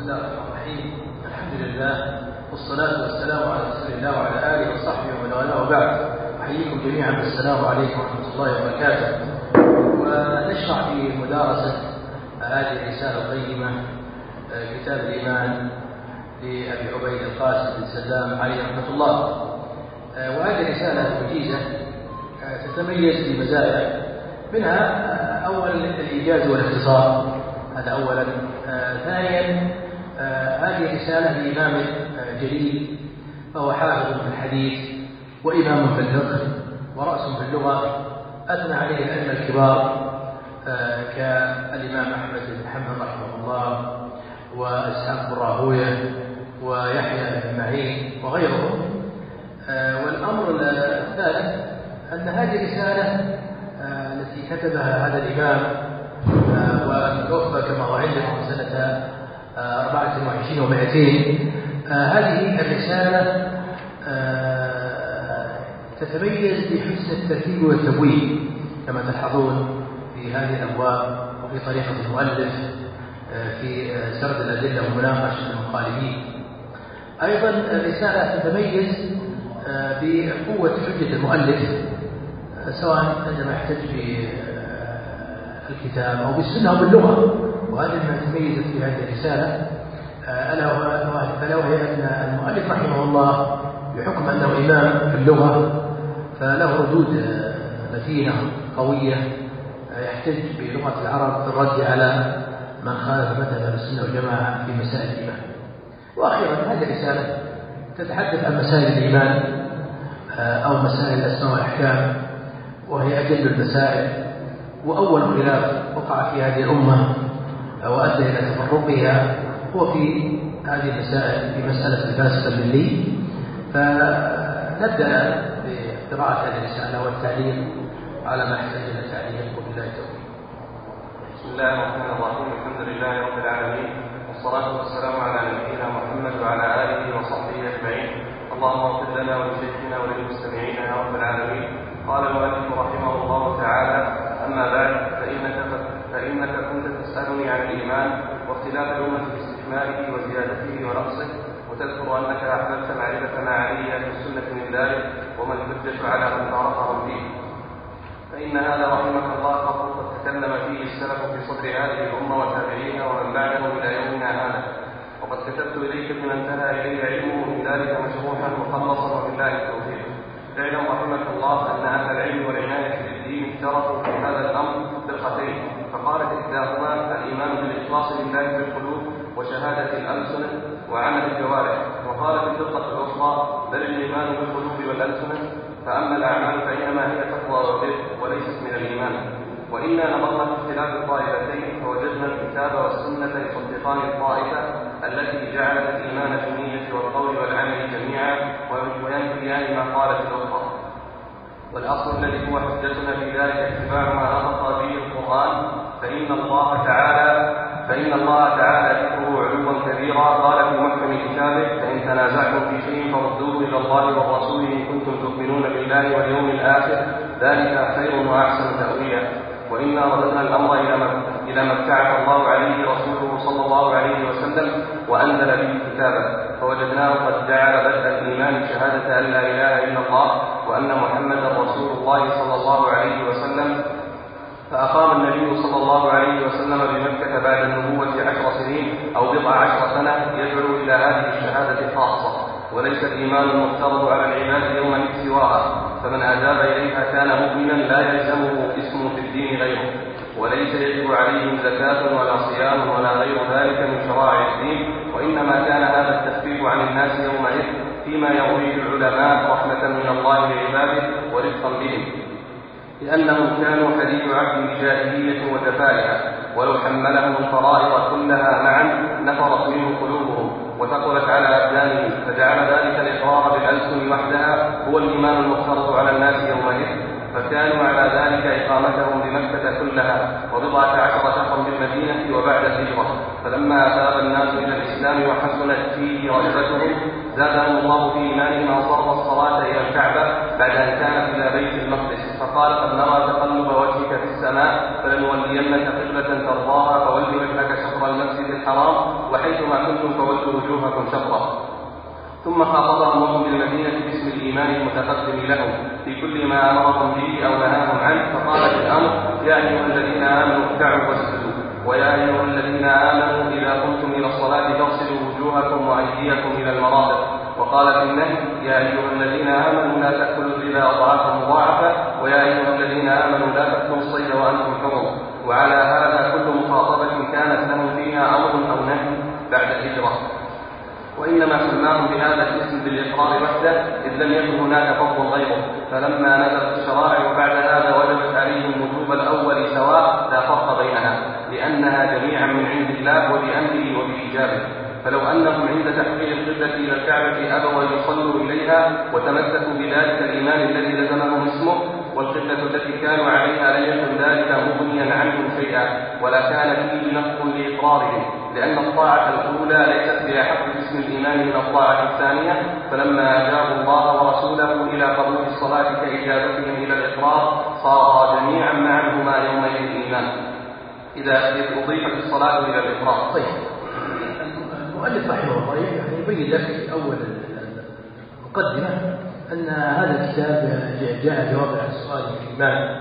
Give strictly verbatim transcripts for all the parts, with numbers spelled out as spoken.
الله الرحمن الرحيم. الحمد لله والصلاة والسلام على رسول الله وعلى آله وصحبه ومن والاه وبعد. أحييكم جميعا بالسلام عليكم ورحمة الله وبركاته. ونشرع في مدارسة هذه الرسالة القيمة كتاب الإيمان لأبي عبيد القاسم بن سلام عليه رحمة الله. وهذه الرسالة وجيزة تتميز بمزايا، منها أولا الإيجاز والاختصار، هذا أولا. ثانيا هذه رسالة لإمام جليل، فهو حافظ في الحديث وإمام في الفقه ورأس في اللغة، أثنى عليه الأئمة الكبار كالإمام أحمد بن حنبل رحمه الله وإسحاق بن راهويه ويحيى بن معين وغيرهم. والأمر الثالث أن هذه الرسالة التي كتبها هذا الإمام وتوفى كما هو عندكم سنة أربعة وعشرين ومائتين، هذه الرسالة تتميز بحسن الترتيب والتبويب كما تلحظون في هذه الأبواب، وفي طريقة المؤلف في سرد الأدلة ومناقشة المخالفين. أيضا الرسالة تتميز بقوة حجة المؤلف، سواء عندما يحتج بالكتاب أو بالسنة أو باللغة، وهذا ما تميزت في هذه الرسالة. ألا وهي أن المؤلف رحمه الله بحكم أنه إمام في اللغة فله ردود متينة قوية، يحتج بلغة العرب في الرد على من خالف مذهب السنة والجماعة في مسائل الإيمان. وأخيرا هذه الرسالة تتحدث عن مسائل الإيمان أو مسائل الأسماء والأحكام، وهي أجل المسائل وأول خلاف وقع في هذه الأمة وأدى إلى تفرقها هو في هذه المسائل، في مسألة الفاسق الملي. فنبدأ بقراءة هذه الرسالة والتعليق على ما يحتاج إلى تعليق، وبالله التوفيق. بسم الله الرحمن الرحيم. الحمد لله رب العالمين، والصلاة والسلام على نبينا محمد وعلى آله وصحبه أجمعين. اللهم اغفر لنا ولشيخنا وللمستمعين يا رب العالمين. قال المؤلف رحمه الله تعالى: أما بعد، فإنك, فإنك كنت تسألني عن الإيمان واختلاف الأمة في استكماله وزيادته ونقصه، وتذكر أنك أحببت معرفة ما عليه أهل السنة من ذلك وما الحجة على من فارقهم فيه. فإن هذا رحمك الله قد تكلم فيه السلف في صدر هذه الأمة وتابعيها ومن بعدهم إلى يومنا هذا، وقد كتبت إليك بما انتهى إليه علمه من ذلك مشروحا مخلصا، وبالله التوفيق. اعلم رحمك الله أن أهل العلم والعناية بالدين اشتركوا في هذا الأمر فرقتين، فقالت إحداهما الإيمان بالإخلاص لله في القلوب وشهادة الألسنة وعمل الجوارح، وقالت الفرقة الأخرى بل الإيمان بالقلوب والألسنة، فأما الأعمال فإنما هي تقوى وبر وليست من الإيمان. وإنا نظرنا في اختلاف الطائفتين فوجدنا الكتاب والسنة يصدقان الطائفة التي جعلت الإيمان في النية والقول والعمل جميعا وينفيان ما قالت الأخرى. والأصل الذي هو حجتنا في ذلك اتباع ما نطق به القرآن، فإن الله تعالى فإن الله تعالى ذكره علوا كبيرا قال في محكم كتابه: فإن تنازعتم في شيء فردوه إلى الله والرسول إن كنتم تؤمنون بالله واليوم الآخر، ذلك خير وأحسن تأويلا. وإنا رددنا الأمر إلى ما ابتعث الله عليه رسوله صلى الله عليه وسلم وأنزل به كتابه، فوجدناه قد جعل بدء الإيمان شهادة أن لا إله إلا الله وأن محمدا رسول الله صلى الله عليه وسلم. فأقام النبي صلى الله عليه وسلم بمكة بعد النبوة عشر سنين أو بضع عشر سنة يدعو إلى هذه الشهادة الخاصة، وليس الإيمان المفترض على العباد يوما سواها، فمن أجاب إليها كان مؤمنا لا يلزمه اسم في الدين غيره، وليس يجب عليهم زكاة ولا صيام ولا غير ذلك من شرائع الدين، وإنما كان هذا التخفيف عن الناس يومئذ فيما يرويه العلماء رحمة من الله لعباده ورفقا بهم، لأنهم كانوا حديث عهد بجاهلية وجفائها، ولو حملهم الفرائض كلها معا نفرت منه قلوبهم وثقلت على أبدانهم، فجعل ذلك الإقرار بالألسن وحدها هو الإيمان المفترض على الناس يومئذ. فكانوا على ذلك إقامتهم بمكة كلها وبضعة عشر شهرا بالمدينة وبعد الهجرة. فلما أتاب الناس إلى الإسلام وحسنت فيه رغبتهم زادهم الله في إيمانهم وصرف الصلاة إلى الكعبة بعد أن كانت إلى بيت المقدس، فقال: قد نرى تقلب وجهك في السماء فلنولينك قبلة ترضاها فول وجهك شطر شطر المسجد الحرام وحيثما كنتم فولوا وجوهكم شطره. ثم خاطبهم وهم بالمدينة باسم الإيمان المتقدم لهم في كل ما أمرهم به أو نهاهم عنه، فقال في الأمر: يا أيها الذين آمنوا اركعوا واسجدوا، ويا أيها الذين آمنوا إذا قمتم إلى الصلاة فاغسلوا وجوهكم وأيديكم إلى المرافق. وقال في النهي: يا أيها الذين آمنوا لا تأكلوا الربا أضعافا مضاعفة، ويا أيها الذين آمنوا لا تأكلوا الصيد وأنتم حرم. وعلى هذا كل مخاطبة كانت لهم فيها أمر أو نهي بعد الهجرة، وإنما سماهم بهذا الاسم بالإقرار وحده، إذ لم يكن هناك فضل غيره. فلما نزلت الشرائع وبعد هذا وجبت عليهم وجوب الأول سواء لا فرق بينها، لأنها جميعا من عند الله وبأمره وبإيجابه. فلو أنهم عند تحويل القبلة إلى الكعبة أبوا أن يصلوا إليها وتمسكوا بذلك الإيمان الذي لزمهم اسمه، والقبلة التي كانوا عليها لم يكن ذلك مغنيا عنهم شيئا، ولا كان فيه نقص لإقرارهم، لأن الطاعة الأولى ليست بأحق باسم الإيمان من الطاعة الثانية. فلما أجابوا الله ورسوله إلى قبول الصلاة كإجابتهم إلى الإقرار صارا جميعا معهما يومئذ الإيمان إذا أضيفت الصلاة إلى الإقرار. طيب، المؤلف رحمه الله يعني يبين لك في أول المقدمة أن هذا الكتاب جاء جوابا عن سؤال الإيمان،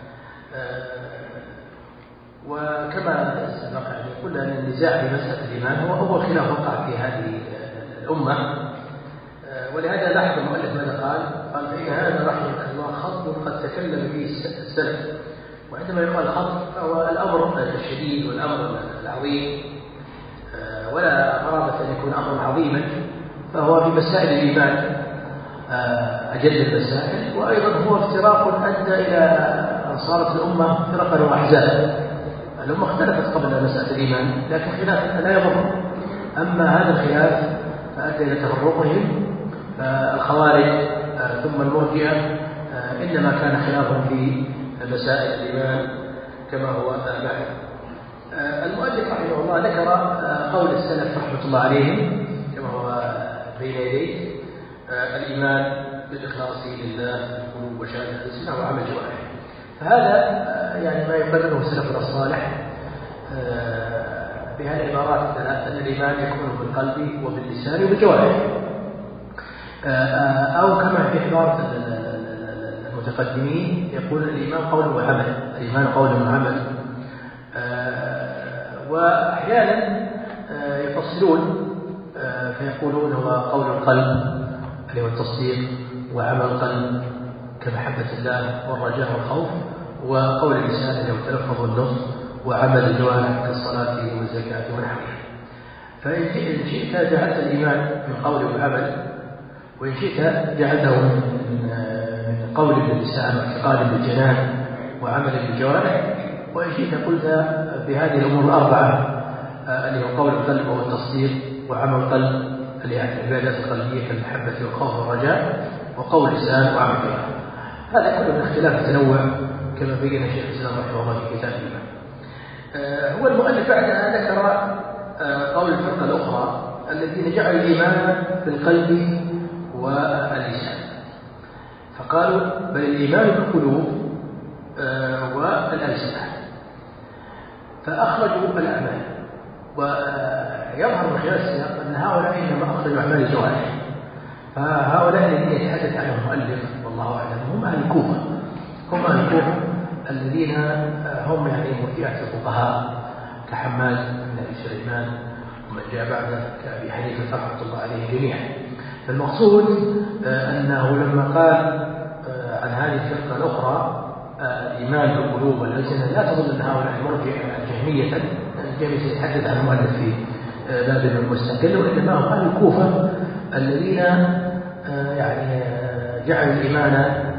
وكما سبق أن قلنا أن النزاع في مسألة الإيمان هو أول خلاف وقع في هذه الأمة، ولهذا لاحظ المؤلف ماذا قال؟ قال: فإن هذا رحمه الله خط قد تكلم فيه السلف. وعندما يقال خط فهو الأمر الشديد والأمر العظيم، ولا غرابة أن يكون أمرا عظيما، فهو في مسائل الإيمان أجل المسائل، وأيضا هو افتراق أدى إلى أن صارت الأمة فرقا وأحزابا. الأمة اختلفت قبل مسألة الإيمان، لكن خلاف لا يضر. أما هذا الخلاف فأدى إلى تفرقهم، فالخوارج ثم المرجئة إنما كان خلافهم في مسائل الإيمان كما هو معلوم. المؤلف رحمه الله ذكر قول السلف رحمة الله عليهم كما هو بين يديه: الإيمان بالإخلاص لله بالقلوب وشهادة الألسنة وعمل الجوارح. فهذا يعني ما يقرره سلفنا الصالح بهذه العبارات الثلاث، أن الإيمان يكون بالقلب وباللسان وبالجوارح، أو كما في عبارة المتقدمين يقول: الإيمان قول وعمل. الإيمان قول وعمل. وأحيانا يفصلون فيقولون هو قول القلب اللي هو التصديق، وعمل القلب كمحبة الله والرجاء والخوف، وقول اللسان اللي هو التلفظ والنطق، وعمل الجوارح كالصلاة والزكاة ونحوها. فإن شئت جعلت الإيمان من قول وعمل، وإن شئت جعلته من قول باللسان واعتقاد بالجنان وعمل بالجوارح، وإن شئت قلت بهذه الأمور الأربعة اللي هو قول القلب والتصديق وعمل القلب اللي يعني العبادات القلبية كالمحبة والخوف والرجاء، وقول اللسان وعمل الجوارح. هذا كله من اختلاف التنوع كما بين الشيخ الإسلام رحمه الله في كتابه. هو المؤلف بعدها ذكر قول الفرقة الأخرى الذين جعلوا الإيمان بالقلب واللسان، فقالوا: بل الإيمان بالقلوب والألسنة، فأخرجوا الأعمال. ويظهر من خلال السياق أن هؤلاء إنما أخرجوا أعمال الجوارح، فهؤلاء الذين يتحدث عنهم المؤلف والله أعلم هم أهل الكوفة، هم أهل الكوفة الذين هم يعني مرجئة الفقهاء كحماد بن أبي سليمان ومن جاء بعده كأبي حنيفة رحمة الله عليه جميعا. فالمقصود أنه لما قال عن هذه الفرقة الأخرى الإيمان بالقلوب والألسنة، لا تظن أن هؤلاء مرجئة جهمية، الجهمي سيتحدث عن المؤلف في باب مستقل، وإنما هم أهل الكوفة الذين يعني جعلوا الإيمان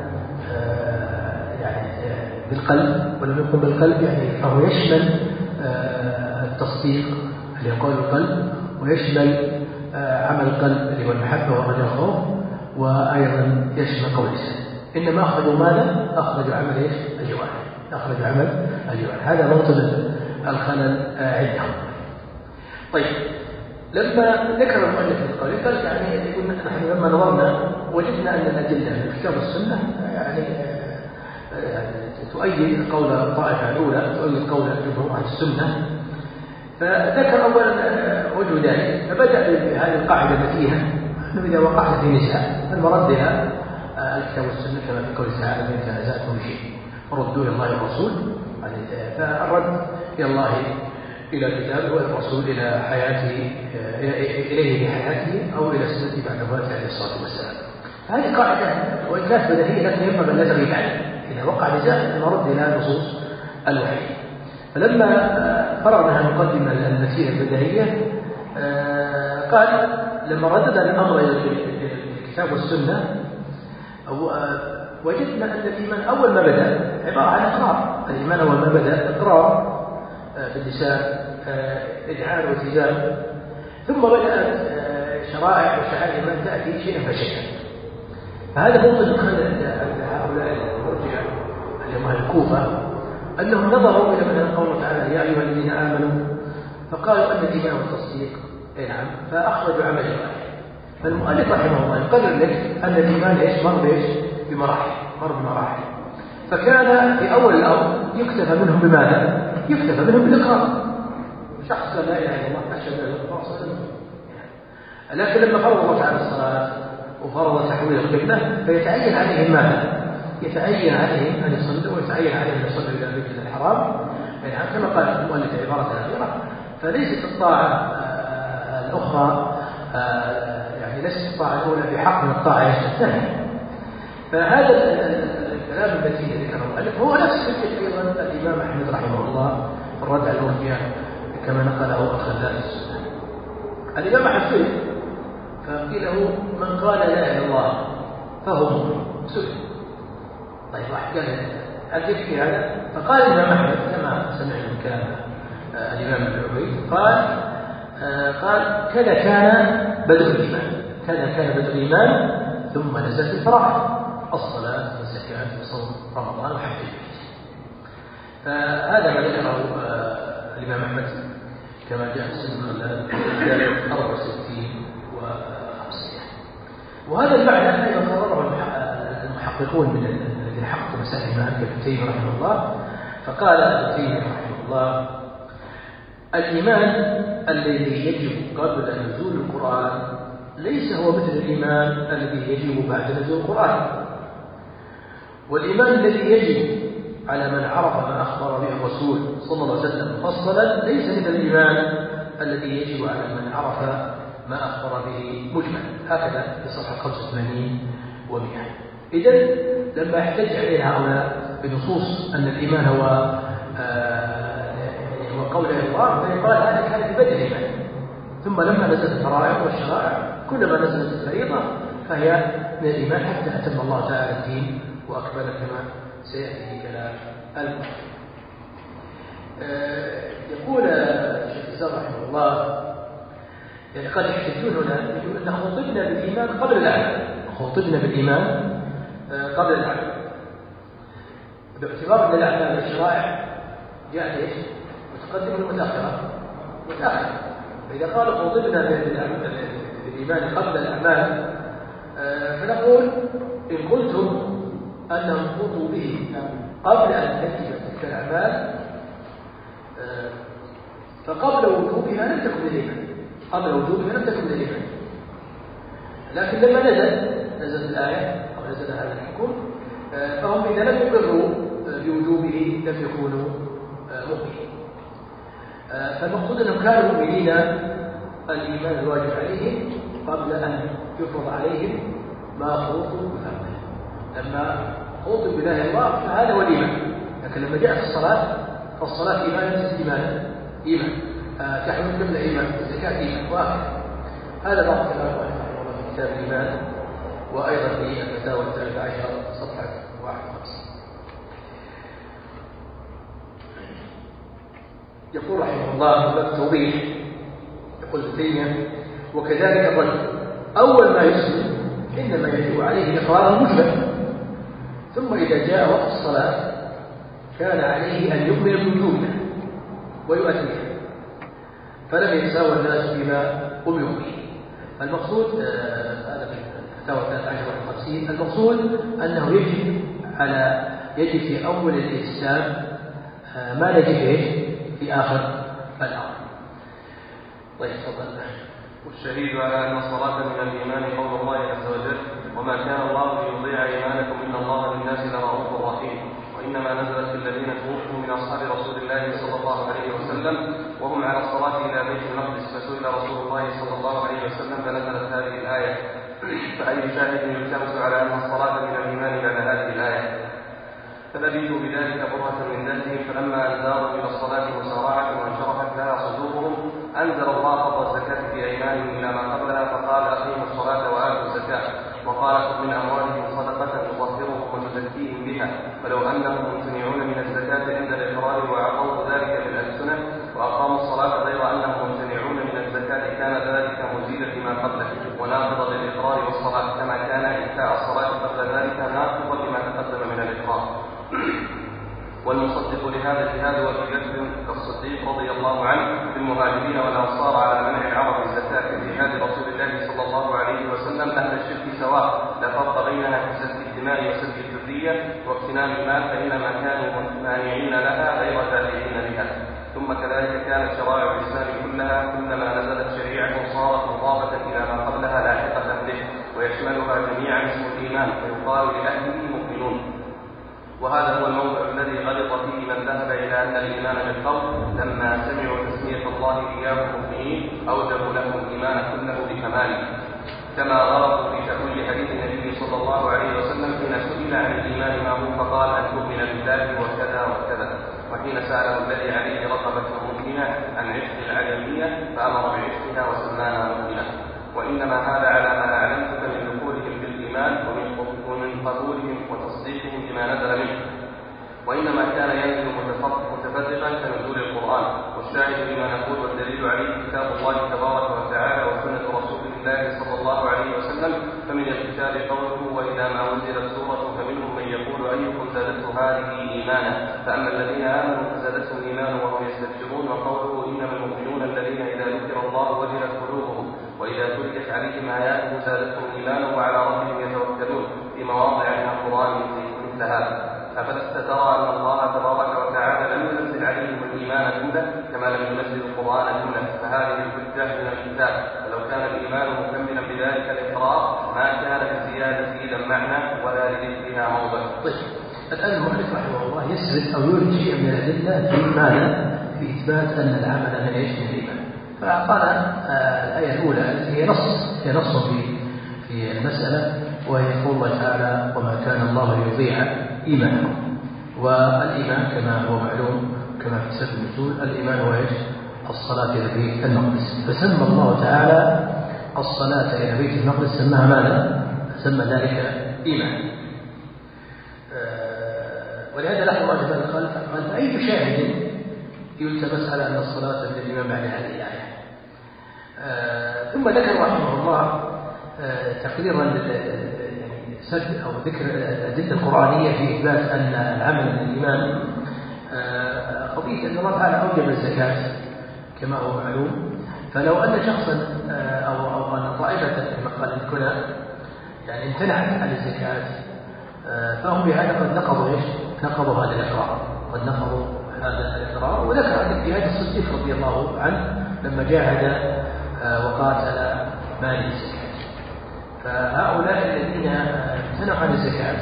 يعني بالقلب، ولم يكن بالقلب يعني فهو يشمل التصديق اللي هو قول القلب، ويشمل عمل القلب اللي هو المحبة والرجاء والخوف، وأيضا يشمل قول اللسان. إنما أخرجوا ماذا؟ أخرجوا عمل إيش؟ الجوارح. أخرجوا عمل الجوارح. هذا موطن الخلل عندهم. طيب، لما ذكر المؤلف القول قال يعني يقول نحن لما نظرنا وجدنا أن الأدلة من الكتاب والسنة يعني تؤيد قول الطائفة الأولى، تؤيد قول جمهور أهل السنة، فذكر أولا وجه ذلك، فبدأ بهذه القاعدة المتينة أنه إذا وقعت في نزاع فالمرد إلى الكتاب والسنة كما في قوله تعالى فإن تنازعتم في شيء فردوا إلى الله والرسول، فالرد إلى الله إلى الكتاب والرسول إلى حياته إليه بحياته أو إلى السنة بعد وفاته عليه الصلاة والسلام. هذه قاعدة وإن كانت بديهية لكن ينبغي أن لا تغيب عنها. إذا وقع نزاع المرد إلى نصوص الوحي. فلما فرغ من المقدمة المتينة البديهية قال لما رددنا الأمر إلى الكتاب والسنة وجدنا أن الإيمان أول ما بدأ عبارة عن إقرار. الإيمان أول ما بدأ إقرار باللسان، إذعان والتزام، ثم بدأت شرائع وشعائر الإيمان تأتي شيئا فشيئا. فهذا موطن كان عند هؤلاء المرجئة اليوم أهل الكوفة أنهم نظروا إلى مثلا قوله تعالى يا أيها الذين آمنوا فقالوا أن الإيمان والتصديق أي نعم، فأخرجوا عمل الواحد. فالمؤلف رحمه الله يقرر لك أن الإيمان إيش مر بإيش بمراحل مر بمراحل. فكان في أول الأمر يكتفى منهم بماذا؟ يكتفى منهم بالإقرار. شخص لا إله إلا الله أشهد أن لا إله إلا الله. لكن لما فرض الله تعالى الصلاة وفرض تحويل القبلة فيتعين عليهم ماذا؟ يتعين عليهم أن يصلوا ويتعين عليهم أن يصلوا إلى بيت الحرام، يعني كما قال المؤلف عبارة الأخيرة. فليست الطاعة الأخرى يعني ليست الطاعة الأولى بحق من الطاعة الثانية. فهذا الكلام الذي ذكره المؤلف هو نفس فكرة أيضا الإمام أحمد رحمه الله في الرد على المرجئة كما نقله الخلال. الإمام أحمد فقيل له من قال لا إله إلا الله فهو مؤمن سئل. طيب واحد قال أدرك في هذا؟ فقال الإمام أحمد كما سمع من كلام الإمام العبيد قال قال كذا كان بدء الإيمان، كذا كان بدء الإيمان ثم نزلت الفرائض الصلاة والزكاة وصوم رمضان وحج البيت. فهذا ما ذكره الإمام أحمد كما جاء في سنة أربعة وستين وخمسين. وهذا المعنى أيضا قرره المحققون من الذين حققوا مسائل الإيمان كابن تيمية رحمه الله. فقال ابن تيمية رحمه الله الإيمان الذي يجب قبل نزول القرآن ليس هو مثل الإيمان الذي يجب بعد نزول القرآن، والإيمان الذي يجب على من عرف ما أخبر به الرسول صلى الله عليه وسلم مفصلا ليس مثل الإيمان الذي يجب على من عرف ما أخبر به مجمل. هكذا في صفحة خمسة وثمانين ومئة. إذن لما احتج عليه هؤلاء بنصوص أن الإيمان هو هو قول الله فيقال هذا كان في بدء الإيمان، ثم لما نزلت الفرائض والشرائع كلما نزلت الفريضة فهي من الإيمان حتى أتم الله تعالى الدين وأكمل كما سيأتي في كلام المؤلف. يقول الشيخ الإسلام رحمه الله يعني قد يحتجون هنا يقول أن خطبنا بالإيمان قبل الأعمال، خطبنا بالإيمان قبل الأعمال باعتبار أن الأعمال والشرائع يعني ايش؟ متقدمة ومتأخرة متأخرة. فإذا قالوا خطبنا بالإيمان قبل الأعمال فنقول إن قلتم أنهم خطوا به قبل أن تنتج تلك الأعمال فقبل وجوبها لم تكن الإيمان، قبل وجوبها لم تكن الإيمان. لكن لما نزل نزلت الآية أو نزل هذا الحكم فهم إذا لم يقروا بوجوبه لم يكونوا مؤمنين. فالمقصود أنهم كانوا مؤمنين الإيمان الواجب عليهم قبل أن يفرض عليهم ما خوضوا بفرضه. لما خوضوا بإله الله فهذا هو الإيمان. لكن لما جاءت الصلاة فالصلاة إيمان ليست إيمانا إيمان، تحمل القبلة إيمان، الزكاة إيمان وآخر. هذا بعض كلام رحمه الله في كتاب الإيمان وأيضا في الفتاوى الثالثة عشر صفحة واحد وخمسين. يقول رحمه الله باب التوضيح يقول ابن تيمية وكذلك الرجل أول ما يسلم إنما يجب عليه إقرار المجمل، ثم إذا جاء وقت الصلاة كان عليه أن يؤمن بوجوبها ويؤديها، فلم يتساوى الناس فيما أمروا به. المقصود هذا في الفتاوى الثالثة عشر وخمسين المقصود أنه يجب على يجب في أول الإسلام ما نجد إيش في آخر الأمر. طيب تفضل. والشهيد على أن الصلاة من الإيمان قول الله عز وجل وما كان الله ليضيع إيمانكم إن الله بالناس لرؤوف رحيم. وإنما نزلت في الذين توفوا من أصحاب رسول الله صلى الله عليه وسلم وهم على الصلاة إلى بيت المقدس فسئل رسول الله صلى الله عليه وسلم فنزلت هذه الآية. فأي شاهد يلتمس على أن الصلاة من الإيمان بعد هذه الآية؟ فلبثوا بذلك برهة من دهرهم فلما أنذروا إلى الصلاة مسارعة وانشرحت لها صدورهم أنزل الله فضل الزكاة في أيمانهم إلى ما قبلها فقال أقيموا الصلاة وآتوا الزكاة وقال خذ من أموالهم صدقة تطهرهم وتزكيهم بها فلو أنهم ممتنعون من الزكاة عند الإقرار وعقوا ذلك بالألسنة وأقاموا الصلاة غير أنهم ممتنعون من الزكاة كان ذلك مزيدا لما قبله وناقضا للإقرار والصلاة كما كان إنكاء الصلاة قبل ذلك ناقضا لما تقدم من الإقرار. والمصدق لهذا الجهاد وابي بكر كالصديق رضي الله عنه بالمهاجرين والانصار على منع العرب الزكاه في جهاد رسول الله صلى الله عليه وسلم اهل الشرك سواء لا فرق بينها في سفك الدماء وسفك الذريه واغتنام المال فانما كانوا مانعين لها غير داخلين بها. ثم كذلك كانت شرائع الاسلام كلها كلما نزلت شريعه صارت مضافه الى ما قبلها لاحقه به ويشملها جميعا اسم الايمان ويقال لاهله مؤمنون. وهذا هو الموضع الذي غلط فيه من ذهب إلى أن الإيمان بالقول لما سمعوا تسمية الله إياهم مؤمنين أوجبوا لهم الإيمان كله بكماله كما غلطوا في تأويل حديث النبي صلى الله عليه وسلم حين سئل عن الإيمان ما هو فقال أن تؤمن بالله وكذا وكذا وحين سأله الذي عليه رقبة مؤمنة عن عشق العلمية فأمر بعشقها وسمانا مؤمنة. وإنما هذا على ما أعلمتك من دخولهم في الإيمان ومن قبولهم وتصديقهم بما نزل منه وإنما كان ينزل متفرقا كنزول القرآن والشاهد بما نقول والدليل عليه كتاب الله تبارك وتعالى وسنة رسول الله صلى الله عليه وسلم. فمن الكتاب قوله وإذا ما أنزلت سورة فمنهم من يقول أيكم زادته هذه إيمانا فأما الذين آمنوا فزادتهم إيمانا وهم يستبشرون وقوله إنما المؤمنون الذين إذا ذكر الله وجلت قلوبهم وإذا تليت عليهم آياته زادتهم إيمانا وعلى ربهم يتوكلون في مواضع من القرآن مثل هذا. أفلست ترى أن الله تبارك وتعالى لم ينزل عليهم الإيمان جملة كما لم ينزل القرآن جملة فهذه الحجة من الكتاب ولو كان الإيمان مكملا بذلك الإقرار ما كان بالزيادة إلى المعنى ولا لذكرها موضع. طيب الآن المؤلف رحمه الله يسرد أو يورد شيئا من الأدلة في ماذا في إثبات أن العمل لا يشمل الإيمان. فقال الآية الأولى التي هي نص هي نص في في المسألة وهي قول الله تعالى وما كان الله ليضيع إيمانكم. والإيمان كما هو معلوم كما في سبب النزول الإيمان هو إيش؟ الصلاة إلى بيت المقدس. فسمى الله تعالى الصلاة إلى بيت المقدس سماها ماذا؟ سمى ذلك إيمان. ولهذا لاحظ الله تعالى قال قال فأي شاهد يلتمس على أن الصلاة من الإيمان بعد هذه الآية. ثم ذكر رحمه الله تقريرا سد أو ذكر الأدلة القرآنية في إثبات أن العمل من الإيمان قضية أن الله تعالى أوجب الزكاة كما هو معلوم. فلو أن شخصا أو أو أن طائفة كما قال الكنى يعني امتنعت عن الزكاة فهم بهذا قد نقضوا إيش؟ نقضوا هذا الإقرار قد نقضوا هذا الإقرار. وذكر عن جهاد الصديق رضي الله عنه لما جاهد وقاتل مال الزكاة. فهؤلاء الذين امتنعوا عن الزكاة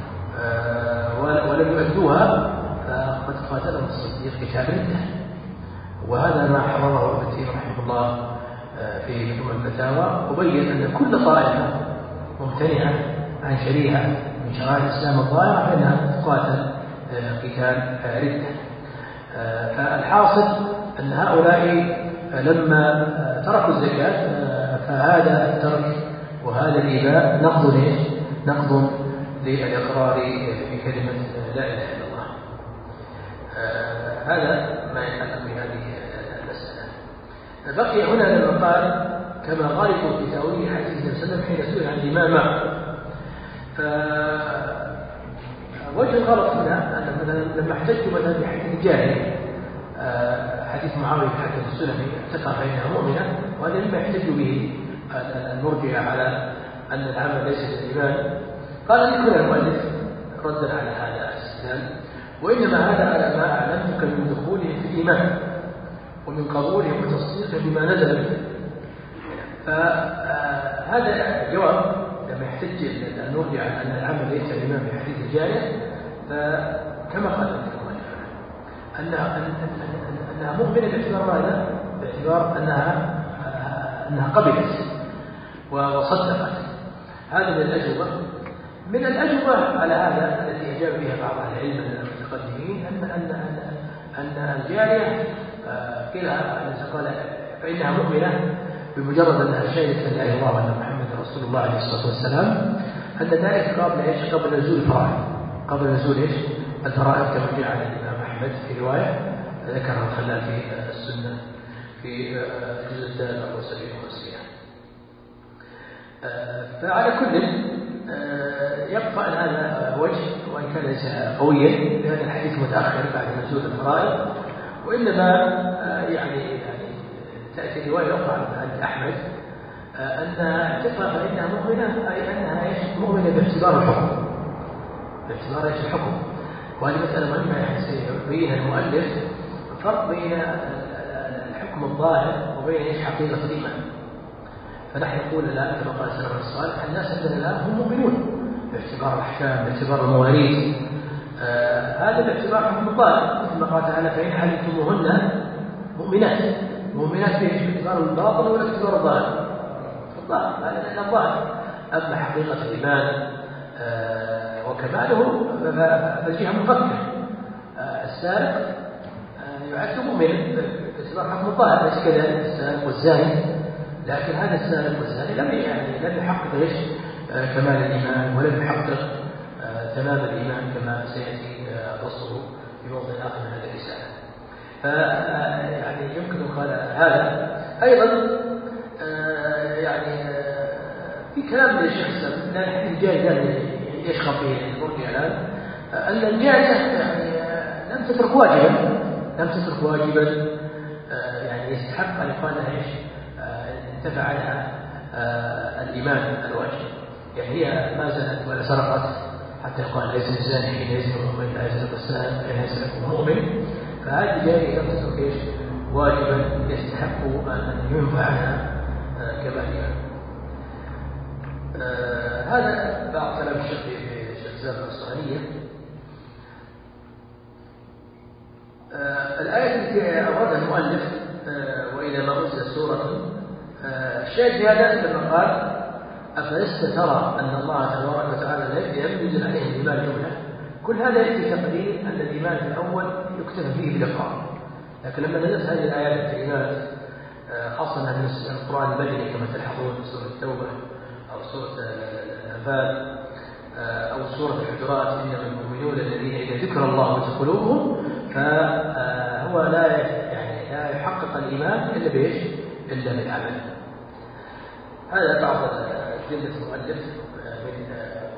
ولم يؤدوها فقد قاتلهم الصديق قتال ردة. وهذا ما حرره ابن تيمية رحمه الله في مجموع الفتاوى وبين أن كل طائفة ممتنعة عن شريعة من شرائع الإسلام الظاهرة فإنها تقاتل قتال ردة. فالحاصل أن هؤلاء لما تركوا الزكاة فهذا الترك وهذا الإيذاء نقض ليش؟ نقض للإقرار في كلمة لا إله إلا الله. هذا ما يتعلق بهذه المسألة. بقي هنا لما قال كما غالب في تأويل حديث النبي صلى الله عليه وسلم حين سئل عن الإيمان معه. فوجه الغلط هنا أن مثلا لما احتجوا مثلا بحديث الجاهل حديث معاوية بن حكم السلمي اعتقى فإنها مؤمنة وهذا مما يحتج به المرجع على أن العمل ليس بالإيمان. قال لكل المؤلف ردا على هذا الاستدلال وإنما هذا على ما أعلمتك من دخولهم في الإيمان ومن قبولهم وتصديقهم بما نزل به. فهذا جواب لما يحتج أن نرجع أن العمل ليس الإمام في حديث الجارية، فكما قال أنها أنها مؤمنة باعتبار ماذا؟ باعتبار أنها أنها قبلت وصدقت. هذا من الأجوبة. من الأجوبة على هذا التي أجاب بها بعض أهل العلم المتقدمين أن أن أن الجارية قيل قال فإنها مؤمنة بمجرد أنها شهدت أن لا إله إلا الله وأن محمد رسول الله عليه الصلاة والسلام، أن ذلك قبل إيش؟ قبل نزول الفرائض، قبل نزول إيش؟ الفرائض كما جاء عن الإمام أحمد في رواية ذكرها الخلال في السنة في الجزء الثالث أو سبعين وخمسين. فعلى كل يبقى أن هذا وجه وإن كان ليس قويا لأن الحديث متأخر بعد نزول الفرائض، وإنما يعني يعني تأتي رواية أخرى عن أحمد أن تقرأ فإنها مؤمنة أي أنها مؤمنة باعتبار الحكم، باعتبار إيش الحكم. وهذه مسألة مهمة يعني سيبين المؤلف الفرق بين الحكم الظاهر وبين إيش حقيقة الإيمان. فنحن نقول الآن كما قال سلف الصالح الناس عندنا الآن هم مؤمنون باعتبار الأحكام، باعتبار المواريث، آه هذا باعتبار حكم الظاهر مثل ما قال تعالى فإن علمتموهن مؤمنات، مؤمنات باعتبار الباطن ولا باعتبار الظاهر؟ الظاهر، لأن الظاهر أما حقيقة الإيمان آه وكماله فالجهة مفكر. آه السارق آه يعد مؤمن باعتبار حكم الظاهر ليس كذلك السارق والزاني، لكن هذا السارق والزاني لم يعني لم يحقق ايش آه كمال الايمان ولم يحقق آه تمام الايمان كما سياتي آه وصفه في موضع اخر من هذه الرساله. ف يعني يمكن قال هذا ايضا آه يعني آه في كلام للشيخ السلام لان الجاريه يشخص فيه المرجع الان آه ان الجاريه يعني آه لم تترك واجبا لم تترك واجبا آه يعني يستحق ان يقال لها ايش انتفع عنها آه الإيمان الواجب. يعني هي ما زالت ولا سرقت حتى يقال ليس الزاني حين يزني مؤمن لا يسرق السارق حين يسرق مؤمن. فهذه جارية لم تترك ايش واجبا يستحق أن ينفع عنها آه كما هي. آه هذا بعض كلام الشيخ في الشيخ زاهر الأصفهانية. آه الآية التي أوردها المؤلف آه وإذا ما أنزلت سورة الشاهد في هذا لما قال أفلست ترى أن الله تبارك وتعالى لم ينزل عليهم الإيمان جملة. كل هذا يأتي تقرير أن الإيمان في الأول يكتفى فيه بالإقرار، لكن لما نزلت هذه الآيات الكريمات خاصة من القرآن المدني كما تلحظون في سورة التوبة أو سورة الأنفال أو سورة الحجرات إنما المؤمنون الذين إذا ذكر الله وجلت قلوبهم، فهو لا يعني لا يحقق الإيمان إلا بإيش؟ إلا بالعمل. هذا بعض جملة المؤلف من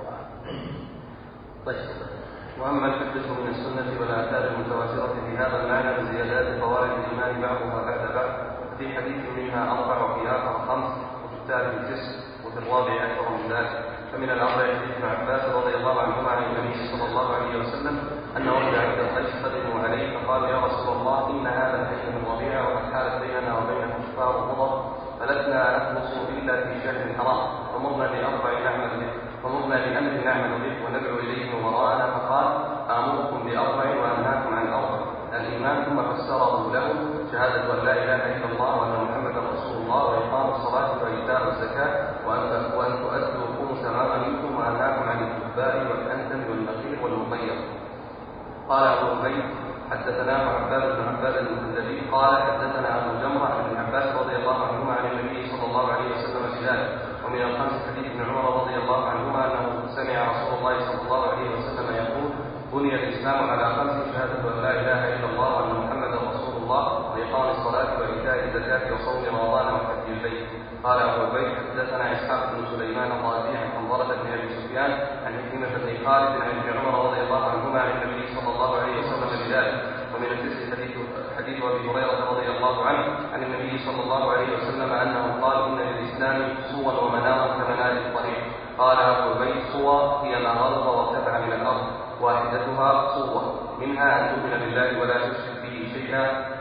طيب. وأما الحديث من السنة والآثار المتواترة في هذا المعنى بزيادات فوائد الإيمان بعضها بعد بعض، في حديث منها أربع وفي آخر خمس وفي الثالث تسع وفي الرابع أكثر من ذلك. فمن الأربع حديث ابن عباس رضي الله عنهما عن النبي صلى الله عليه وسلم أن وفد عبد القيس قدموا عليه فقالوا يا رسول الله إن هذا الحي من ربيع وقد حالت بيننا وبين كفار مضر فلسنا نخلص إلا في شهر حرام فمرنا بأربع نعمل به فمرنا بأمر نعمل به وندعو إليه من وراءنا فقال آمركم بأربع وأنهاكم عن أربع الإيمان ثم فسره له شهادة أن لا إله إلا الله وأن محمدا رسول الله وإقام الصلاة وإيتاء الزكاة وأن وأن تؤدوا الخمس ما غنمتم وأنهاكم عن الكباء والأنتم والنخيل والمطير. قال أبو عبيد حدثنا عباد بن عباد المهذبي قال حدثنا أبو جمرة عن ابن عباس رضي الله عنهما عن النبي صلى الله عليه وسلم بذلك. ومن الخمس حديث ابن عمر رضي الله عنهما أنه سمع رسول الله صلى الله عليه وسلم يقول بني الإسلام على خمس شهادة أن لا إله إلا الله وأن محمدا رسول الله وإقام الصلاة وإيتاء الزكاة وصوم رمضان وحج البيت. قال أبو عبيد حدثنا إسحاق بن سليمان الرازي عن حنظلة بن أبي سفيان عن حكيمة بن خالد عن ابن عمر رضي الله عنهما عن النبي صلى الله عليه وسلم بذلك. ومن التسع حديث حديث أبي هريرة رضي الله عنه عن النبي صلى الله عليه وسلم أنه قال إن للإسلام صوا ومنارا كمنار الطريق. قال أبو عبيد صوا هي ما غلظ وارتفع من الأرض واحدتها صوة منها أن تؤمن بالله ولا تشرك به شيئا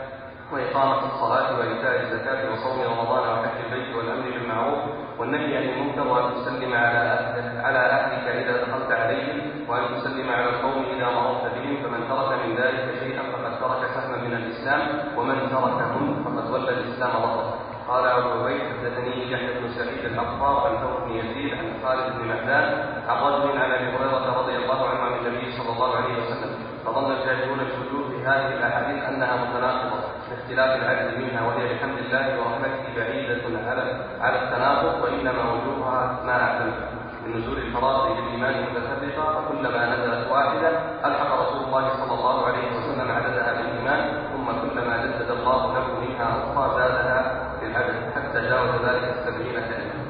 وإقامة الصلاة وإيتاء الزكاة وصوم رمضان وحج البيت والأمر بالمعروف والنهي عن المنكر وأن تسلم على على أهلك إذا دخلت عليهم وأن تسلم على القوم إذا مررت بهم، فمن ترك من ذلك شيئا فقد ترك سهما من الإسلام، ومن تركهم فقد ولى الإسلام ظهره. قال أبو عبيد حدثني يحيى بن سعيد الأنصار عن ثور بن يزيد عن خالد بن معدان عن رجل عن أبي هريرة رضي الله عنه عن النبي صلى الله عليه وسلم، فظن الجاهلون الوجوه في هذه الأحاديث أنها متناقضة لاختلاف العدد منها، وهي بحمد الله ورحمته بعيدة على على التناقض، وإنما وجوهها ما أعلم من نزول الفرائض بالإيمان متفرقة، فكلما نزلت واحدة ألحق رسول الله صلى الله عليه وسلم عددها بالإيمان، ثم كلما جدد الله له منها أخرى زادها بالعدد حتى جاوز ذلك السبعين كلمة.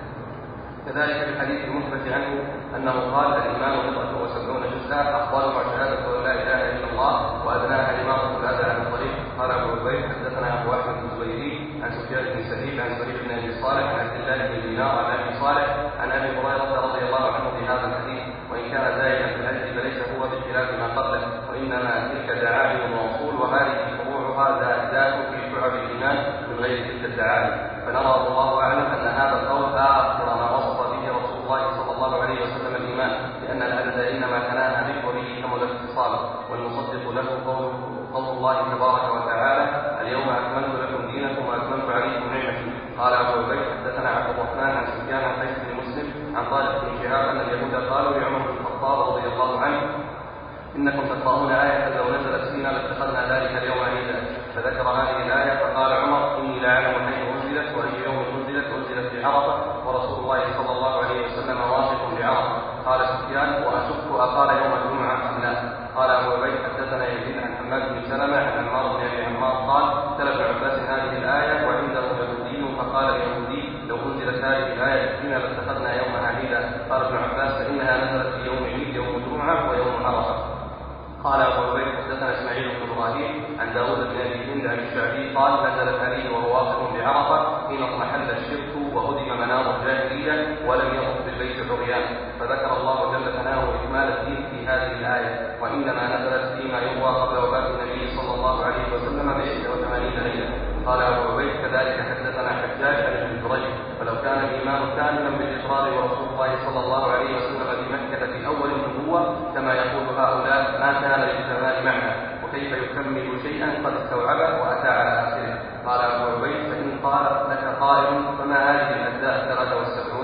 كذلك في الحديث المثبت عنه أنه قال: الإيمان بضعة وسبعون جزءا، أفضلها شهادة أن لا إله إلا الله وأدناها إماطة الأذى عن الطريق. قال أبو عبيد حدثنا أبو أحمد الزبيري عن سفيان بن سعيد عن سعيد بن أبي صالح عن عبد الله بن دينار عن أبي صالح عن أبي هريرة رضي الله عنه في هذا الحديث، وإن كان زائدا في الحديث فليس هو بخلاف ما قبله، وإنما تلك دعائم الرسول وهذه فروعها زائدات في شعب الإيمان من غير تلك الدعائم، فنرى والله أعلم أن هذا القول آخر ما وصف به رسول الله صلى الله عليه وسلم الإيمان، لأن العدد إنما تناهى به وبه كمل الاتصال، والمصدق له قول قول الله تبارك وتعالى: اليوم أكملت لكم دينكم وأتممت عليكم نعمتي. قال أبو عبيد حدثنا عبد الرحمن عن سفيان عن قيس بن مسلم عن طارق بن شهاب أن اليهود قالوا لعمر بن الخطاب رضي الله عنه: إنكم تقرؤون آية لو نزلت فينا لاتخذنا ذلك اليوم عيدا، فذكر هذه الآية فقال عمر: إني لأعلم حيث أنزلت وأي يوم أنزلت، أنزلت بعرفة ورسول الله صلى الله عليه وسلم واقف بعرفة. قال سفيان: وأشك أقال يوم الجمعة أم لا؟ قال أبو عبيد حدثنا يزيد عن حماد بن سلمة عن عمار بن أبي عمار قال: تلا ابن عباس هذه الآية وعنده يهودي فقال اليهودي: لو أنزلت هذه الآية فينا لاتخذنا يومها عيدا. قال ابن عباس: فإنها نزلت في يوم عيد، يوم الجمعة ويوم عرفة. قال أبو عبيد حدثنا إسماعيل بن إبراهيم عن داود بن أبي هند عن الشعبي قال: نزلت عليه وهو واقف بعرفة حين اضمحل الشرك وهدم منار الجاهلية ولم يطف بالبيت عريان، فذكر الله جل ثناؤه إكمال الدين في هذه الآية، وإنما نزلت فيما يروى قبل وفاة النبي صلى الله عليه وسلم بإحدى وثمانين ليلة. قال أبو عبيد كذلك حدثنا حجاج عن ابن جريج: ولو كان الإيمان كاملا بالإقرار ورسول الله صلى الله عليه وسلم بمكة في أول النبوة كما يقول هؤلاء ما كان للكمال معنى، وكيف يكمل شيئا قد استوعبه وأتى على آخره. قال أبو عبيد: فإن قال لك قائل فما هذه الأجزاء الثلاثة والسبعون؟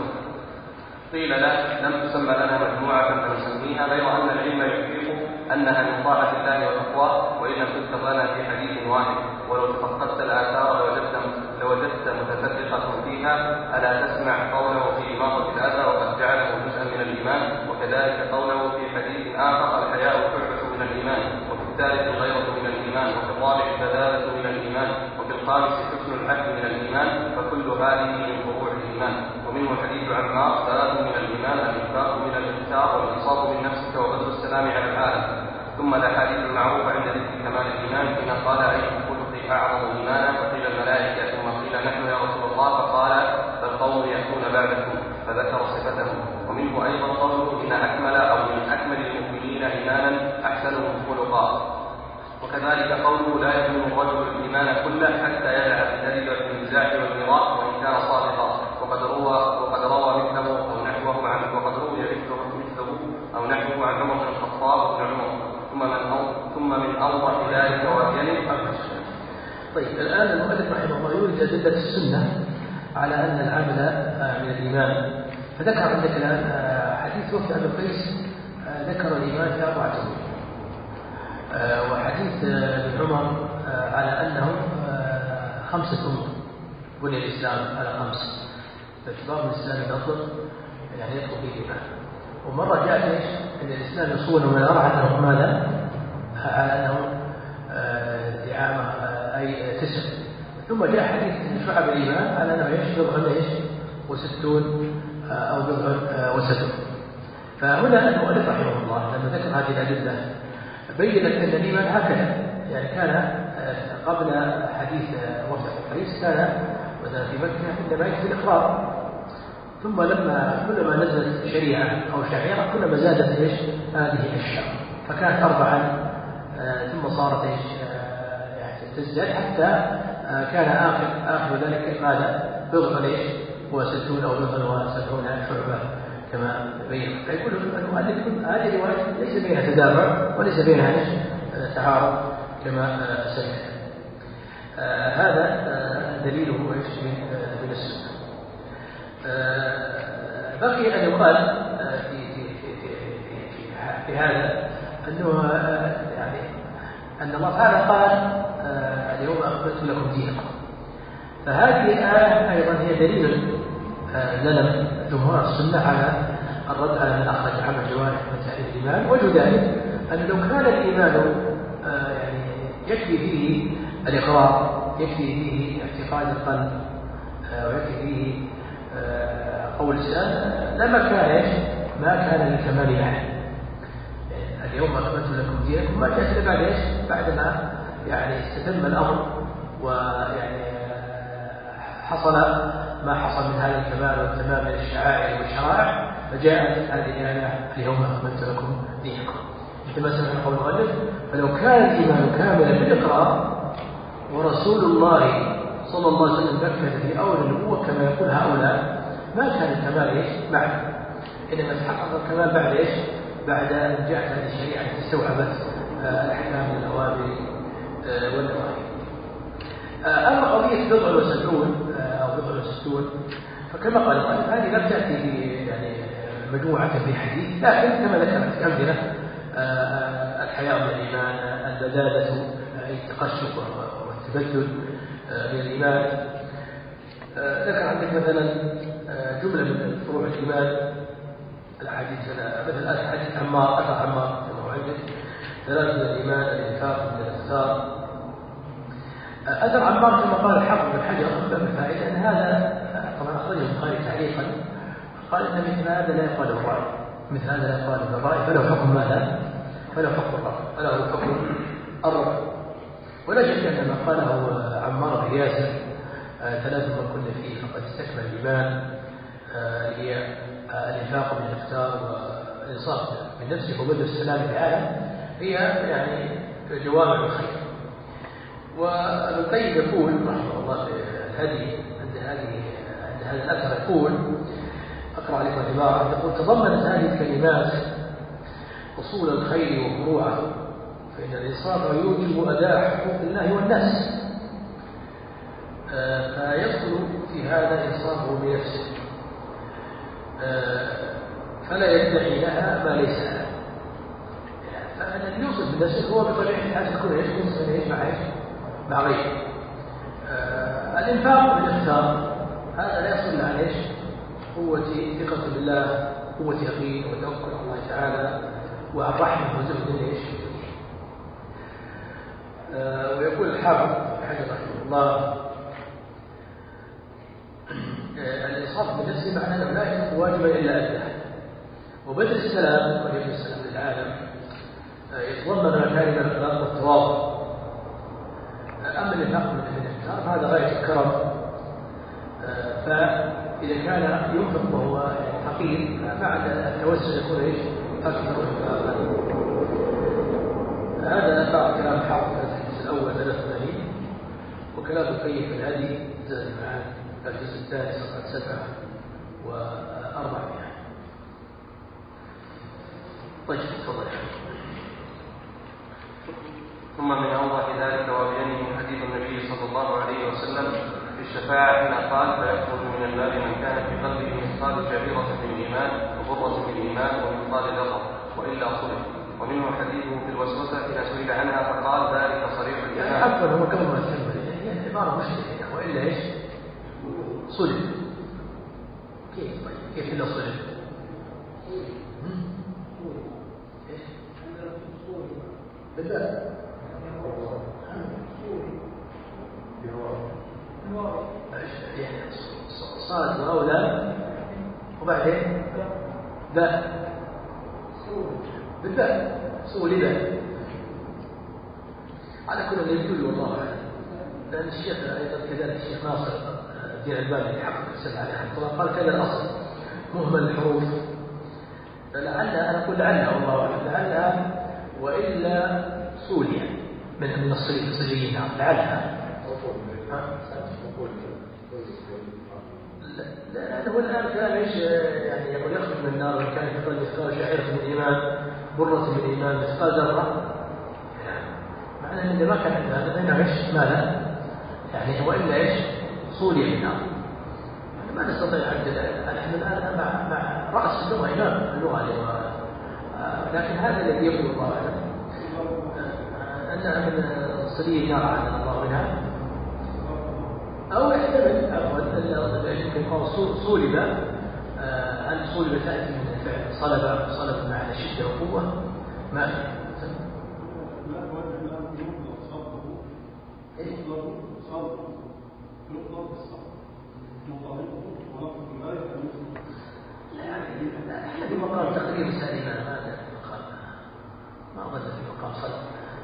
قيل لا، لم تسمى لنا مجموعة فنسميها، غير أن العلم يحقق أنها من طاعة الله وتقواه، وإن لم تذكر لنا في حديث واحد، ولو تفقدت الآثار لوجدت لوجدت متفرقة فيها. ألا تسمع قوله في إماطة الأذى وقد جعله جزءا من الإيمان، وكذلك قوله في حديث آخر: الحياء شعبة من الإيمان، وفي الثالث الغيرة من الإيمان، وفي الرابع البذالة من الإيمان، وفي الخامس حسن العهد من الإيمان، فكل هذه من فروع الإيمان. ومنه حديث عمار: ثلاث من الإيمان: الإنفاق من الاختار والإنصاف من نفسك وبذل السلام على العالم. ثم الأحاديث المعروفة عند ذكر كمال الإيمان حين قال: أي الخلق أعظم إيمانا؟ فقيل الملائكة، ثم قيل نحن يا رسول الله، فقال: فالقوم يأتون بعدكم، فذكر صفتهم. ومنه أيضا قوله: إن أكمل أو من أكمل المؤمنين إيمانا أحسنهم خلقا. وكذلك قوله: لا يكون الرجل الإيمان كله حتى يدع الكذب والنزاع والمراء وإن كان صادقا. وقد روى وقد روى مثله أو نحوه عن وقد روي مثله مثله أو نحوه عن عمر بن الخطاب وابن عمر. ثم من أو ثم من أوضح ذلك وأبين. طيب، الآن المؤلف رحمه الله يورد أدلة السنة على أن العمل من الإيمان، فذكر عندك الآن حديث وفد أبي قيس ذكر الإيمان في أربعة أمور، وحديث ابن عمر على أنه خمسة أمور، بني الإسلام على خمس، فاعتبار الإسلام الأفضل يعني يدخل فيه الإيمان. ومرة جاءت إيش؟ أن الإسلام يصون ويرى أنه ماذا؟ على أنه دعامة أي تسع. ثم جاء حديث من شعب الإيمان على أنه إيش؟ بضع إيش؟ وستون أو بضع وستون. فهنا المؤلف رحمه الله لما ذكر هذه الأدلة بيّنت أن الإيمان هكذا، يعني كان قبل حديث وفد قيس كان مثلا في مكة إنما يكفي الإقرار، ثم لما كلما نزلت شريعة أو شعيرة كلما زادت إيش هذه الأشياء، فكانت أربعا ثم صارت إيش يعني تزداد حتى كان آخر آخر ذلك ماذا؟ بضع ليش؟ وستون أو بضع وسبعون شعبة كما بين. فيقول المؤلف هذه الرواية ليس بينها تدافع وليس بينها تعارض كما سمعت. هذا دليله ايش من السنة. بقي أن يقال في في في في, في, في هذا أنه يعني أن الله تعالى قال اليوم أكملت لكم دينكم. فهذه الآية أيضا هي دليل لنا جمهور السنة على الرد على من أخرج عمل الجوارح من تعريف الإيمان. وجه ذلك أن لو كان الإيمان يعني يكفي فيه الإقرار، يكفي فيه اعتقاد القلب، ويكفي فيه قول اللسان، لما كان ما كان للكمال معه. اليوم أكملت لكم دينكم ما جاءت بعد ايش؟ بعدما يعني استتم الأمر ويعني حصل ما حصل من هذا الكمال والتمام من الشعائر والشرائع، فجاءت هذه الآية اليوم أكملت لكم دينكم. كما سمعنا قول المؤلف: فلو كان الإيمان كاملا بالإقرار ورسول الله صلى الله عليه وسلم مكث في أول النبوة كما يقول هؤلاء، ما كان الكمال ايش؟ بعد، إنما تحقق الكمال بعد ايش؟ بعد أن جاءت هذه الشريعة استوعبت الأحكام الأوامر والنواهي. أما قضية بضع وسبعون أو بضع وستون فكما قال المؤلف هذه لم تأتي في يعني مجموعة في حديث، لكن كما ذكرت أمثلة الحياء من الإيمان، البدادة أي التقشف والتبدل من الإيمان. ذكر عندك مثلا جملة من فروع الإيمان الحديث مثل حديث عمار، أثر عمار كما عندك ثلاث من الإيمان الإنفاق من الإخسار. أثر عمار كما قال الحافظ بن حجر بالفائدة أن هذا طبعا أخرجه البخاري تعليقا، قال إن مثل هذا لا يقال الرأي، مثل هذا لا يقال الرأي، فله حكم ماذا؟ فله حكم الرأي، فله حكم الرأي. ولا شك أن ما قاله عمار بن ياسر ثلاث من كل فيه فقد استكمل الإيمان، هي الإنفاق من الإفطار والإنصاف من نفسه وبذل السلام في العالم، هي يعني جوامع الخير. وابن القيم يقول رحمه الله في الهدي عند هذه عند هذا الأثر يقول: أقرأ عليكم العبارة، يقول: تضمنت هذه الكلمات أصول الخير وفروعه، فإن الإنصاف يوجب أداء حقوق الله والناس، فيدخل في هذا إنصافه بنفسه، فلا يدعي لها ما ليس لها. فالذي يوصف بنفسه هو بطبيعة الحال يكون يشكو مع مع غيره. الإنفاق بالاختار هذا لا يصل عن ايش؟ قوة ثقة بالله، قوة يقين وتوكل على الله تعالى، وعن رحمة وزهد ايش؟ ويقول الحافظ حجر رحمه الله: الإنصاف بنفسه معناه أنه لا يكون واجبا إلا أداه، وبذل السلام وبذل السلام للعالم يتضمن مكارم الأخلاق والتواضع. أما الإنفاق من الإنفاق فهذا غاية الكرم، فإذا كان ينفق وهو فقير فبعد التوسل يكون ايش؟ أكثر إنفاقا. هذا بعض كلام الحافظ في الحديث الأول ثلاث وثلاثين، وكلام القيم في الهدي زاد المعاد الجزء الثاني صفحة سبعة وأربعمائة. طيب تفضل. ثم من أوضح ذلك وأبينه حديث النبي صلى الله عليه وسلم في الشفاعة حين قال: فيخرج من النار من كان في قلبه مثقال شعيرة من الإيمان وبرة من الإيمان ومثقال ذرة وإلا صلب. ومنه حديثه في الوسوسة حين سئل عنها فقال: ذلك صريح الإيمان. يعني عفوا هو كما ما تكمل، هي عبارة مشكلة وإلا ايش؟ صلب. كيف طيب؟ كيف إلا صلب؟ ايش؟ بالله يعني صاد وأولى وبعدين باء بالباء صولي باء على كل اللي يقول والله أعلم. لأن الشيخ أيضا كذلك الشيخ ناصر الدين الألباني يحقق السبعة عليه رحمه الله قال كذا الأصل مهمل الحروف، فلعلها أنا أقول لعلها والله أعلم لعلها وإلا صوليا من من الصليب الصليبيين لعلها لا هذا هو الآن كان ايش يعني يقول يخرج من النار وإن كان في قلبه مثقال شعيرة من الإيمان برة من الإيمان مثقال ذرة، معناه أن إذا ما كان عندنا هذا فإنه ايش ماذا يعني وإلا ايش صولي من النار. يعني ما نستطيع عندنا نحن الآن مع مع رأس اللغة إمام اللغة اللغة لكن هذا الذي يقول الله أعلم أن من صلي النار عن الله منها أو يحتمل عفوا يمكن قول صولب. هل صولب تأتي من الفعل صلب صلب معنى شدة وقوة ما لا احنا في مقام تقرير سليمة هذا ما أظن في مقام صلب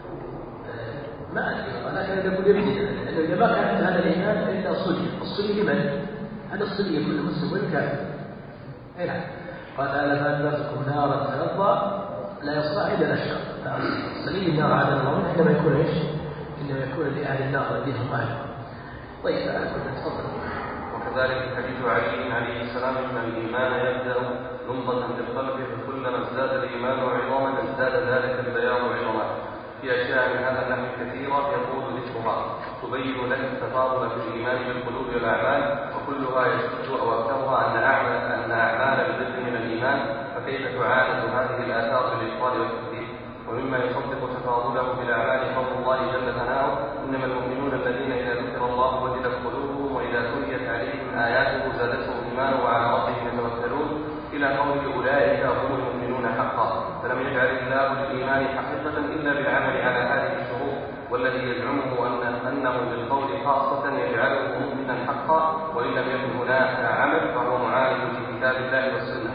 ما أدري لكن يقول يبدي لأنه إذا ما كان هذا الإيمان إلا صلي الصلي لمن؟ هذا الصلي يكون مسلم والكافر. أي نعم قال تعالى فأنذرتكم نارا تلظى لا يصلى إلا الأشقى. صلي النار عادة الله منها إنما يكون إيش؟ إنما يكون لأهل النار الذين هم أهلها. طيب أنا كنت أتفضل. وكذلك حديث علي عليه السلام أن الإيمان يبدأ لمضة في القلب فكلما ازداد الإيمان عظاما ازداد ذلك البياض عظاما. في أشياء من هذا النحو كثيرة يطول ذكرها تبين لك التفاضل في الإيمان بالقلوب والأعمال وكلها يشد أو أكثرها أن أعمال أن أعمال البر من الإيمان فكيف تعاند هذه الآثار بالإبطال والتكذيب. ومما يصدق تفاضله بالأعمال قول الله جل ثناؤه إنما المؤمنون الذين إذا ذكر الله وجلت قلوبهم وإذا تليت عليهم آياته زادتهم إيمانا وعلى ربهم يتوكلون إلى قول أولئك هم المؤمنون حقا. فلم يجعل الله للإيمان حقيقة إلا بالعمل على هذه الشروط والذي يزعمه أن أنه بالقول خاصة يجعله مؤمنا حقا وإن لم يكن هناك عمل فهو معاند لكتاب الله والسنة.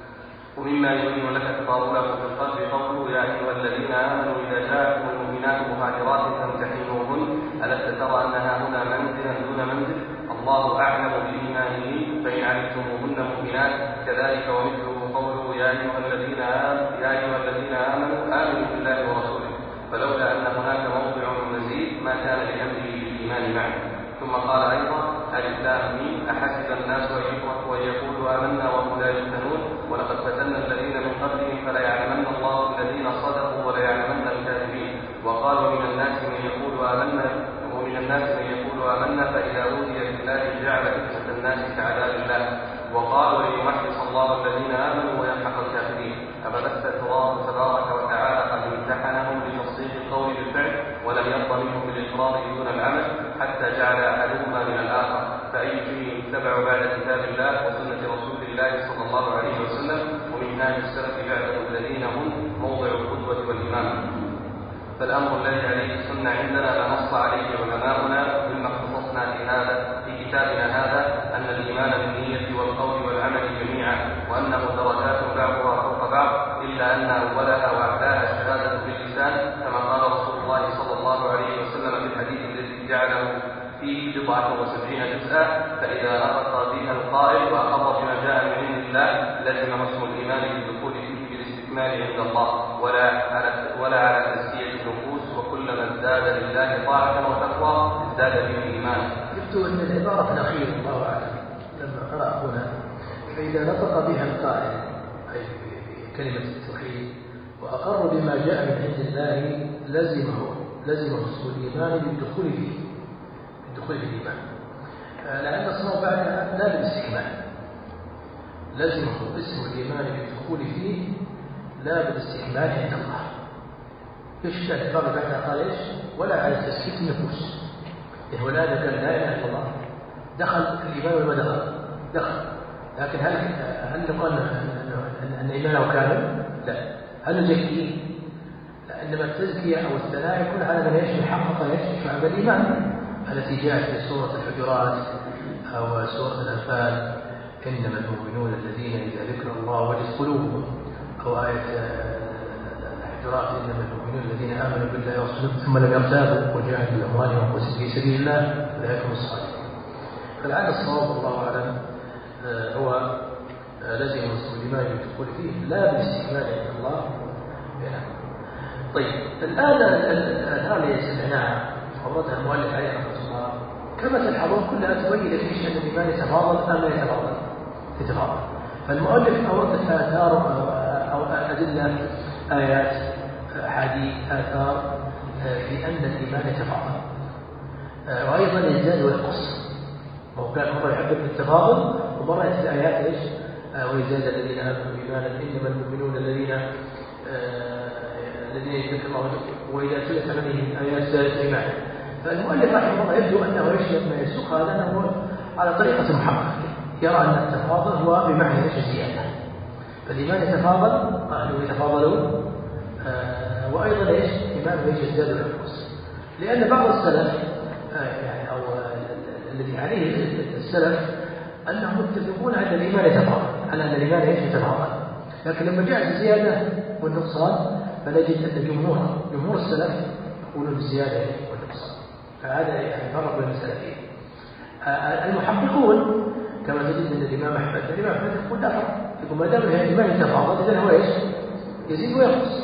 ومما يبين لك تفاضله في القلب قوله يا أيها الذين آمنوا إذا جاءكم المؤمنات مهاجرات فامتحنوهن ألست ترى أنها هنا منزلا دون منزل الله أعلم بإيمانهن فإن علمتموهن مؤمنات كذلك ومثله قوله يا أيها الذين آمنوا يا أيها الذين آمنوا آمنوا بالله ورسوله فلولا أن هناك موضع مزيد ما كان لأمره بالإيمان معه. ثم قال أيضا الإسلام مين أحسب الناس أن يتركوا أن يقولوا آمنا وهم لا يفتنون ولقد فتنا الذين من قبلهم فليعلمن الله الذين صدقوا وليعلمن الكاذبين. وقال ومن الناس من يقول آمنا ومن الناس من يقول آمنا فإذا أوذي في الله جعل فتنة الناس كعذاب الله. وقال وليمحص الله الذين آمنوا ويمحق الكافرين. أفلست تراه تبارك وتعالى قد امتحنهم بتصديق القول بالفعل ولم يرضى منهم بالإقرار دون العمل حتى جعل أحدهما من الآخر. فأي شيء اتبعوا بعد كتاب الله وسنة رسول الله صلى الله عليه وسلم ومنهاج السلف بعده الذين هم موضع القدوة والإمام. فالأمر الذي عليه السنة عندنا لا نص عليه علماؤنا مما اختصصنا في هذا في كتابنا هذا أن الإيمان بالنية والقول والعمل جميعا وأنه درجات بعضها فوق بعض إلا أن أولها وأعلاها الشهادة باللسان كما قال رسول الله صلى الله عليه وسلم في الحديث الذي جعله فيه بضعة وسبعين جزءا فإذا نطق بها القائل وأخبر بما جاء من عند الله لزم اسم الإيمان بالدخول فيه بالاستكمال عند الله ولا على ولا على تزكية النفوس وكلما ازداد لله طاعة وتقوى ازداد به الإيمان. يبدو أن العبارة الأخيرة الله أعلم لما قرأ هنا فإذا نطق بها القائل أي كلمة التوحيد وأقر بما جاء من عند الله لزمه لزمه اسم الإيمان بالدخول فيه بالدخول في الإيمان لأن الصواب بعدها لا بالاستكمال لزمه اسم الإيمان بالدخول فيه لا بالاستكمال عند الله. إيش العبارة بعدها قال إيش ولا على تزكية النفوس هو لا قال لا إله إلا الله دخل في الإيمان ولا دخل دخل لكن هل هل نقول أن إيمانه كامل؟ لا. هل نزكيه؟ لا. إنما التزكية أو الثناء يكون على من يشمل حقق يشمل شعب الإيمان التي جاءت في سورة الحجرات أو سورة الأنفال إنما المؤمنون الذين إذا ذكر الله وجلت قلوبهم أو آية الحجرات إنما المؤمنون الذين آمنوا بالله ورسوله ثم لم يرتابوا وجاهدوا بأموالهم وأنفسهم في سبيل الله أولئك هم الصالحون. فالعاد الصواب والله أعلم هو لازم اسم الإيمان بالدخول فيه لا بالاستكمال عند الله. طيب الآن الآن اللي سمعناها أوردها المؤلف عليه رحمة الله كما تلحظون كلها تبين ليش أن الإيمان يتفاضل أم لا يتفاضل؟ يتفاضل. فالمؤلف أورد آثار أو أدلة آيات أحاديث آثار في أن الإيمان يتفاضل، وأيضا يزداد وينقص. وكان مرة يحب التفاضل ومرة يأتي الآيات إيش؟ ويزداد الذين آمنوا إيمانا إنما المؤمنون الذين الذين يذكر الله وإذا تلت عليهم آيات زادت إيمانا. فالمؤلف رحمه الله يبدو أنه يشرح ما يسوق هذا أنه على طريقة محقق، يرى أن التفاضل هو بمعنى ايش؟ الزيادة. فالإيمان يتفاضل، أهله يتفاضلون، آه وأيضا إيش؟ إيمانه ايش؟ يزداد وينقص. لأن بعض السلف آه يعني أو الذي عليه السلف أنهم متفقون على أن الإيمان يتفاضل، على أن الإيمان ايش؟ يتفاضل. لكن لما جاءت الزيادة والنقصان فنجد أن جمهور جمهور السلف يقولون بالزيادة والنقصان. فهذا يعني فرق بين السلفين. المحققون كما تجد ان الامام احمد الامام احمد يقول لا فرق، يقول ما دام الايمان يتفاضل اذا هو ايش؟ يزيد وينقص.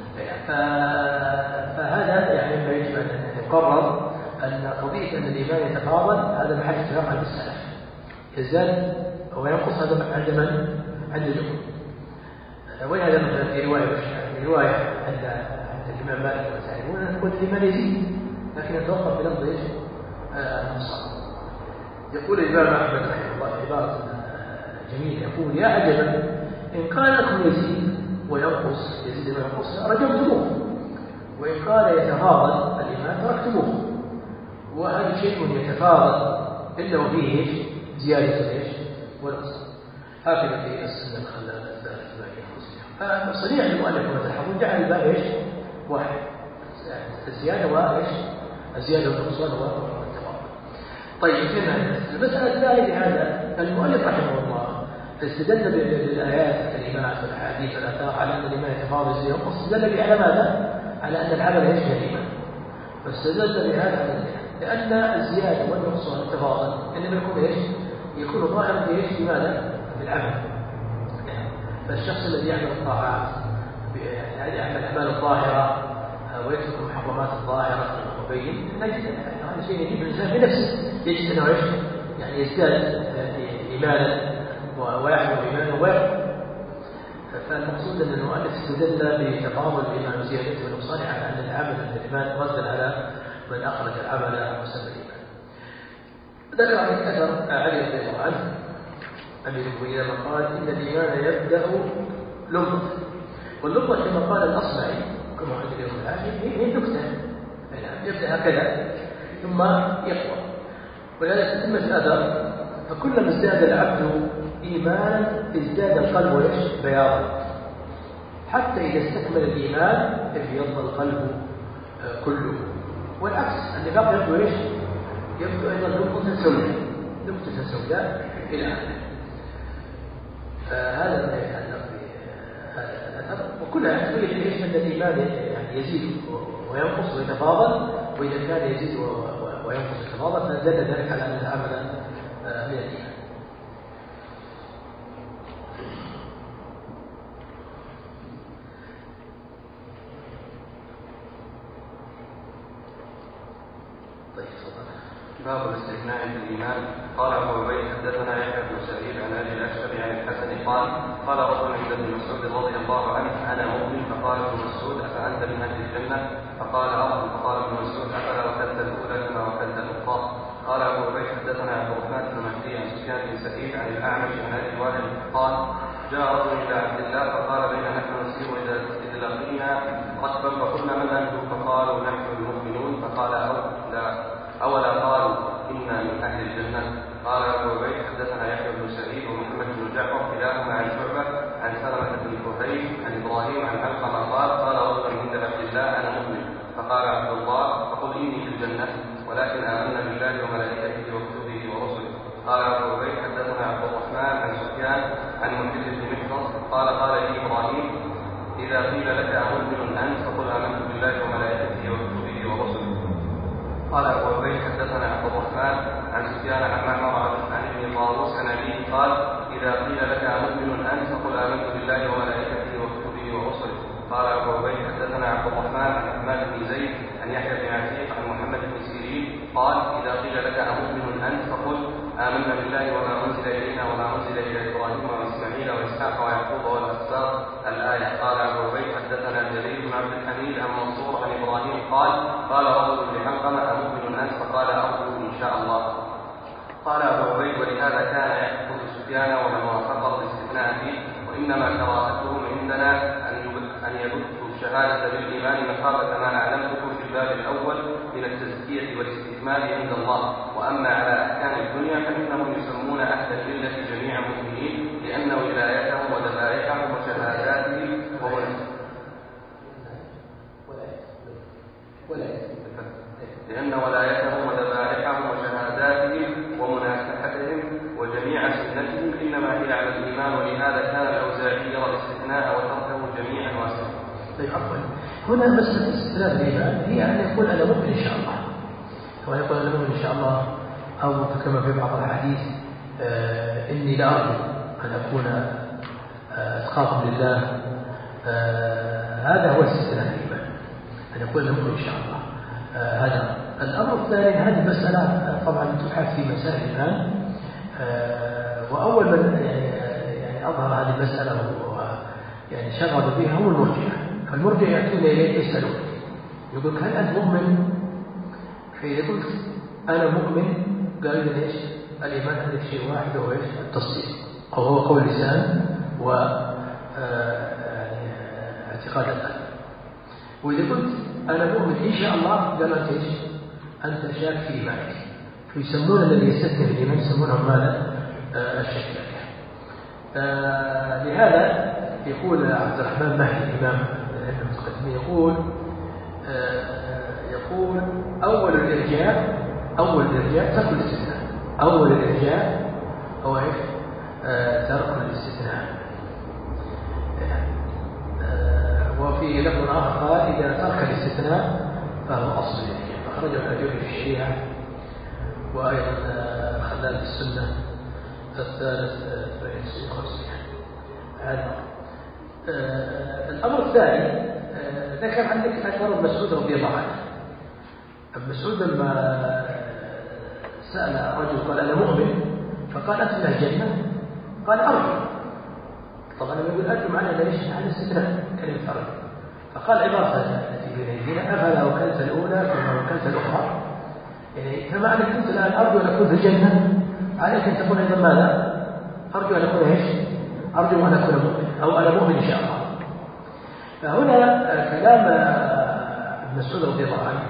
فهذا يعني ما يجب ان يقرر ان قضيه ان الايمان يتفاضل هذا محل اتفاق عند السلف. يزداد وينقص هذا عند من؟ عند الجمهور. ولهذا مثلا في روايه في روايه عند عند الامام مالك وسائرون يقول الايمان يزيد لكن يتوقف بلفظ ايش؟ النقصان. يقول الإمام أحمد رحمه الله عبارة جميلة، يقول يا عجبا إن قال لكم يزيد وينقص يزيد وينقص رجمتموه، وإن قال يتفاضل الإيمان تركتموه. وهذا شيء يتفاضل إلا وفيه إيش؟ زيادة إيش؟ ونقص. هكذا في السنة الخلال الثالث ما في صريح المؤلف كما تلاحظون جعل الباب إيش؟ واحد، الزيادة وإيش؟ الزيادة والنقصان والتفاضل. طيب المسألة الثالثة هذا المؤلف رحمه الله استدل بالآيات الكلمات والأحاديث والآثار على أن الإيمان يتفاضل يزيد وينقص. استدل على ماذا؟ على أن العمل يشبه الإيمان. فاستدل بهذا لأن الزيادة والنقصان والتفاضل إنما يكون إيش؟ يكون ظاهرا في إيش؟ بماذا؟ بالعمل. فالشخص الذي يعمل الطاعات يعني يعمل الأعمال الظاهرة ويترك المحرمات الظاهرة المبين نجد هذا شيء يجب الإنسان بنفسه، يجد أنه إيش؟ يعني يزداد إيمانا ويحمل إيمانا ويحمل. فالمقصود أن المؤلف استدل بتفاضل الإيمان وزيادته والنقصان على أن العمل من الإيمان ردا على من أخرج العمل عن مسمى الإيمان. ذكر عن الأثر علي رضي الله عنه أمير المؤمنين قال إن الإيمان يبدأ لمضة، واللمضة كما قال الأصمعي كما عند اليوم العاشر هي النكتة، يعني يبدأ هكذا ثم يقوى. ولذلك تتم الأثر فكلما ازداد العبد إيمانا ازداد القلب ويش بياضا، حتى إذا استكمل الإيمان ابيض القلب كله. والعكس النفاق يبدو ايش؟ يبدو أيضا نقطة سوداء، نقطة سوداء إلى آخره. فهذا ما يتعلق بهذا الأثر، وكلها تبين ايش؟ أن الإيمان يعني يزيد وينقص ويتفاضل، وإذا كان يزيد وينقص ويتفاضل فدل ذلك على أن العمل من الإيمان. باب الاستثناء في الايمان. قال ابو عبيد حدثنا يحيى بن سعيد عن ابي الاشهب عن الحسن قال قال رجل عند ابن مسعود رضي الله عنه انا مؤمن، فقال ابن مسعود افانت من اهل الجنه؟ فقال اه. فقال ابن مسعود افلا وكلت الاولى كما وكلت الاخرى؟ قال ابو عبيد حدثنا عبد الرحمن بن مهدي عن سفيان بن سعيد عن الاعمش عن ابي وائل قال جاء رجل الى عبد الله فقال بين نحن نسير اذا لقينا ركبا فقلنا من انتم؟ فقالوا نحن المؤمنون. فقال او لا أولا قالوا إنا من أهل الجنة؟ قال أبو عبيد حدثنا يحيى بن سعيد ومحمد بن جعفر كلاهما عن شعبة عن سلمة بن كهيل عن إبراهيم عن علقمة قال قال رجل عند عبد الله أنا مؤمن. فقال عبد الله فقل إني في الجنة ولكن آمنا بالله وملائكته وكتبه ورسله. قال أبو عبيد حدثنا عبد الرحمن عن سفيان عن محمد بن محفظ قال قال لي إبراهيم إذا قيل لك أمؤمن أنت فقل آمنت بالله وملائكته وكتبه ورسله. قال أبو عبيد حدثنا عبد الرحمن عن سفيان عن معمر عن ابن طاووس عن أبيه قال إذا قيل لك أمؤمن أنت فقل آمنت بالله وملائكته وكتبه ورسله. قال أبو عبيد حدثنا عبد الرحمن عن حماد بن زيد عن يحيى بن عتيق عن محمد بن سيرين قال إذا قيل لك أمؤمن أنت فقل آمنا بالله وما أنزل إلينا وما أنزل إلى إبراهيم وإسماعيل وإسحاق ويعقوب والأسباط الآية. قال أبو عبيد حدثنا جرير بن عبد الحميد عن منصور عن إبراهيم قال قال رجل لحنقمة أمؤمن أنت فقال أرجو إن شاء الله. قال أبو عبيد ولهذا كان يأخذ سفيان ومن وافقه الاستثناء فيه وإنما كراهتهم عندنا أن يبثوا الشهادة بالإيمان مخافة ما أعلمته في الباب الأول من التزكية والاستكمال عند الله. وأما على أحكام الدنيا فإنهم يسمون أهل الملة جميعا مؤمنين لأن ولايتهم وذبائحهم وشهاداتهم لأن ولايتهم وذبائحهم وشهاداتهم ومناكحتهم وجميع سنتهم إنما هي على الإيمان. ولهذا كان الأوزاعي يرى الاستثناء وتركه جميعا واسعا. طيب عفوا، هنا مسألة استثناء الإيمان هي أن يقول أنا مؤمن إن شاء الله، هو يقول أنا مؤمن إن شاء الله، أو كما في بعض الحديث آه إني لا أرجو أن أكون أتقاكم لله. آه هذا هو استثناء الإيمان، أن يقول أنا مؤمن إن شاء الله. آه هذا الأمر الثاني. هذه المسألة طبعا تبحث في مسائل الآن، آه وأول من يعني, يعني أظهر هذه المسألة يعني شغل بها هو المرجئة. فالمرجئة يأتون إليه يسألون يقول هل أنت مؤمن؟ فإذا قلت أنا مؤمن قالوا لي إيش؟ الإيمان عندك شيء واحد هو إيش؟ التصديق، أو هو قول اللسان و اعتقاد القلب. وإذا قلت أنا مؤمن إن شاء الله قالوا أنت إيش؟ أنت شاك في إيمانك. فيسمون الذي يستثني الإيمان يسمونهم ماذا؟ الشكاك. لهذا يقول عبد الرحمن مهدي الإمام المتقدم يقول يقول أول الإرجاء أول الإرجاء ترك الاستثناء. أول الإرجاء هو إيش؟ ترك الاستثناء. وفي لفظ آخر قال إذا ترك الاستثناء فهو أصل الإرجاء. أخرجه الأجوري في الشريعة، وأيضا خلال السنة الثالث في خمسين. هذا آه الأمر الثاني. آه ذكر عندك أثر ابن مسعود رضي الله عنه. ابن مسعود لما سأل رجل قال أنا مؤمن، فقال أنت من الجنة؟ قال أرجو. طبعا لما يقول أرجو معناه ليش؟ عن الاستثناء كلمة أرجو. فقال عبارة التي بين أيدينا أفلا وكلت الأولى كما وكلت الأخرى، يعني فمعنى كنت الآن أرجو أن أكون في الجنة عليك أن تكون أيضا ماذا؟ أرجو أن أكون إيش؟ أرجو أن أكون مؤمن، أو أنا مؤمن إن شاء الله. فهنا كلام ابن مسعود رضي الله عنه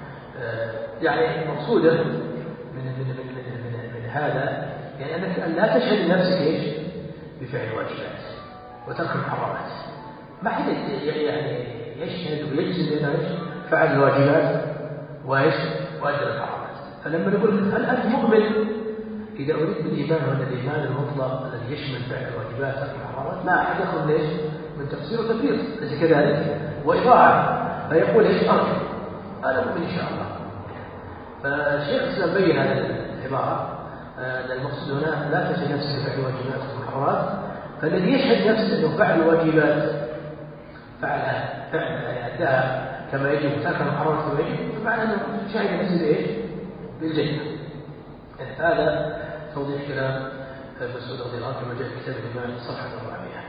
يعني مقصوده من من من من, من, من هذا يعني أنك أن لا تشهد لنفسك إيش؟ بفعل الواجبات وترك المحرمات. ما حد يعني يشهد ويجزم بأنه إيش؟ فعل الواجبات وإيش؟ وأجر المحرمات. فلما نقول هل أنت مؤمن؟ إذا أريد بالإيمان هو الإيمان المطلق الذي يشمل فعل الواجبات ترك المحرمات، ما أحد يأخذ ليش؟ من تفسير وتفسير ليس كذلك وإضاعة. فيقول إيش؟ أرجو أنا مؤمن إن شاء الله. فالشيخ الإسلام بين هذه العبارة أن المقصود هنا لا تشهد نفسك بفعل الواجبات والمحرمات. فالذي يشهد نفسه أنه فعل الواجبات فعلها فعلها أداها كما يجب ترك المحرمات كما يجب، فمعنى أنه شهد نفسه بإيش؟ بالجنة. يعني هذا توضيح كلام مسعود رضي الله عنه كما جاء في كتاب الإيمان صفحة أربعمائة.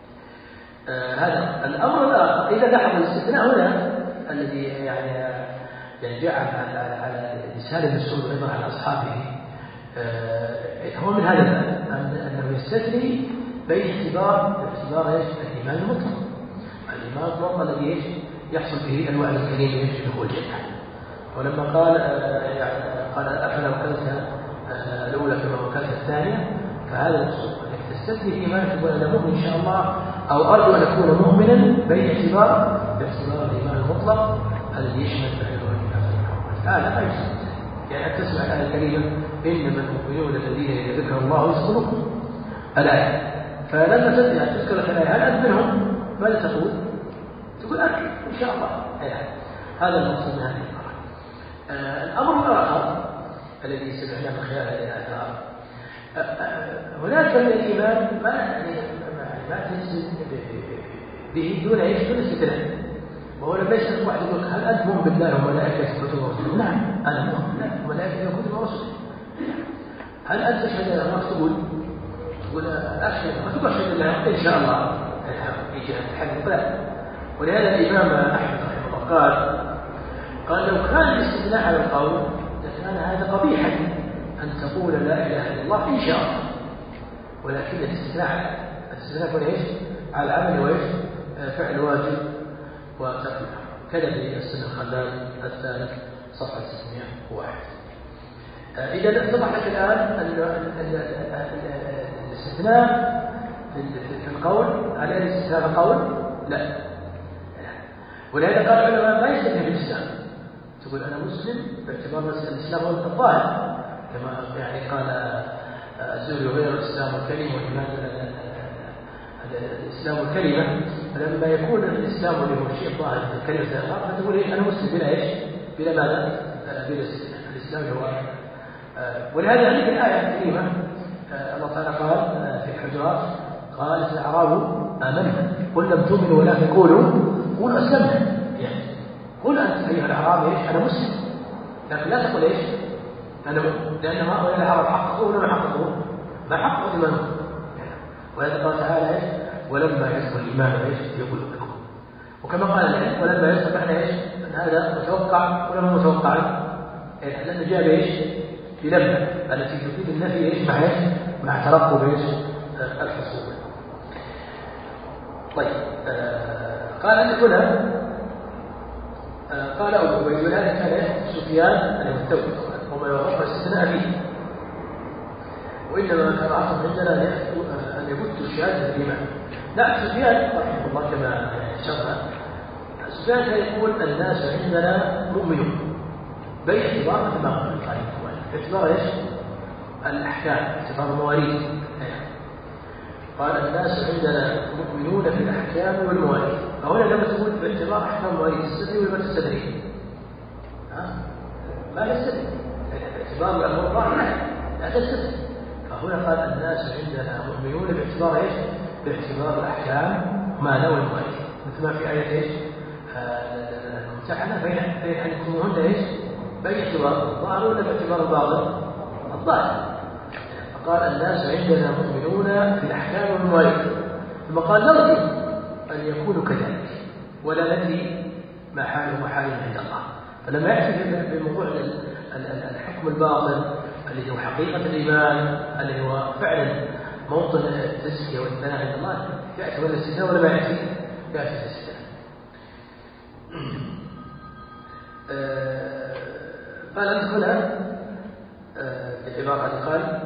آه هذا الأمر الآخر. إذا لاحظ الاستثناء هنا الذي يعني يعني جاء على على لسان مسعود أيضا على أصحابه آه هو من هذا أن أنه يستثني بين اعتبار باعتبار ايش؟ الإيمان المطلق. الإيمان المطلق الذي ايش؟ يحصل به الوعد الكريم ايش؟ دخول الجنة. ولما قال آه يعني قال أفلا وكلت الأولى كما وكلت الثانية، فهذا المقصود أنك تستثني الإيمان تقول أنا مؤمن إن شاء الله، أو أرجو أن أكون مؤمنا بين اعتبار باعتبار الإيمان المطلق الذي يشمل فعل الواجبات والمحرمات. هذا ما يشمل يعني أن تسمع الآية الكريمة إنما المؤمنون الذين إذا ذكر الله يذكرون الآية. فلما تذكر الآية هل أنت منهم؟ ماذا تقول؟ تقول أرجو إن شاء الله. هذا المقصود من هذه الآية. آه الأمر الآخر الذي سمعناه من خلال هذه الآثار هناك من الإيمان ما يعني ما تجزم به دون ايش؟ دون استثناء. وهو لما يسأل واحد يقول هل أنت مؤمن بالله وملائكته وكتبه ورسله؟ نعم أنا مؤمن بالله وملائكته وكتبه ورسله. هل أنت تشهد أن الله تقول تقول أشهد ما تقول أشهد الله إن شاء الله يجي الحل فلا. ولهذا الإمام أحمد رحمه الله قال قال لو كان الاستثناء على القول لكان هذا قبيحا أن تقول لا إله إلا الله إن شاء الله، ولكن الاستثناء الاستثناء يكون إيش؟ على العمل وإيش؟ فعل واجب وترك كذا في السنة الخلال الثالث صفحة ستمائة وواحد. إذا اتضح لك الآن أن الاستثناء في القول على الاستثناء في القول لا. ولهذا قال العلماء ما يستثني في الإسلام. تقول أنا مسلم باعتبار الإسلام هو الظاهر كما يعني قال الزهري غير الإسلام الكريم والإيمان الإسلام الكلمة. فلما يكون الإسلام اللي هو شيء ظاهر من كلمة الإقرار فتقول إيه أنا مسلم بلا إيش؟ بلا ماذا؟ بلا استثناء. الإسلام هو ولهذا هذه الآية الكريمة الله تعالى قال في الحجرات قالت الأعراب آمنا قل لم تؤمنوا ولكن قولوا قولوا أسلمنا. يعني قل أنت أيها الأعراب إيش؟ أنا مسلم، لكن لا تقول إيش؟ أنا مؤمن، لأن هؤلاء الأعراب حققوا ولا ما حققوا؟ ما حققوا إيمانهم. ولهذا قال تعالى إيش؟ ولما يدخل الإيمان إيش؟ في قلوبكم. وكما قال العلم ولما يدخل معنى إيش؟ أن هذا متوقع ولا ما متوقع؟ إيه؟ لأنه جاب إيش؟ بلما التي تفيد النفي إيش؟ مع إيش؟ مع ترقب إيش؟ الحصول. طيب آه قال أن هنا آه قال أبو عبيد ولهذا كان سفيان المتوكل وما يوافق الاستثناء فيه، وإنما كراهتهم عندنا أن يبثوا الشهادة بالإيمان. لا سفيان رحمه الله كما شرح سفيان كان يقول الناس عندنا مؤمنون باعتبار كما قال القائل باعتبار ايش؟ الأحكام، باعتبار المواريث. قال الناس عندنا مؤمنون في الأحكام والمواريث. فهنا لما تقول باعتبار أحكام مواريث تستدري ولا ما تستدري؟ ها؟ ما تستدري باعتبار الأمر الظاهر لا تستدري. فهنا قال الناس عندنا مؤمنون باعتبار ايش؟ باعتبار الأحكام ما نوى المواريث، مثل ما في آية ايش؟ الممتحنة بين بين حكمهن ايش؟ باعتبار الظاهر ولا باعتبار الباطن؟ الظاهر. فقال الناس عندنا مؤمنون في الأحكام والمواريث، ثم قال نرجو أن يكونوا كذلك ولا ندري ما حاله وحال عند الله. فلما يأتي بموضوع الحكم الباطن الذي هو حقيقة الإيمان الذي هو فعلا موطن التزكية والثناء عند الله يأتي ولا الاستثناء ولا ما يأتي؟ يأتي الاستثناء. آه قال أنت هنا بالعبارة التي قال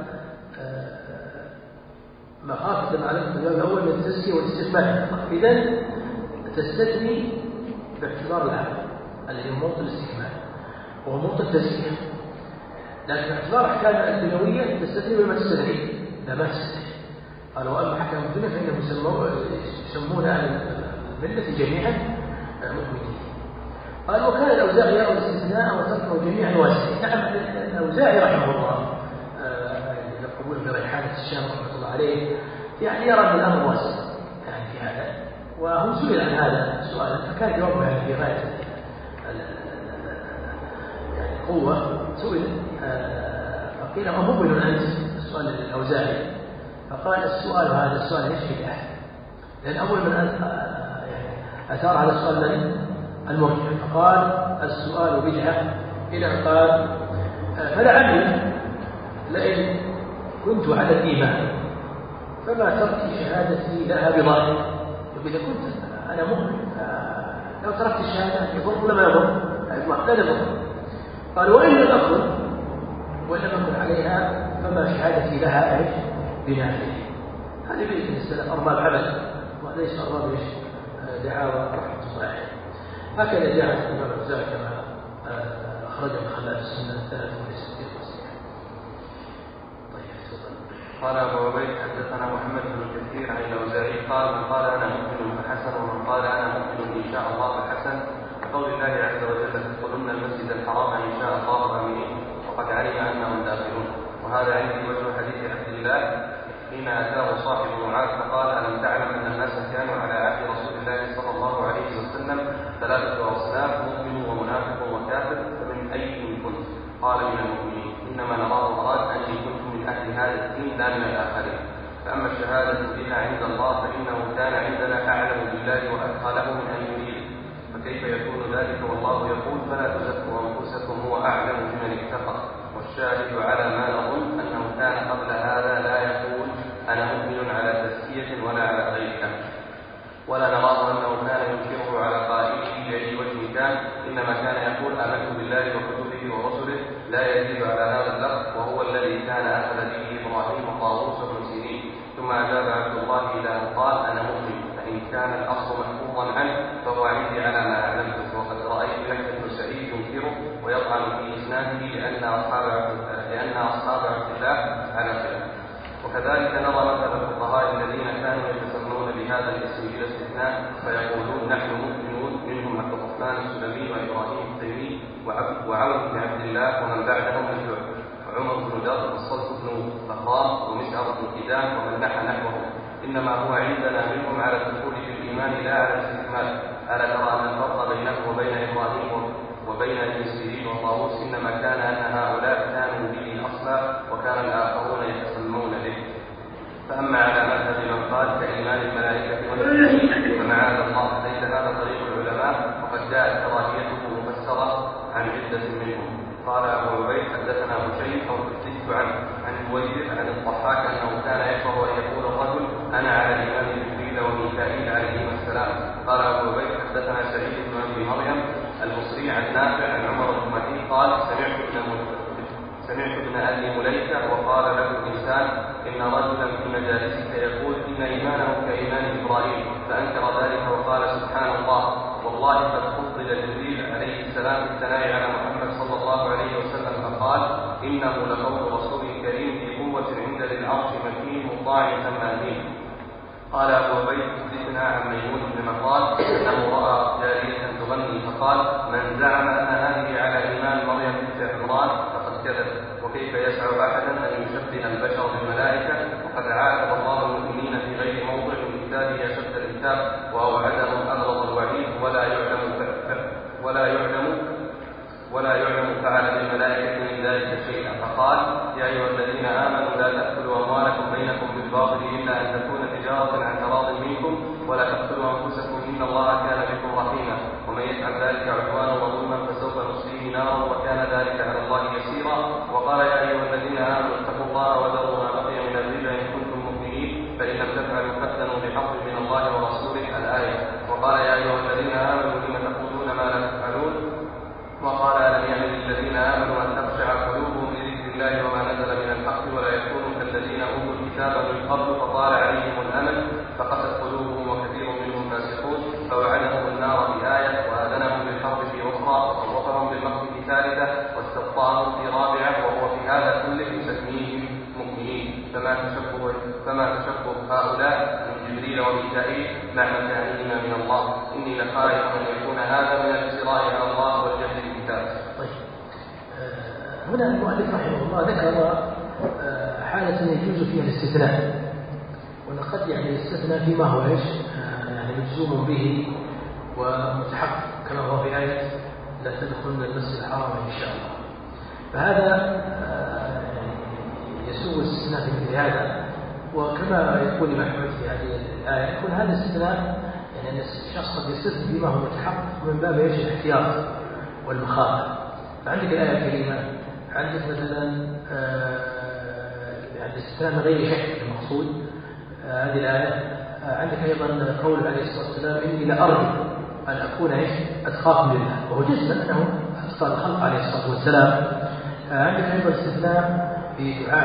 مخافة المعلومة الجواب الأول من التزكية والاستثناء. إذن تستثني باعتبار العمل الذي هو موطن الاستكمال وهو موطن التزكية، لكن باعتبار أحكام الدنيوية تستثني بما تستثني لا ما تستثني. قال وأما أحكام الدنيا فإنهم يسمون أهل الملة جميعا مؤمنين. قال وكان الأوزاعي يرى الاستثناء وتركه جميعا واسعين. نعم الأوزاعي رحمه الله يقول بريحانة الشام رحمه الله عليه يعني يرى أن الأمر واسع يعني في هذا، وهو سئل عن هذا سؤالا فكان جوابه يعني في غاية يعني قوة. سئل فقيل أمؤمن أنت؟ السؤال للأوزاعي فقال السؤال هذا السؤال ايش في الأهل، لأن أول من يعني أثار على السؤال من المرجع فقال السؤال بدعة إلى أن قال فلعلي لئن كنت على الإيمان فما ترك شهادتي لها بضار. إذا كنت أنا مؤمن لو تركت الشهادة يضر ولا ما يضر؟ لا يضر. قال وإن لم أكن وإن لم أكن عليها فما شهادتي لها ايش؟ بنافذة. هذه بيت السلف أرباب عمل وليس أرباب ايش؟ دعاوى رحمة الله عليه. هكذا جاء الإمام الأوزاعي كما أخرجه من خلال السنة الثلاثة والستين والسنة. قال أبو عبيد حدثنا محمد بن كثير عن الأوزاعي قال من قال أنا مؤمن فحسن ومن قال أنا مؤمن إن شاء الله فحسن، قول الله عز وجل تدخلن المسجد الحرام إن شاء الله آمنين وقد علم أنهم داخلون. وهذا عندي وجه حديث عبد الله حين أتاه صاحب معاذ فقال ألم تعلم أن الناس كانوا على عهد رسول الله صلى الله عليه وسلم ثلاثة أصناف: مؤمن ومنافق وكافر، فمن أي كنت؟ قال: من المؤمنين. إنما نراه أراد أني كنت من أهل هذا الدين لا من الآخرين. فأما الشهادة بها عند الله فإنه كان عندنا أعلم بالله وأتقى له من أن يريد، فكيف يكون ذلك والله يقول: فلا تزكوا أنفسكم هو أعلم بمن اتقى. والشاهد على ما نظن أنه كان قبل هذا لا يقول أنا مؤمن على تزكية ولا على غيرها، ولا نراه أنه كان ينكره على قائله بأي وجه كان، إنما كان يقول آمنت بالله وكتبه ورسله لا يزيد على هذا اللفظ، وهو الذي كان أخذ به إبراهيم وطاووس بن سيرين. ثم أجاب عبد الله إلى أن قال أنا مؤمن، فإن كان الأصل محفوظا عنه فهو عندي على ما أعلمته. وقد رأيت يحيى بن سعيد ينكره ويطعن في إسناده لأن أصحاب لأن أصحاب عبد الله على خلاف. وكذلك نرى مثل الفقهاء الذين كانوا يتسمون بهذا الاسم بلا استثناء فيقولون نحن مؤمنون، منهم عبد الرحمن السلمي وإبراهيم التيمي وعون بن عبد الله ومن بعدهم مثل عمر بن در والصلت بن فخار ومسعر بن كدام ومن نحى نحوهم، إنما هو عندنا منهم على الدخول في الإيمان لا على الاستكمال. ألا ترى أن الفرق بينه وبين إبراهيم وبين ابن سيرين وطاووس إنما كان أن هؤلاء كانوا به أصلا وكان الآخرون يتسمون به. فأما على مذهب من قال كإيمان الملائكة والمؤمنين فمعاذ الله ليس هذا طريق العلماء، وقد جاءت كراهيته مفسرة عن عدة منهم. قال أبو عبيد حدثنا هشيم أو حدثت عنه عن بويبر عن الضحاك أنه كان يكره أن يقول الرجل أنا على الإمام جبريل وميكائيل عليهما السلام. قال أبو عبيد حدثنا سعيد بن أبي مريم المصري عن نافع عن عمر بن مهدي قال سمعت ابن سمعت ابن أبي مليكة وقال له الإنسان إن رجلا في مجالسك يقول إن إيمانه كإيمان إبراهيم، فأنكر ذلك وقال سبحان الله والله قد فضل جبريل عليه السلام بالثناء على محمد صلى الله عليه وسلم فقال إنه لقول رسول كريم في قوة عند ذي العرش مكين مطاع ثم أمين. قال أبو عبيد حدثنا عن ميمون بن مهران أنه رأى جارية تغني فقال من زعم أن هذه على إيمان مريم بنت عمران فقد كذب، وكيف يسع أحدا أن يشبه البشر بالملائكة، وقد عاتب الله المؤمنين في غير موضع من كتابه أشد الكتاب وأوعدهم أغلظ الوعيد ولا يعلم ولا يعلم ولا يعلم فعل بالملائكة من ذلك شيئا. فقال يا أيها الذين آمنوا لا تأكلوا أموالكم بينكم بالباطل إلا أن تكون تجارة عن تراض منكم ولا تقتلوا أنفسكم إن الله كان بكم رحيما، ومن يفعل ذلك عدوانا وظلما فسوف نصليه نارا وكان ذلك على الله يسيرا. وقال يا أيها الذين آمنوا اتقوا الله وذروا ما بقي من الربا إن كنتم مؤمنين فإن لم تفعلوا فأذنوا بحرب من الله ورسوله الآية. وقال يا أيها الذين آمنوا لم تقولون ما لا تفعلون. وقال ألم يعن للذين آمنوا أن تخشع قلوبهم لذكر الله وما نزل من الحق ولا يكونوا كالذين أوتوا الكتاب من قبل فطال عليهم الأمل فقست قلوبهم وكثير منهم فاسقون. فوعدهم النار بآية وآذنهم بالحرب في أخرى وخوفهم بالمقت في ثالثة واستبطأهم في رابعة، وهو في هذا كله يسميهم مؤمنين. فما تشبه فما تشبه هؤلاء من جبريل وميكائيل مع مكانهما من الله. إني لخائف أن يكون هذا من الافتراء على الله والجهل بالكتاب. طيب هنا المؤلف رحمه الله ذكر حالة يجوز فيها الاستثناء، ولقد يعني الاستثناء فيما هو ايش يعني مجزوم به ومتحقق كما هو في آية لا تدخلن المسجد الحرام إن شاء الله. فهذا يسوغ الاستثناء في مثل هذا، وكما يقول محمد في هذه الآية يقول هذا الاستثناء يعني أن الشخص قد يستثني بما هو متحقق من باب ايش الاحتياط والمخاطر. فعندك الآية الكريمة عندك مثلا يعني الاستثناء من غير شك المقصود هذه الآية. عندك أيضا قول عليه الصلاة والسلام إني لأرجو أن أكون إيش أتقاكم لله، وهو جزء أنه أتقى الخلق عليه الصلاة والسلام. عندك أيضا استثناء في دعاء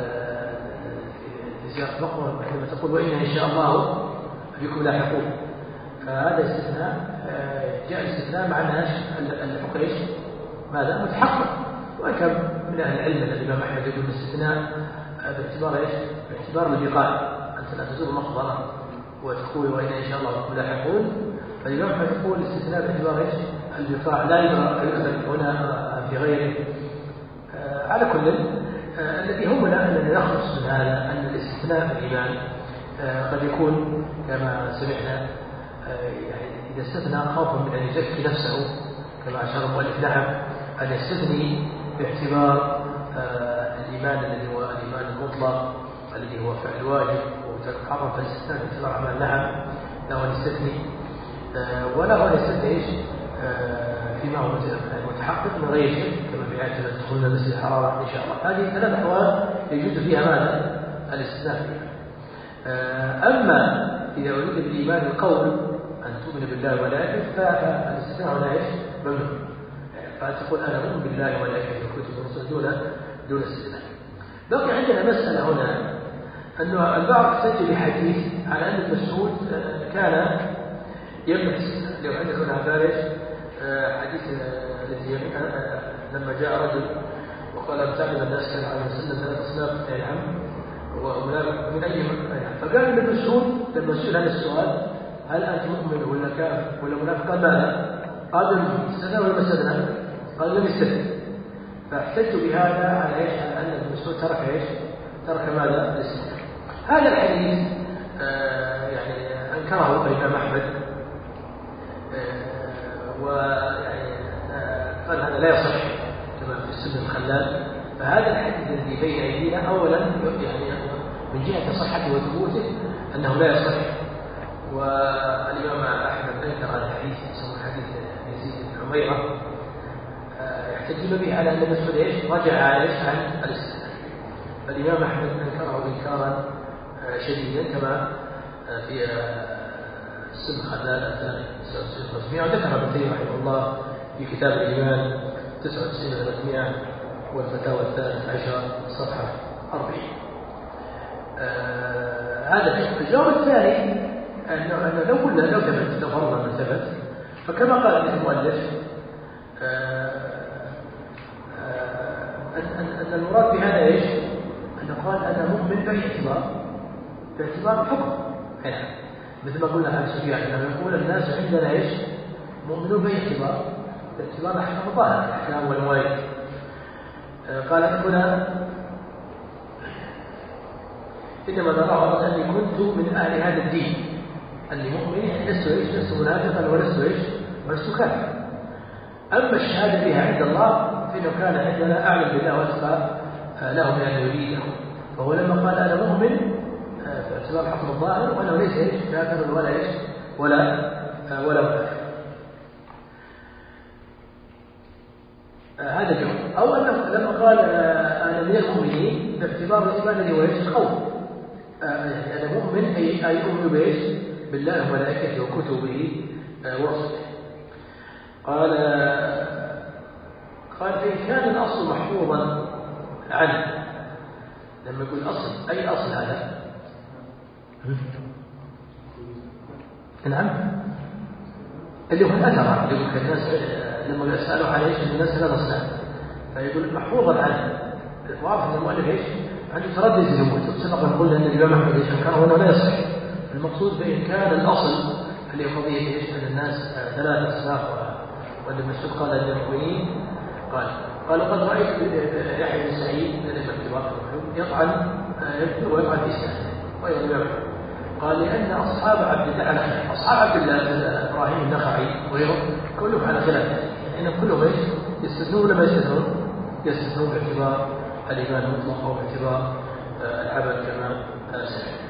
زيارة مقبرة عندما تقول وإن إن شاء الله بكم لاحقون. فهذا استثناء جاء الاستثناء مع أن الحكم إيش ماذا متحقق، وإن كان من أهل العلم الإمام أحمد يقول الاستثناء باعتبار إيش باعتبار البقاء، أنت لا تزور مقبرة وتقول وإن إن شاء الله بكم لاحقون. فالإمام أحمد يقول الاستثناء باعتبار إيش البقاء لا يؤذن هنا في غيره. على كل الذي همنا أننا نخلص من هذا أن الاستثناء في الإيمان قد يكون كما سمعنا يعني إذا استثنى خوفا من أن يزكي نفسه كما أشار المؤلف نعم أن يستثني باعتبار الإيمان الذي هو الإيمان المطلق الذي هو فعل واجب وترك محرم، فالاستثناء باعتبار أعمال نعم له أن يستثني وله أن يستثني إيش فيما هو متحقق من غير شيء كما في آية لا تدخلون المسجد الحرام إن شاء الله. هذه ثلاث أحوال يجوز فيها ماذا؟ الاستثناء فيها. أما إذا أريد بالإيمان القول أن تؤمن بالله وملائكته فالاستثناء هنا إيش؟ ممنوع. فتقول أنا أؤمن بالله وملائكته وكتبه ورسله دون دون استثناء. بقي عندنا مسألة هنا أنه البعض احتج بحديث على أن المسعود كان يمنع الاستثناء. لو عندك هنا بارش حديث الذي لما جاء رجل وقال ابتعد الناس كان على سنة ثلاث أصناف أي نعم ومن أي فقال ابن مسعود لما سئل هذا السؤال هل أنت مؤمن ولا كافر ولا منافق؟ قال لا. قال لم يستثنى ولا ما استثنى؟ قال لم يستثنى. فاحتجوا بهذا على ايش؟ على ان ابن مسعود ترك ايش؟ ترك ماذا؟ الاستثناء. هذا الحديث آه يعني انكره الامام احمد آه ويعني آه قال هذا لا يصح كما في السنه الخلال. فهذا الحديث الذي بين ايدينا اولا يعني من جهه صحته وثبوته انه لا يصح. والامام احمد انكر هذا الحديث يسمى حديث يزيد بن عميره يحتجون به على أن المسعود إيش؟ رجع عليه عن الاستثناء. فالإمام أحمد أنكره إنكارا شديدا كما في السنة الخلال الثاني تسعة وتسعين وخمسمائة وذكر ابن تيمية رحمه الله في كتاب الإيمان تسعة وتسعين وثلاثمائة والفتاوى الثالث عشر صفحة أربعين. آه هذا الجواب الثاني أنه لو قلنا لو ثبت لو فرضنا أنه ثبت فكما قال المؤلف آه أن أن المراد بهذا إيش؟ أنه قال أنا مؤمن باعتبار باعتبار الحكم. هنا مثل ما قلنا عن سفيان لما يقول الناس عندنا إيش؟ مؤمنون باعتبار باعتبار الأحكام الظاهرة الأحكام والنواهي. قال هنا إنما نرى أني كنت من أهل هذا الدين أني مؤمن يعني لست إيش؟ لست منافقا ولست إيش؟ ولست كافرا. أما الشهادة بها عند الله فإنه كان عندنا أعلم بالله وأتقى له من أن يريده. فهو لما قال أنا مؤمن باعتبار الحكم الظاهر وأنه ليس إيش كافر ولا إيش ولا ولا منافق. هذا الجواب. أو أنه لما قال أنا من المؤمنين باعتبار الإيمان الذي هو إيش القول. يعني أنا مؤمن أي أي أؤمن بإيش بالله وملائكته وكتبه ورسله. قال قال فإن كان الأصل محفوظا عنه. لما يقول أصل أي أصل هذا؟ نعم اللي هو الأثر اللي يقول الناس لما سألوا عن إيش الناس ثلاث أصناف فيقول محفوظا عنه. واضح أن المؤلف إيش عنده تردد في ثبوته. سبق أن قلنا أن الإمام أحمد إيش أنكره وأنه لا يصح. المقصود بإن كان الأصل اللي هي قضية إيش أن الناس ثلاث أصناف وأن المسعود قال للمؤمنين قال قال قد رأيت يحيى بن سعيد لما اتباع يطعن يكتب ويطعن في إسناده وأيضا يعلم. قال لأن أصحاب عبد الله على خلاف. أصحاب عبد الله إبراهيم النخعي وغيره كلهم على خلاف يعني إنهم كلهم إيش يستثنون ولا ما يستثنون؟ يستثنون باعتبار الإيمان المطلق أو باعتبار العبد كما سمعنا.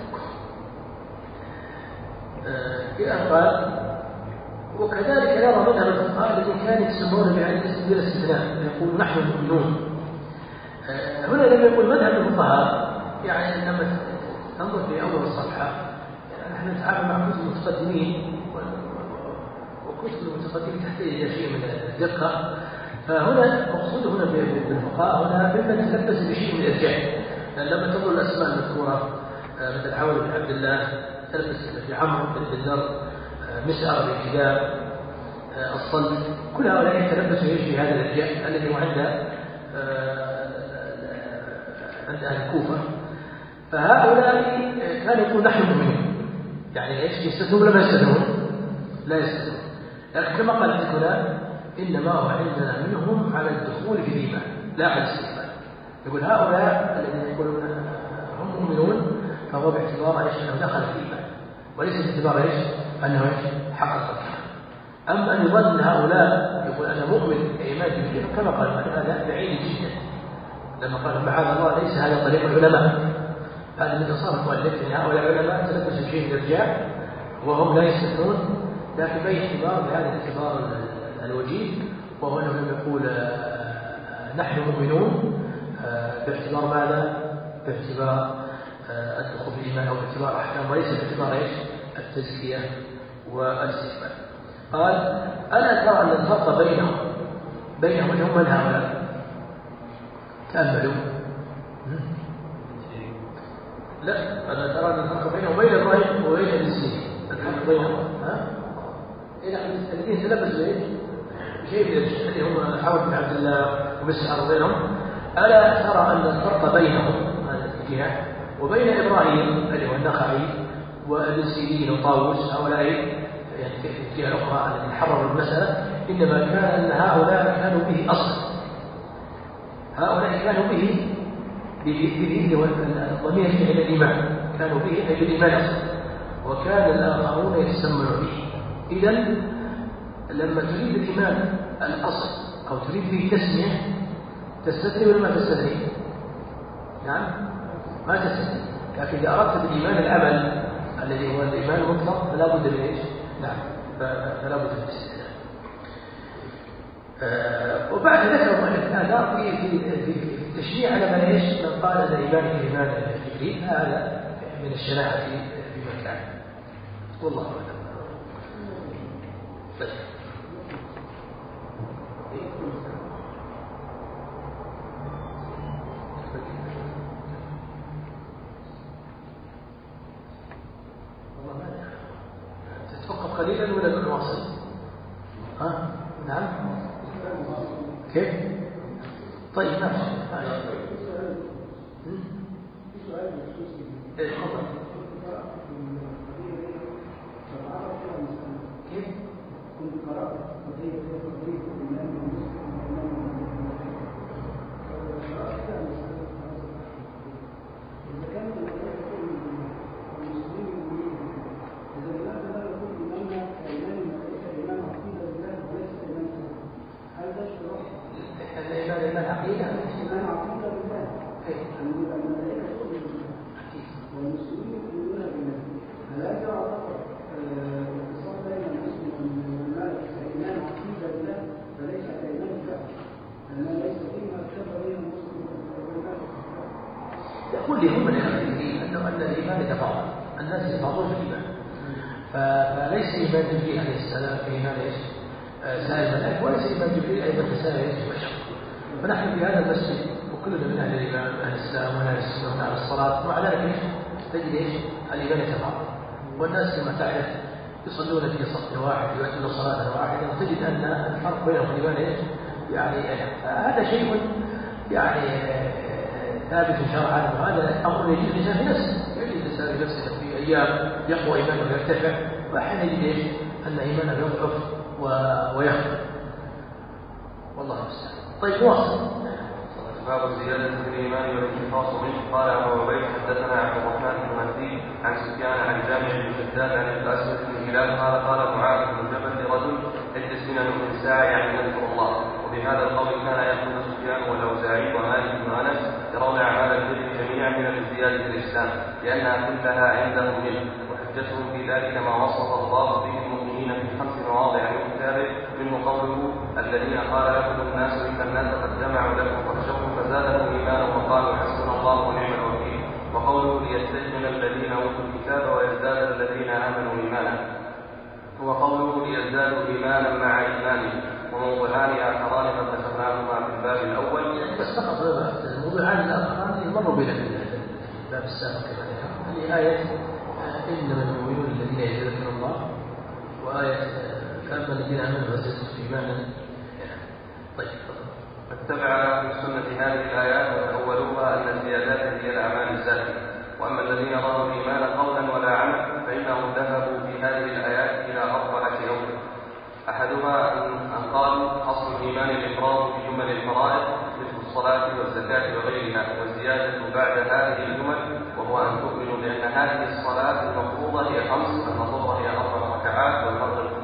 إلى أن قال وكذلك يرى مذهب الفقهاء الذين كانوا يسمون بهذا بالاستثناء يقول نحن مؤمنون. هنا لما يقول مذهب الفقهاء يعني لما تنظر في أول الصفحة يعني نحن نتعامل مع كتب المتقدمين وكتب المتقدمين تحتاج إلى شيء من الدقة. فهنا مقصود هنا بالفقهاء هنا ممن تلبس بشيء من الإرجاء. لما تنظر الأسماء المذكورة مثل عون بن عبد الله تلبس في عمرو بن ذر مسعر بن كلاب الصلب كل هؤلاء يتلبسوا في هذا الإرجاء الذي هو عند عند أهل الكوفة. فهؤلاء كانوا يقول نحن مؤمنون يعني ايش يستثنون ولا ما يستثنون؟ لا يستثنون. لكن كما قال هنا إنما هو عندنا منهم على الدخول في الإيمان لا على الاستقبال. يقول هؤلاء الذين يقولون هم مؤمنون فهو باعتبار ايش انه دخل في الإيمان وليس باعتبار ايش انه ايش حقق الكمال. أما أن يظن هؤلاء يقول أنا مؤمن بإيمان جبريل كما قال هذا بعيد جدا، لما قال معاذ الله ليس هذا طريق العلماء، هذا من إنصاف المؤلف أن هؤلاء العلماء تلبسوا شيء الإرجاع وهم لا يستثنون، لكن بأي اعتبار بهذا الاعتبار الوجيه، وهو أنه يقول نحن مؤمنون باعتبار ماذا؟ باعتبار الدخول في الإيمان أو باعتبار أحكام، وليس باعتبار إيش؟ التزكية والاستقبال. قال ألا ترى أن الفرق بينهم بينهم هم من هؤلاء؟ تأملوا. لا، ألا ترى أن الفرق بينهم وبين إبراهيم وبين الإسلام، الفرق بينهم ها؟ الذين تلبسوا إيش؟ شيء من الذي هم حول بن عبد الله ومسعر وغيرهم. ألا ترى أن الفرق بينهم هذه الجهة وبين إبراهيم الذي هو النخعي والسيرين وطاووس هؤلاء يعني في الجهة الأخرى الذين حرروا المسألة، إنما كان أن هؤلاء كانوا به أصلا، هؤلاء كانوا به به الضمير إلى الإيمان، كانوا به أي بالإيمان أصلا، وكان الآخرون يتسمعوا به. إذن لما تريد الإيمان الأصل أو تريد به التسمية تستثني ولا ما تستثني؟ نعم ما تستثني، لكن إذا أردت بالإيمان العمل الذي هو الإيمان المطلق فلا بد من إيش؟ نعم فلا بد من الاستثناء. آه وبعد ذكر المؤلف الآثار في في في التشريع على من إيش؟ من قال أن الإيمان كإيمان جبريل، هذا من الشناعة في مكان، والله أعلم. طيب تتوقف قليلا ولا نواصل؟ ها؟ نعم كيف؟ طيب ماشي ماشي. ايه تفضل. كيف؟ كنت قرأت قضية قضية الإمام المسلم إذا كانت المسلمين إذا لماذا لا يكون إمامنا كإمام وليس إمام عقيدة لله وليس إمام كلام؟ هل ده اشتراك؟ الإمام إمام عقيدة؟ إمام عقيدة لله. أن الملائكة تؤمن بالله والمسلمين يؤمنون بالله. هل هذا يعتبر الاتصال بين المسلم والملائكة كإمام عقيدة لله فليس كإمام كلام؟ أن ليس فيما ارتبط بين المسلم والملائكة. يقول لي هم الحديثين أنه أن الإيمان يتفاضل، الناس يتفاضلون في الإيمان، فليس إيمان جبريل عليه السلام كإيمان إيش؟ سائر الملائكة، وليس إيمان جبريل أيضا كسائر إيش؟ البشر. فنحن في هذا المسجد وكلنا من أهل الإيمان وأهل الإسلام وأهل السنة وأهل الصلاة، ومع ذلك إيش؟ تجد إيش؟ الإيمان يتفاضل، والناس كما تعرف يصلون في صف واحد ويؤتون صلاة واحدة، وتجد أن الفرق بينهم في الإيمان إيش؟ يعني هذا شيء يعني ثابت شرعا، وهذا أمر يجوز الإنسان في نفسه، يجوز الإنسان في نفسه في أيام يقوى إيمانه ويرتفع، وأحيانا يجد إيش؟ أن إيمانه يضعف ويخفى، والله المستعان. طيب واصل. باب زيادة الإيمان والانتقاص منه. قال أبو عبيد حدثنا عبد الرحمن بن مهدي عن سفيان عن جامع بن شداد عن الأسود بن هلال قال قال معاذ بن جبل لرجل اجلس بنا نؤمن الساعة يعني نذكر الله. وبهذا القول كان يأخذ سفيان والأوزاعي ومالك بن أنس يرون أعمال البر جميعا من الزيادة في الإسلام لأنها كلها عندهم منه، وحجتهم في ذلك ما وصف الله به المؤمنين في خمس مواضع من كتابه، منه قوله الذين قال لكم الناس إن الناس قد جمعوا لكم فاخشوهم فزادهم إيمانا وقالوا حسبنا الله ونعم الوكيل، وقوله ليستيقن الذين أوتوا الكتاب ويزداد الذين آمنوا إيمانا، وقوله ليزدادوا إيمانا مع إيمانهم، وموضوعان آخران قد ذكرناهما في الباب الأول. يعني بس فقط الموضوعان الآخران مروا بنا في الباب السابق هذه آية إنما المؤمنون الذين يذكرون الله، وآية فأما الذين آمنوا وزادتهم إيمانا. طيب فاتبع أهل السنة هذه الآيات وتأولوها أن الزيادات هي الأعمال الزائدة، وأما الذين رأوا الإيمان قولا ولا عمل فإنهم ذهبوا في هذه الآيات إلى أربعة أوجه. أحدها أن قالوا أصل الإيمان الإفراد بجمل الفرائض مثل الصلاة والزكاة وغيرها، والزيادة بعد هذه الجمل وهو أن تؤمنوا بأن هذه الصلاة المفروضة هي خمس، أن الظهر هي أربع ركعات والمغرب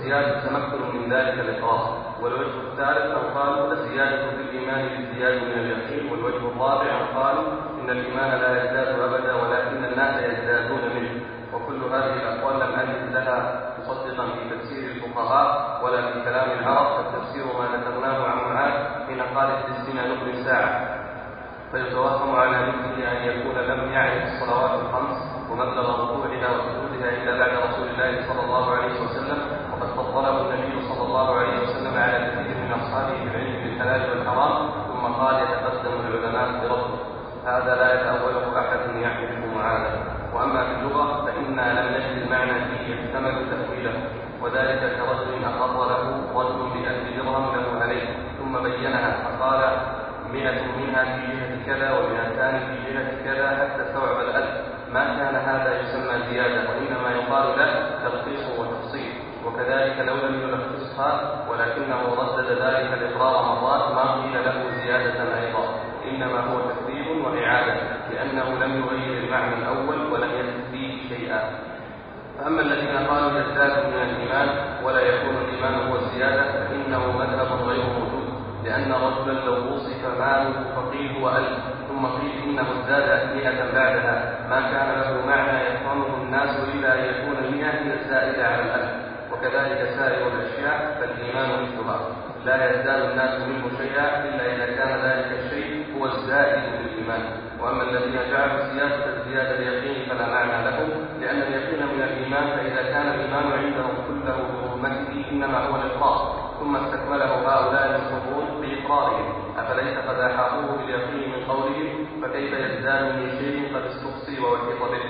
والزيادة تمكن من ذلك الإقرار. والوجه الثالث أن قالوا الزيادة في الإيمان بالزيادة من اليقين. والوجه الرابع أن قالوا إن الإيمان لا يزداد أبدا ولكن الناس يزدادون منه. وكل هذه الأقوال لم أجد لها مصدقا في تفسير الفقهاء ولا في كلام العرب، فالتفسير ما ذكرناه عن معاذ حين قال اجلسنا نقل ساعة، فيتوهم على مثله أن يكون لم يعرف الصلوات الخمس ومبلغ ركوعها وسجودها إلا بعد رسول الله صلى الله عليه وسلم، وقد فضله النبي صلى الله عليه وسلم على كثير من أصحابه في العلم بالحلال والحرام، ثم قال يتقدم العلماء بربه. هذا لا يتأوله أحد يعرف معاذا. وأما في اللغة فإنا لم نجد المعنى فيه يحتمل تأويله، وذلك كرجل أقر له رجل بألف درهم له عليه ثم بينها فقال مئة منها في جهة كذا ومئتان في جهة كذا حتى استوعب الألف، ما كان هذا يسمى زيادة، وإنما يقال له تلخيص وتفصيل. وكذلك لو لم يلخصها ولكنه ردد ذلك الإقرار مرات ما قيل له زيادة أيضا، إنما هو تكذيب وإعادة، لأنه لم يغير المعنى الأول ولم يزد فيه شيئا. فأما الذين قالوا يزداد من الإيمان ولا يكون الإيمان هو الزيادة فإنه مذهب غير موجود، لأن رجلا لو وصف ماله فقيل هو ألف ثم قيل إنه ازداد مئة بعدها ما كان له معنى يفهمه الناس إلا أن يكون المئة هي الزائدة على الألف. وكذلك سائر الأشياء فالإيمان مثلها، لا يزداد الناس منه شيئا إلا إذا كان ذلك الشيء هو الزائد للإيمان. وأما الذين جعلوا زيادة الزيادة اليقين فلا معنى لهم، لأن اليقين من الإيمان، فإذا كان الإيمان عندهم كله برمته إنما هو الإقرار، ثم استكمله هؤلاء المصرون بإقرارهم، أفليس قد أحاطوه باليقين من قولهم فكيف يزداد من شيء قد استقصي ووحيط به.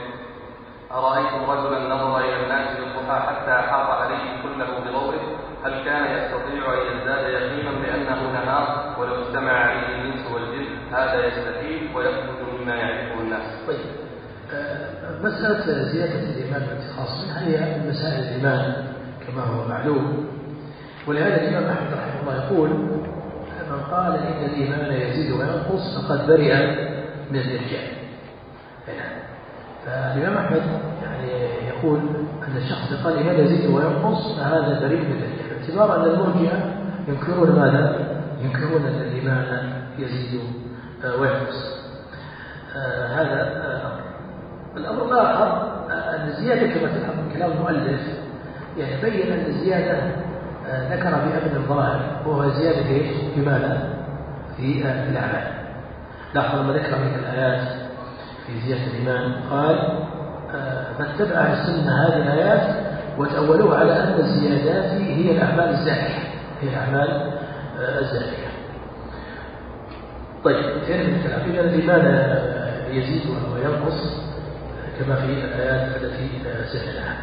أرأيتم رجلا نظر إلى الناس بالضحى حتى أحاط عليه كله بضوءه، هل كان يستطيع أن يزداد يقينا بأنه نهار ولو اجتمع عليه الإنس والجن؟ هذا يستحيل ويخرج مما يعرفه الناس. طيب، مسألة زيادة الإيمان والاتخاص منها هي مسائل الإيمان كما هو معلوم، ولهذا الإمام أحمد رحمه الله يقول من قال إن الإيمان يزيد وينقص فقد برئ من الإرجاء. فالإمام أحمد يعني يقول أن الشخص قال الإيمان يزيد وينقص فهذا بريء من الإرجاء، باعتبار أن المرجئة ينكرون ماذا؟ ينكرون أن الإيمان يزيد وينقص. آه هذا آه الأمر الآخر أن الزيادة كما تفهم من كلام المؤلف يعني بين أن الزيادة آه ذكر بأمن الظاهر وهو زيادة إيش؟ في ماذا؟ في آه الأعمال. لاحظوا لما ذكر من الآيات في زيادة الإيمان قال آه فاتبع أهل السنة هذه الآيات وتأولوها على أن الزيادات هي الأعمال الزاكية، هي الأعمال آه الزاكية. طيب، ثاني من الكلام إذا الإيمان يزيد وينقص كما في الآيات التي سمعناها.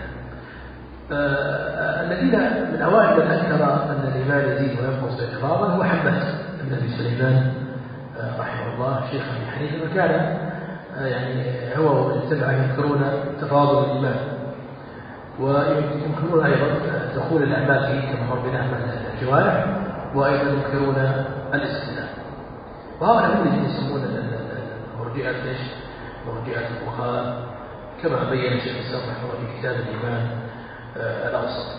الذين من أوائل من أنكر أن الإيمان يزيد وينقص إقرارا هو حماد بن أبي سليمان رحمه الله شيخ أبي حنيفة، وكان يعني هو ومن تبعه ينكرون تفاضل الإيمان وينكرون أيضا دخول الأعمال فيه كما مر بنا أعمال الجوارح، وأيضا ينكرون الاستثناء. وهؤلاء هم الذين يسمون المرجئة ايش؟ مرجئة الفقهاء كما بين الشيخ الإسلام رحمه الله في كتاب الإيمان آه الأوسط.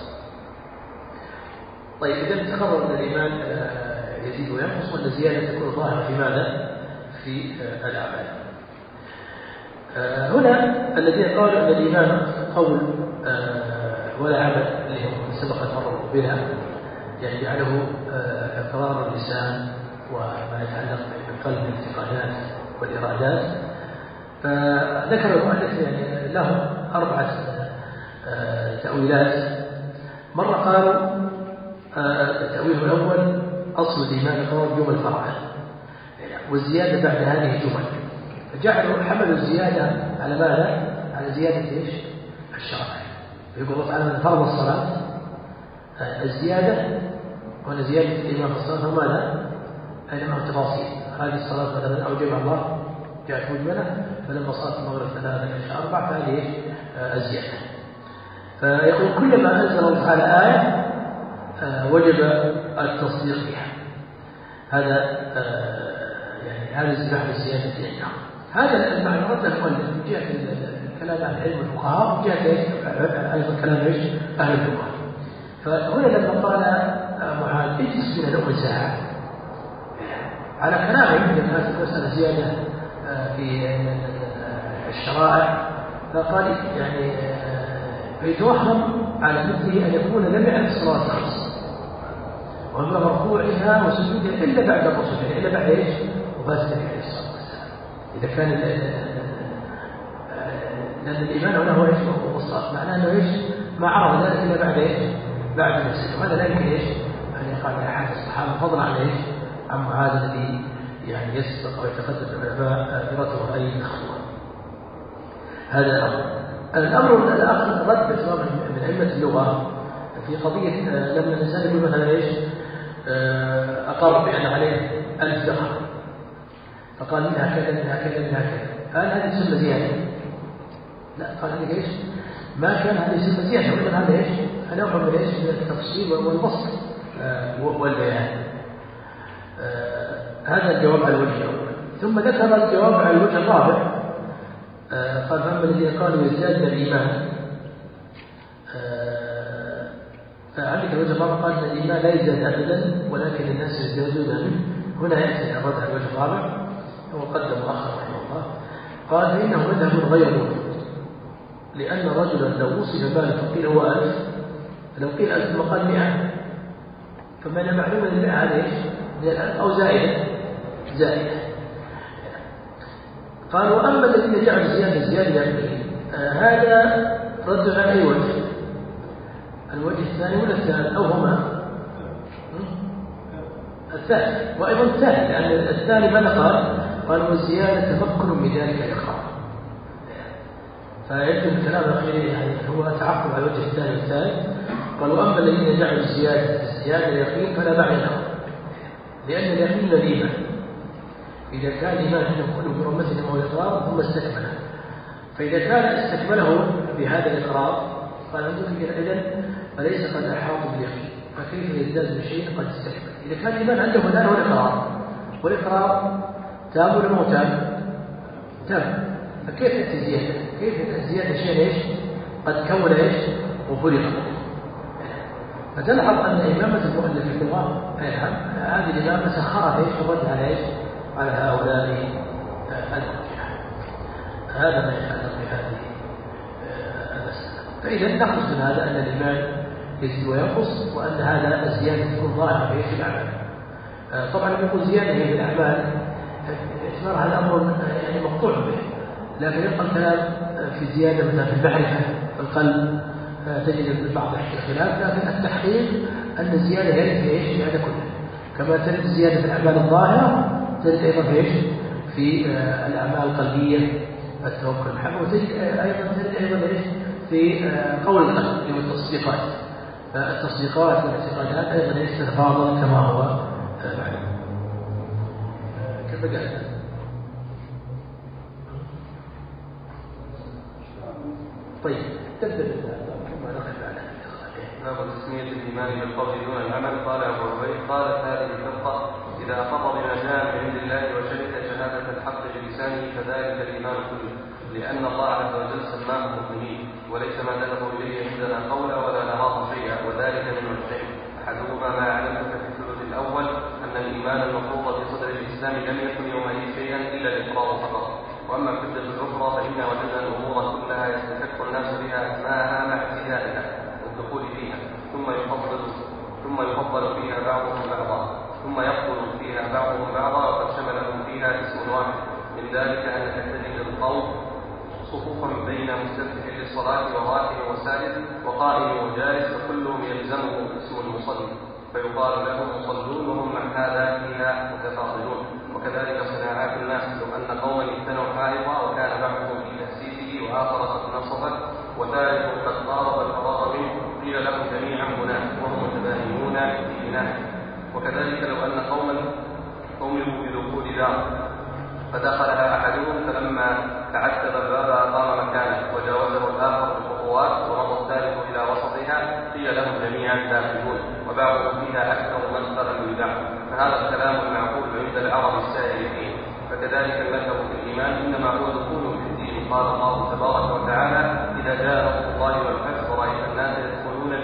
طيب، إذا تقرر أن الإيمان آه يزيد وينقص وأن الزيادة تكون ظاهرة في ماذا؟ في آه الأعمال. آه هنا الذين قالوا أن الإيمان قول آه ولا عمل اللي هم سبقت مرة بنا، يعني جعله آه إقرار اللسان وما يتعلق بالقلب بالاعتقادات والإرادات. فذكر المؤلف يعني لهم أربعة تأويلات. مرة قالوا التأويل الأول أصل الإيمان إقرار جمل فرعا والزيادة بعد هذه الجمل، فجعلوا حملوا الزيادة على ماذا؟ على زيادة إيش؟ الشرع. يقول الله تعالى من فرض الصلاة الزيادة وأن زيادة الإيمان في الصلاة وماذا؟ أينما التفاصيل. هذه الصلاة مثلا أوجبها الله جاءت مجملة، فلما صلاه المغرب ثلاثة العشاء أربعة فهذه الزيادة. فيقول كلما أنزل الله تعالى آية وجب التصديق بها. هذا يعني هذا الزباح بالزيادة عندهم. هذا المعنى رد المؤلف من جهة الكلام عن علم الفقهاء ومن جهة أيضا كلام أهل اللغة. فهنا لما قال معاذ اجلس بنا لأم ساعة على كلامه يمكن هذه المسألة زيادة في الشرائع، فقال يعني يتوهم على مثله أن يكون لم يعرف الصلاة الخمس ومن ركوعها وسجودها إلا بعد الرسول، يعني إلا بعد إيش؟ وفاة النبي عليه الصلاة والسلام. إذا كان لأن الإيمان هنا هو إيش؟ هو الصلاة، معناه أنه إيش؟ ما عرض ذلك إلا بعد إيش؟ بعد النسل، وهذا لا يمكن إيش؟ أن يقع من أحد الصحابة فضلا عن إيش؟ عن معاذ الذي يعني يسبق أو يتقدم العلماء درته أي الخطوة. هذا الأمر. الأمر الآخر رد من أئمة اللغة في قضية لما الإنسان يقول مثلا إيش؟ أقر بأن عليه ألف درهم فقال منها كذا منها كذا منها كذا، هل هذه سنة زيادة؟ لا، قال هذه إيش؟ ما كان هذه سنة زيادة، وإنما هذا إيش؟ نوع من إيش؟ من التفصيل والبسط والبيان. هذا الجواب على الوجه الأول. ثم ذكر الجواب على الوجه الرابع، قال فأما الذين قالوا يزداد الإيمان، فعندك الوجه الرابع قال أن الإيمان لا يزداد أبدا ولكن الناس يزدادون منه. هنا يأتي الرد على الوجه الرابع وقدم مؤخر رحمه الله، قال فإنه مذهب غير موجود، لأن رجلا لو وصف ماله فقيل هو ألف، فلو قيل ألف ثم قال مئة فمن معلومة المئة هذا إيش؟ أو زائدة زائدة. قال وأما الذين جعلوا زيادة زيادة يقين، آه هذا رد على أي وجه؟ الوجه الثاني ولا الثالث أو هما؟ الثاني، وأيضا الثاني، لأن الثاني ماذا قال؟ قال والزيادة تمكن من ذلك الإقرار، فيبدو الكلام الأخير يعني هو تعقب على الوجه الثاني والثالث. قال وأما الذين جعلوا الزيادة زيادة اليقين فلا معنى له، لأن اليقين الإيمان، إذا كان الإيمان عندهم كله برمته وهو الإقرار ثم استكمله، فإذا كان استكمله بهذا الإقرار قال عندك إذن فليس قد أحاط باليقين، فكيف يزداد بشيء قد استكمل؟ إذا كان الإيمان عنده الآن هو الإقرار، والإقرار تام ولا مو تام؟ تام، فكيف تأتي زيادة؟ كيف تأتي زيادة شيء إيش؟ قد كون إيش؟ وفرق. فتلاحظ أن إمامة المؤلف في اللغة هذه الإمامة سخرت إيش؟ الرد على إيش؟ على هؤلاء الأرجح. هذا ما يتعلق بهذه المسألة. فإذا نخلص من هذا أن الإيمان يزيد وينقص، وأن هذا الزيادة تكون ظاهرة في الأعمال. طبعا لما يكون زيادة هي في الأعمال اعتبار هذا أمر يعني مقطوع به، لكن يبقى الكلام في زيادة مثلا في المعرفة في القلب تجد بعض الخلاف، لكن التحقيق أن الزيادة هي في إيش؟ في هذا كله، كما تجد زيادة في الأعمال الظاهرة تجد أيضا في إيش؟ في الأعمال القلبية التوكل المحبة، وتجد أيضا تجد أيضا إيش؟ في قول القلب اللي هو التصديقات. التصديقات والاعتقادات أيضا إيش؟ تتفاضل كما هو معلوم. كيف قال؟ طيب تبدأ ثم نقف على باب تسمية الإيمان بالقول دون العمل. قال أبو عبيد قالت هذه الفرقة إذا أقر بما جاء من عند الله وشهد شهادة الحق بلسانه فذلك الإيمان كله، لأن الله عز وجل سماهم مؤمنين، وليس ما ذهبوا إليه عندنا قولا ولا نراه شيئا، وذلك من وجهين: أحدهما ما علمتك في الثلث الأول أن الإيمان المفروض في صدر الإسلام لم يكن يومئذ شيئا إلا الإقرار فقط، وأما الحجة الأخرى فإنا وجدنا الأمور كلها يستحق الناس بها أسماءها مع ابتدائها والدخول فيها، ثم يفضل ثم يفضل فيها بعضهم بعضا، ثم يفضل فيها بعضهم بعضا، وقد شملهم فيها اسم واحد. من ذلك أنك تجد القوم صفوفا بين مستفتح للصلاة وراكع وسائل وقائم وجالس، فكلهم يلزمه اسم المصلي، فيقال لهم مصلون، وهم مع هذا فيها متفاضلون. وكذلك صناعات الناس، لو أن قوما اجتنوا حائطا وكان بعضهم في تأسيسه وآخر قد نصبت وثالث قد قارب الفراغ منه قيل لهم جميعا هناك وهم متباينون في بنائه. وكذلك لو أن قوما أمروا بدخول دار فدخلها أحدهم فلما تعتب الباب أقام مكانه وجاوزه الآخر بخطوات ومضى الثالث إلى وسطها قيل لهم جميعا داخلون، وبعضهم فيها أكثر مدخلا من بعض. فهذا الكلام المعقول عند العرب السائرين. فكذلك المذهب في الإيمان إنما هو دخول في الدين. قال الله تبارك وتعالى: إذا جاء نصر الله والفتح ورأيت الناس يدخلون في دين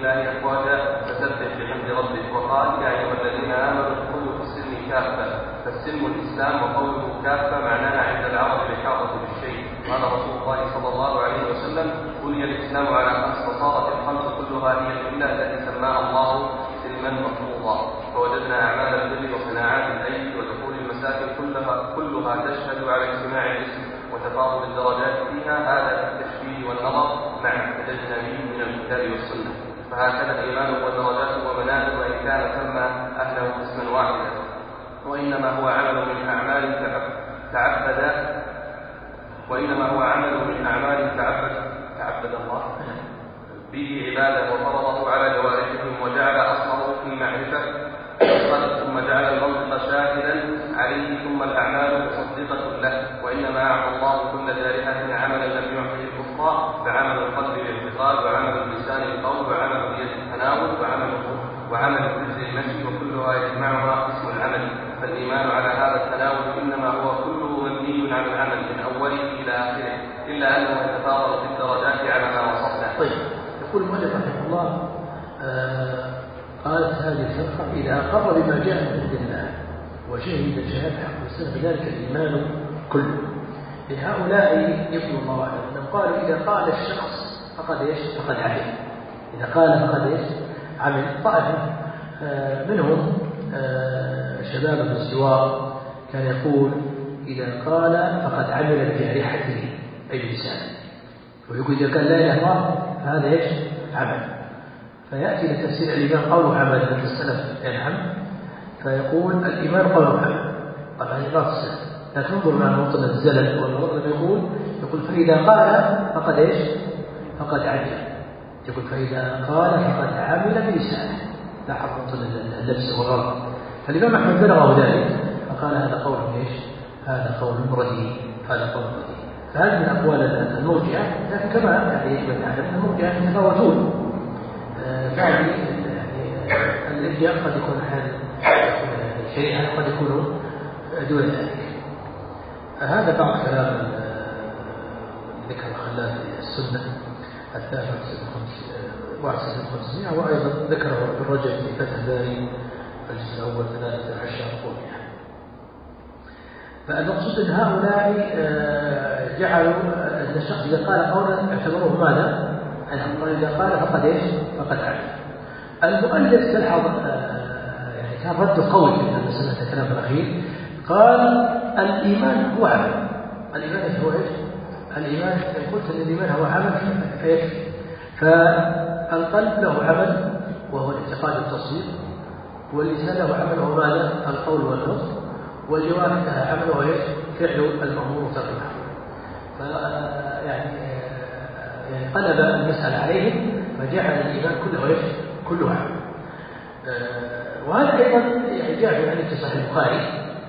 الله أفواجا فسبح بحمد ربك. وقال: يا أيها الذين آمنوا ادخلوا في السلم كافة. فالسلم الإسلام، وقوله كافة معناها عند العرب الإحاطة بالشيء. قال رسول الله صلى الله عليه وسلم: بني الإسلام على خمس، فصارت الخمس كلها هي الملة التي سماها الله سلما مفروضا. فوجدنا أعمال البر وصناعات الأيدي ودخول المساكن كلها كلها تشهد على اجتماع الاسم وتفاضل الدرجات فيها. هذا في التشبيه والنظر مع ما احتججنا به من الكتاب والسنة. فهكذا الإيمان ودرجاته ومنازل، وإن كان سمى أهله قسما واحدا، وإنما هو عمل من أعمال تعبد وإنما هو عمل من أعمال تعبد تعبد الله به عباده وفرضه على جوارحهم، وجعل أصله في المعرفة ثم جعل المنطق شاهدا عليه، ثم الأعمال مصدقة له. وإنما أعطى الله كل جارحة عملا لم يعطه الأخرى، فعمل القلب الاعتقاد، وعمل اللسان القول، وعمل اليد التناول، وعمل وعمل الرجل المشي، وكلها يجمعها اسم العمل. فالإيمان على هذا التناول إنما هو كله مبني على العمل من أوله إلى آخره، إلا أنه يتفاضل في الدرجات على ما وصفنا. طيب، يقول المؤلف رحمه الله: آه قالت هذه الفرقة: إذا أقر بما جاء من عند الله وشهد شهادة حق والسنة بذلك الإيمان كله. هؤلاء يقول الله أعلم أنهم قالوا: إذا قال الشخص فقد إيش؟ فقد عمل. إذا قال فقد إيش؟ عمل. طائفة منهم شباب ابن السوار كان يقول: إذا قال فقد عمل بجارحته أي بلسانه. ويقول: إذا قال لا إله إلا الله فهذا إيش؟ عمل. فيأتي لتفسير الإيمان قول عمل مثل السلف ينعم، فيقول الإيمان قول عمل. طبعا هذه لا تصح، لكن انظر مع موطن الزلل والغرض لما يقول يقول فإذا قال فقد إيش؟ فقد عمل. يقول فإذا قال فقد عمل بلسانه. لاحظ موطن اللبس والغرض. فالإمام أحمد بلغه ذلك فقال: هذا قول إيش؟ هذا قول رديء، هذا قول رديء. فهذه من أقوال المرجئة، لكن كما يعني يجب أن نعلم المرجئة يتفاوتون. بعد يعني الإرجاء قد يكون حال الشريعة، قد يكون دون ذلك. هذا بعض كلام ذكر الخلاف في السنة الثالثة واحد وستين وخمسين، وأيضا ذكره ابن رجب في فتح الباري الجزء الأول ثلاثة عشر قولها. فالمقصود أن هؤلاء جعلوا أن الشخص إذا قال قولا اعتبروه ماذا؟ أنه قال إذا قال فقد إيش؟ فقد عمل. المؤلف تلحظ يعني كان رد قوي في المسألة الكلام الأخير. قال: الإيمان هو عمل. الإيمان هو إيش؟ الإيمان إن قلت أن الإيمان هو عمل فيكفي. فالقلب له عمل وهو الاعتقاد والتصديق، واللسان له عمل وهو ماذا؟ القول والنطق، والجوارح لها عمل وهو إيش؟ فعل المأمور وترك المحظور. فيعني يعني قلب المسألة عليهم فجعل الإيمان كله إيش؟ كله عمل. آه وهذا أيضا يعني جاء يعني في صحيح البخاري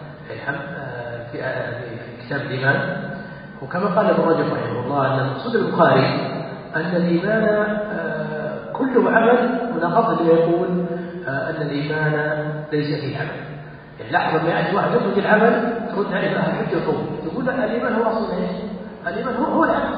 في في كتاب الإيمان. وكما قال ابن رجب رحمه الله أن مقصود البخاري أن الإيمان آه كله عمل، مناقض اللي يقول آه أن الإيمان ليس فيه عمل. يعني لاحظ ما يأتي واحد يخرج العمل ترد عليه بقى حجة القول، يقول الإيمان هو أصلا إيش؟ الإيمان هو هو العمل.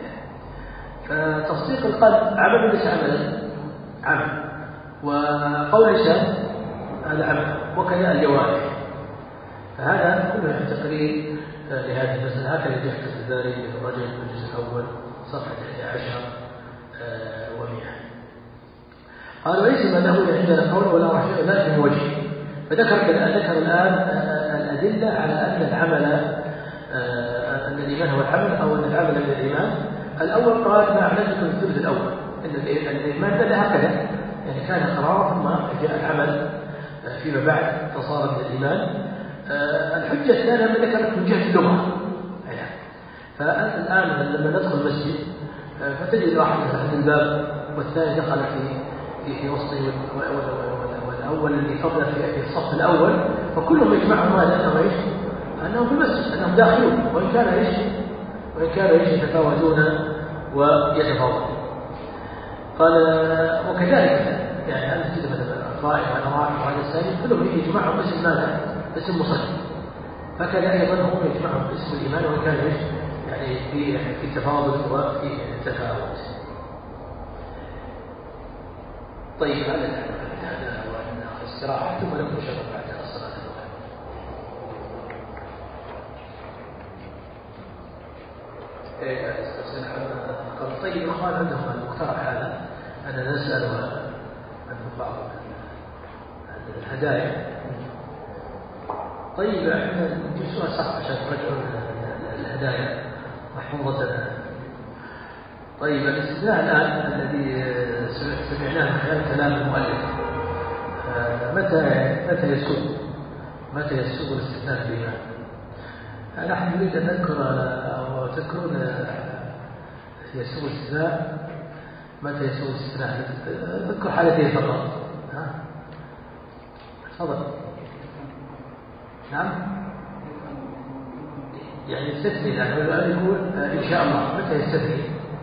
فتصديق القلب عمل ليس عملا؟ عمل. وقول اللسان هذا عمل، وكذا الجوارح. فهذا كله تقرير لهذه المسألة. هكذا جاء في الباري للرجل في الجزء الأول صفحة إحدى عشر ومئة. قال: وليس ما له عندنا قول ولا رشيء لكن وجه. فذكر ذكر الآن الأدلة على أن العمل أن الإيمان هو العمل، أو أن العمل من الإيمان. الأول قال: ما أعلنتكم الثلث الأول أن الإيمان بدأ هكذا، يعني كان قرار ثم جاء العمل فيما بعد فصار من الإيمان. الحجة الثانية ما ذكرت من جهة اللغة. فأنت الآن لما ندخل المسجد فتجد واحد فتح الباب والثاني دخل في في في وسطه، والأول اللي فضل في الصف الأول، فكلهم يجمعهم ماذا؟ أنهم إيش؟ أنهم في المسجد، أنهم داخلون، وإن كان إيش؟ وإن كان إيش يتفاوتون ويتفاوتون. قال: وكذلك يعني هذا كده مثلا الطائف وأنا راكب وهذا الثاني كلهم يجمعهم اسم ماذا؟ اسم مصلي. فكذا أيضا هم يجمعهم اسم الإيمان، وإن كان إيش؟ يعني في في تفاضل وفي تفاوت. طيب هذا هذا وأن استراحة ثم لم تشرب بعد الصلاة الأولى. قال طيب الإخوان عندهم المقترح هذا أن نسأل عن بعض الهدايا. طيب احنا نجلسوها صح عشان ترجعون الهدايا محفوظة. طيب الاستثناء الآن الذي سمعناه من خلال كلام المؤلف متى متى يسوق متى يسوق الاستثناء فيها؟ نحن نريد أن نذكر أو تذكرون يسوق الاستثناء متى يسوق الاستثناء. نذكر حالتين فقط. ها تفضل. نعم يعني يستثني الآن الآن يقول إن شاء الله. متى يستثني؟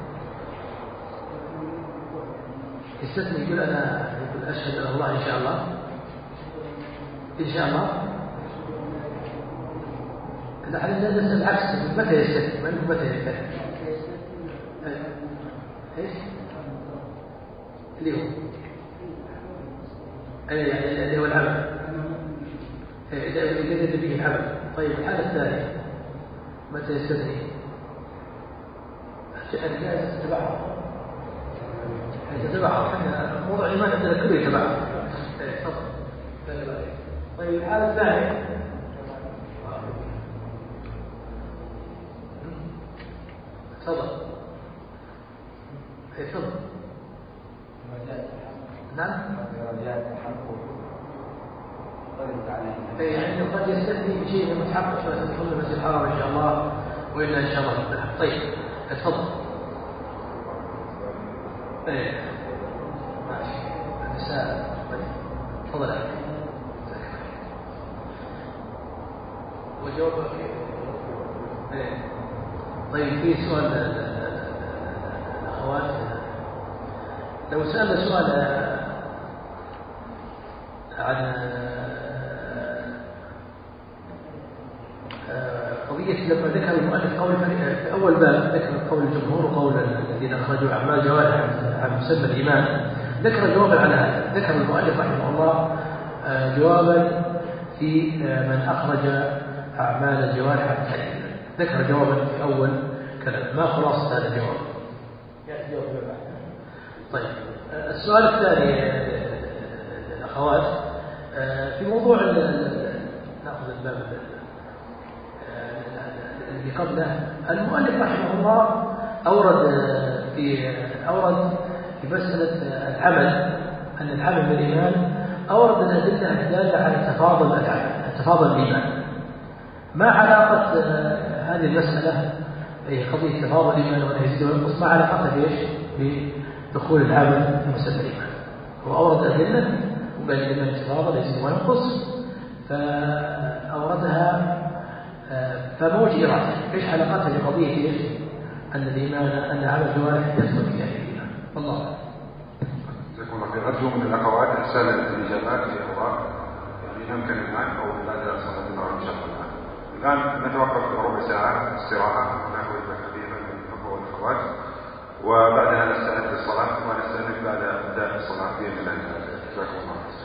يستثني يقول أنا يقول أشهد أن الله إن شاء الله إن شاء الله. نحن نسأل العكس متى يستثني ما نقول متى يستثني. إيش اللي هو أي يعني اللي هو العمل إذا يجدد به العمل. طيب الحالة الثانية متى يستثني؟ الجائزة تتبعها تتبعها احنا موضوع الإيمان عندنا كله يتبعها. طيب الحالة الثانية تفضل. اي تفضل. نعم يعني قد يستثني بشيء متحقق فتدخل المسجد الحرام ان شاء الله والا ان شاء الله بالحق. طيب اتفضل. ايه ماشي النساء. طيب تفضل يا اخي. وجوابك ايه. طيب في سؤال الاخوات لو سألنا سؤال عن قضية لما ذكر المؤلف قول في أول باب ذكر قول الجمهور وقول الذين أخرجوا أعمال جوارح عن مسمى الإيمان. ذكر جوابا على هذا. ذكر المؤلف رحمه الله جوابا في من أخرج أعمال الجوارح عن الإيمان. ذكر جوابا في أول كلام. ما خلاصة هذا الجواب؟ طيب السؤال الثاني الأخوات في موضوع نأخذ الباب اللي قبله. المؤلف رحمه الله أورد في أورد في مسألة العمل أن العمل بالإيمان أورد الأدلة الدالة على تفاضل العمل تفاضل الإيمان. ما علاقة هذه المسألة هي قضية تفاضل الإيمان واليزيد وينقص ما علاقتها بإيش؟ بدخول العمل في مسألة الإيمان. هو أورد أدلة وقال الإيمان تفاضل يزيد وينقص فأوردها فموج إرادة. إيش علاقتها بقضية إيش؟ أن الإيمان أن عمل الجوارح يدخل فيها الإيمان. والله جزاكم الله خير. أرجو من الأخوات إرسال الإجابات في أوراق يعني يمكن الآن أو بعد صلاة المغرب إن شاء الله. الآن نتوقف ربع ساعة استراحة ونأخذ خفيفا من الأخوة والأخوات وبعدها نستعد للصلاة ونستأنف بعد أداء الصلاة بإذن الله. جزاكم الله خير.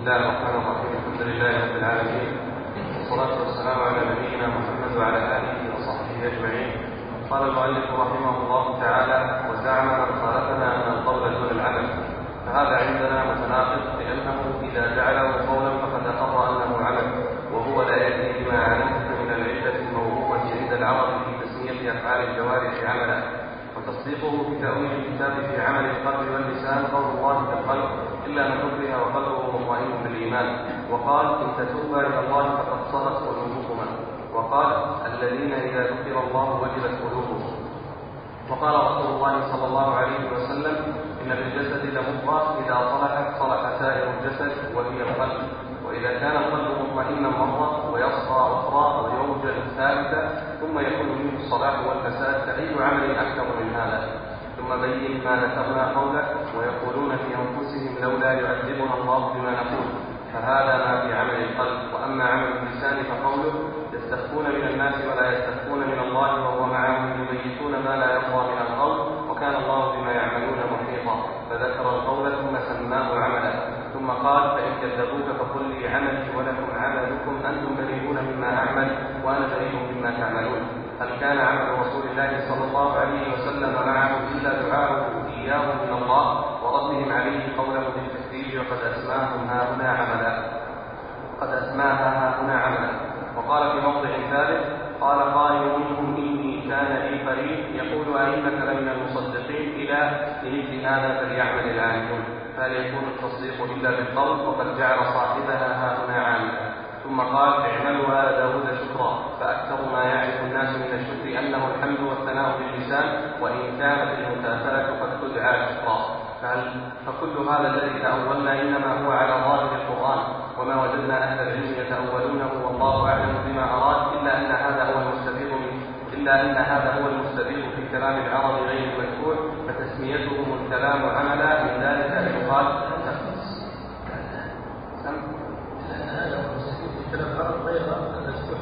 الله الرحمن الرحيم. الحمد لله رب العالمين، والصلاة والسلام على نبينا محمد وعلى آله وصحبه أجمعين. قال المؤلف رحمه الله تعالى: وزعم من خالفنا أن القول دون العمل. فهذا عندنا متناقض، لأنه إذا جعله قولا فقد أقر أنه عمل، وهو لا يأتي بما علمت من العلة الموهومة عند العرب في تسمية أفعال الجوارح عملا. وتصديقه بتأويل الكتاب في عمل القلب واللسان قول الله في القلب: إلا من أكره وقلبه مطمئن بالإيمان. وقال: إن تتوبا إلى الله فقد صغت قلوبكما. وقال: الذين إذا ذكر الله وجلت قلوبهم. وقال رسول الله صلى الله عليه وسلم: إن بالجسد لمضغة إذا صلحت صلح سائر الجسد وهي القلب، وإذا كان القلب مطمئنا مرة ويصفى أخرى ويوجد ثالثة ثم يكون منه الصلاح والفساد، فأي عمل أكثر من هذا؟ ثم بين ما ذكرنا قوله: ويقولون في أنفسهم لولا يعذبنا الله بما نقول. فهذا ما في عمل القلب. وأما عمل اللسان فقوله: يستخفون من الناس ولا يستخفون من الله وهو معهم يبيتون ما لا يرضى من القول وكان الله بما يعملون محيطا. فذكر القول ثم سماه عملا، ثم قال: فإن كذبوك فقل لي عملي ولكم عملكم أنتم بريئون مما أعمل وأنا بريء مما تعملون. هل كان عمل رسول الله صلى الله عليه وسلم معه إلا دعاءه إياه من الله وردهم عليه قوله بالتكذيب وقد أسماهم ها هنا عملا قد أسماها ها هنا عملا. وقال في موضع ثالث: قال قائل منهم: إني كان لي قريب يقول أئنك لمن المصدقين إلى لمثل هذا فليعمل العاملون. فهل يكون التصديق إلا بالقول؟ وقد جعل صاحبها ها هنا عاملا. ثم قال: اعملوا آل داود شكرا. فأكثر ما يعرف الناس من الشكر أنه الحمد والثناء باللسان، وإن كانت المكافأة قد تدعى شكرا. فكل هذا الذي تأولنا إنما هو على ظاهر القرآن، وما وجدنا أهل العلم يتأولونه والله أعلم بما أراد، إلا أن هذا هو المستبيح إلا أن هذا هو المستبيح في كلام العرب غير المذكور، فتسميتهم الكلام عملا. من ذلك أن يقال لأن هذا هو المستبيح في كلام العرب غير المذكور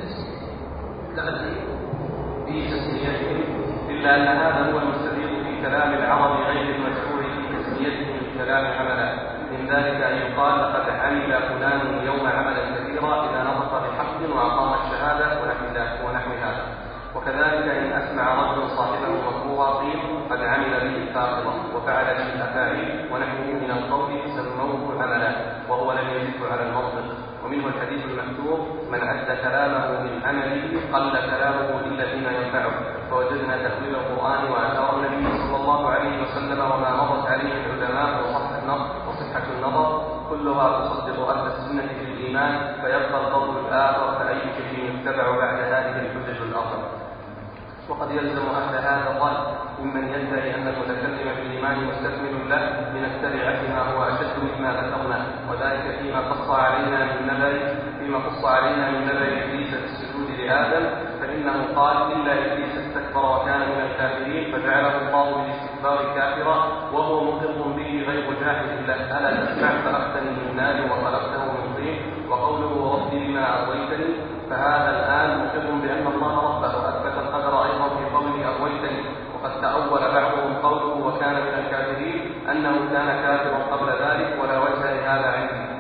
في تسميتهم إلا أن هذا هو المستبيح في كلام العرب غير المذكور في تسميتهم الكلام عملا. من ذلك أن يقال: لقد عمل فلان يوم عملا كثيرا إذا نطق بحق وأقام الشهادة ونحو هذا. وكذلك إن أسمع رجل صاحبه مكروها قيل: قد عمل به فاقرا وفعل به الأفاعيل ونحوه من القول سموه عملا، وهو لم يزد على المنطق. ومنه الحديث المكتوب: من أدى كلامه من عمله قل كلامه إلا فيما ينفعه. فوجدنا تأويل القرآن وآثار النبي صلى الله عليه وسلم وما مضت عليه العلماء وصحة النظر كلها تصدق أهل السنة في الإيمان، فيبقى القول الآخر فأي شيء يتبع بعد هذه الحجج الأربع. وقد يلزم أهل هذا الرأي ممن يدعي أن المتكلم بالإيمان مستكمل له من التبعة ما هو أشد مما ذكرنا، وذلك فيما قص علينا من نبأ فيما قص علينا من نبأ إبليس بالسجود لآدم، فإنه قال: إلا إبليس استكبر وكان من الكافرين فجعله الله بالاستكبار كافرا وهو مقر به غير جاحد له. ألا تسمع: خلقتني من نار وخلقته من طين. وقوله: ربي بما أغويتني، فهذا الآن مقر بأن الله ربه، وأثبت القدر أيضا في قوله أغويتني. وقد تأول بعضهم قوله وكان من الكافرين أنه كان كافرا قبل ذلك، ولا وجه لهذا عندي،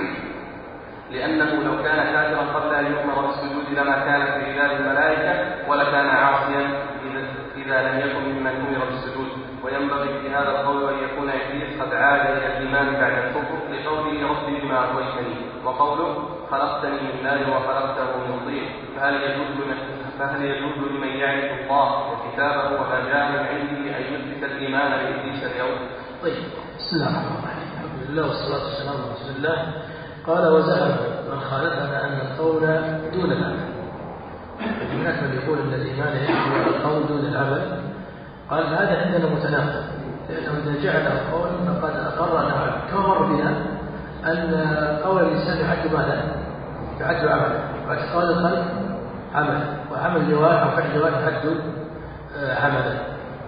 لأنه لو كان كافرا قبل أن يؤمر بالسجود لما كان في رجال الملائكة ولكان عاصيا إذا لم يكن ممن أمر بالسجود. وينبغي في هذا القول أن يكون إبليس قد عاد إلى الإيمان بعد الكفر لقوله: ربي بما أغويتني، وقوله: خلقتني من نار وخلقته من طين. فهل يجوز فهل يجوز لمن يعرف الله وكتابه وما جاء من عنده أن يثبت الإيمان لإبليس اليوم؟ طيب، بسم الله الرحمن الرحيم. الحمد لله والصلاة والسلام على رسول الله. قال: وزعم من خالفنا أن القول دون العمل. هناك من يقول أن الإيمان يحمل القول دون العمل. قال: هذا عندنا متناقض، لأنه إذا جعل القول فقد أقر أنه عمل. كما مر بنا أن قول الإنسان يعد ماذا؟ يعد عملا، واعتقاد القلب عمل، وعمل الجوارح أو فعل الجوارح يعد عملا.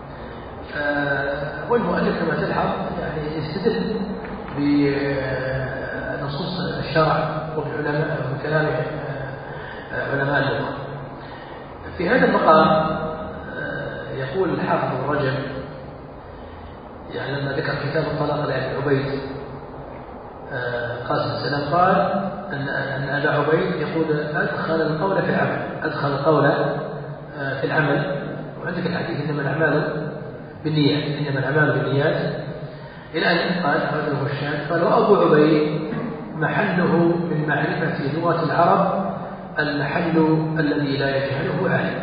والمؤلف كما تلحظ يعني يستدل بنصوص الشرع وبالعلماء وكلام علماء اللغة. في هذا المقام يقول الحافظ ابن رجب يعني لما ذكر كتاب الطلاق لأبي عبيد القاسم السلام قال أن أن أبا عبيد يقول أدخل القول في العمل، أدخل القول في العمل. وعندك الحديث إنما الأعمال بالنيات، إنما الأعمال بالنيات، إلى أن قال رجل الشاهد قال وأبو عبيد محله من معرفة لغة العرب المحل الذي لا يجهله عالم.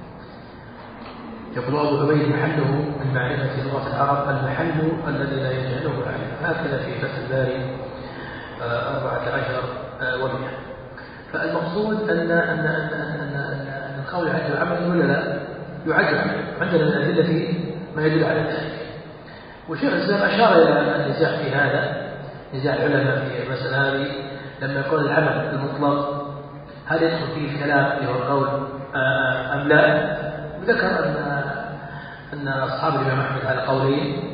يقول أبو عبيد محله من معرفة لغة العرب المحل الذي لا يجهله عالم. هكذا في فتح الباري أربعة عشر ومئة. فالمقصود أن أن أن أن أن القول يعد عمل ولا لا؟ يعد عمل. عندنا من الأدلة ما يدل على ذلك. وشيخ الإسلام أشار إلى النزاع في هذا، نزاع العلماء في المسألة هذه لما يكون العمل المطلق هل يدخل فيه الكلام اللي هو القول أم لا؟ وذكر أن أن أصحاب الإمام أحمد على قولين،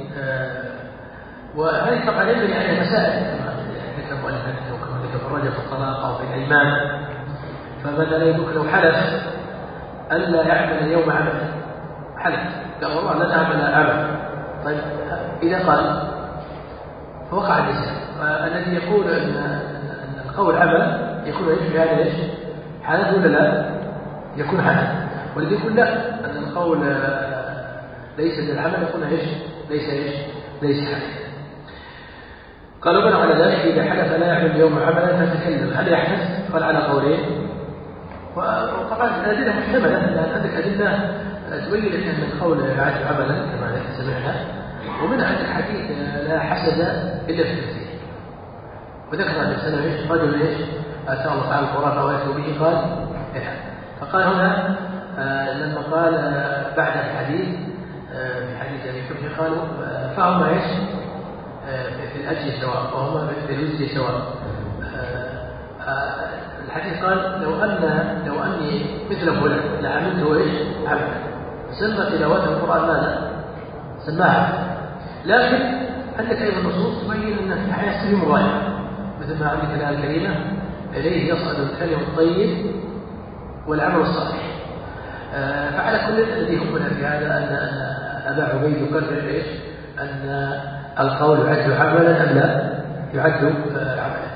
وهذه طبعا يبني عليها مسائل كما ذكر مؤلف وكما ذكر الرجل في الطلاق أو في الأيمان. فمثلا يقول لو حلف ألا يعمل اليوم عملا، حلف قال والله لن أعمل عمل، طيب إذا قال فوقع النزاع. الذي يقول أن أن القول عمل يكون ايش في هذا ايش؟ حلف ولا لا؟ يكون حلف. والذي يقول لا أن القول ليس للعمل يكون ايش؟ ليس ايش؟ ليس حلف. قالوا بنوا على ذلك إذا حلف لا يعمل اليوم عملا فتكلم هل يحدث؟ قال على قولين. وطبعا الأدلة محتملة، لأن عندك أدلة تبين لك أن القول يعد عملا كما سمعنا، ومن عند الحديث لا حسد إلا في التفسير. وذكر أن السنة ايش؟ رجل ايش؟ آتاه الله تعالى القرآن أو يأتوا به قال إيه. فقال هنا آه لما قال آه بعد الحديث آه في حديث أبي حجة قالوا آه فهم ايش؟ آه في الأجر سواء وهم في الوزر سواء. آه آه الحديث قال لو أن لو أني مثل فلان لعملته ايش؟ عملا. سمى تلاوته القرآن ماذا؟ سماها. لكن عندك أيضا نصوص تبين أن في حياة فيه مغايرة، مثل ما عندك الآن الكريمة إليه يصعد الكلم الطيب والعمل الصالح. آه فعلى كل الذي يهمنا في هذا أن أبا عبيد يقرر إيش؟ أن القول يعد عملا أم لا يعد آه عملا.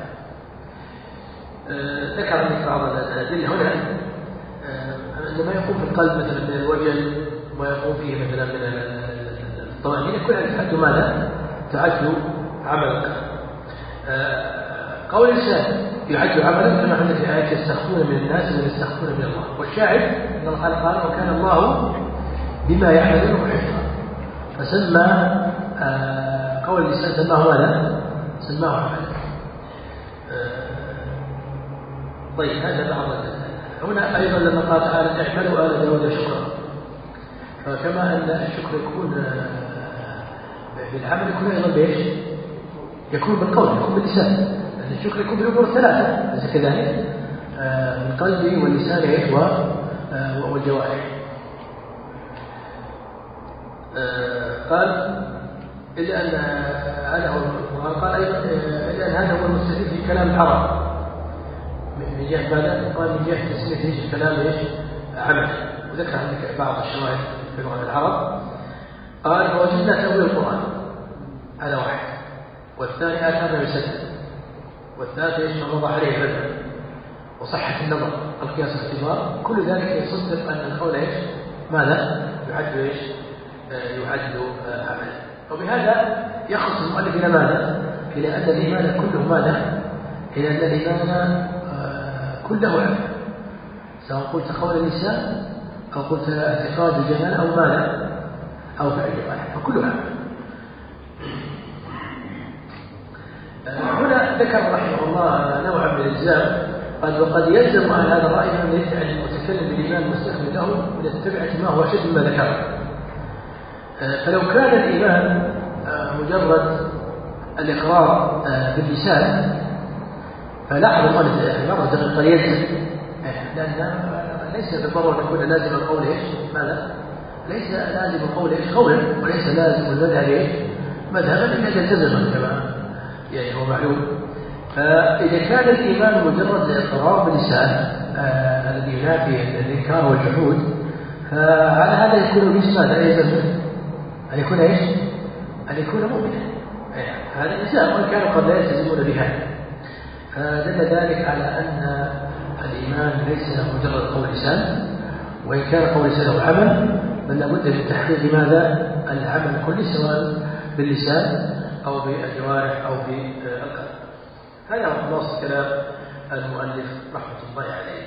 آه ذكر عندك بعض الأدلة هنا أن ما يقوم في القلب مثلا من الوجل وما يقوم فيه مثلا من الطمأنينة كلها تعد ماذا؟ تعد عملا. آه قول الإنسان يعد عملا كما عندك في آية يستخفون من الناس ويستخفون من الله. والشاهد أن الله قال وكان الله بما يعملون محيطا. فسمى آه قول الإنسان سماه ماذا؟ سماه عملا. آه طيب هذا بعض هنا أيضا لما قال تعالى اعملوا آل داود شكرا. فكما أن الشكر يكون بالعمل يكون أيضا بإيش؟ يكون بالقول، يكون باللسان. لأن الشكر يكون بالأمور الثلاثة ليس كذلك؟ بالقلب واللسان والجوارح. قال إلا أن هذا هو القرآن. قال أيضا إلا أن هذا هو المستفيد في كلام العرب من جهة ماذا؟ قال من جهة تسمية ايش الكلام ايش؟ عمل. وذكر عندك بعض الشواهد في لغة العرب. قال فوجدنا تأويل القرآن هذا واحد، والثاني آثارنا يسدد، والثالث ايش؟ ما وضع عليه البدن وصحة النظر القياس الاعتبار. كل ذلك يصدق أن القول ايش؟ ماذا؟ يعد ايش؟ يعد عملا. وبهذا يخص المؤلف إلى ماذا؟ إلى أن الإيمان كله ماذا؟ إلى أن الإيمان كله عمل، سواء قلت قول اللسان أو قلت اعتقاد الجنان أو ماذا أو فعل الجوارح، فكله عمل. هنا ذكر رحمه الله نوعا من الإلزام. قال وقد يلزم عن هذا الرأي أن يدعي المتكلم بالإيمان المستخدم له من التبعة ما هو شد مما ذكره. فلو كان الإيمان مجرد الإقرار باللسان فلاحظوا أن المرة قد يلزم، لأن ليس بالضرورة أن يكون لازم القول إيش؟ ماذا؟ ليس لازم القول إيش؟ قولا، وليس لازم المذهب إيش؟ مذهبا إلا إذا التزم كما يعني هو معلوم. فإذا كان الإيمان مجرد الإقرار باللسان الذي ينافي الإنكار والجحود، فعلى هذا يكون باسم ماذا؟ يلزم أن يكون إيش؟ أن يكون مؤمنا. هذا الإجزاء وإن كانوا قد لا يلتزمون بها. فدل ذلك على أن الإيمان ليس مجرد قول لسان، وإن كان قول لسان وعمل بل لابد من تحقيق ماذا؟ العمل كله سواء باللسان أو بالجوارح أو بالقلب. هذا هو خلاص كلام المؤلف رحمة الله عليه.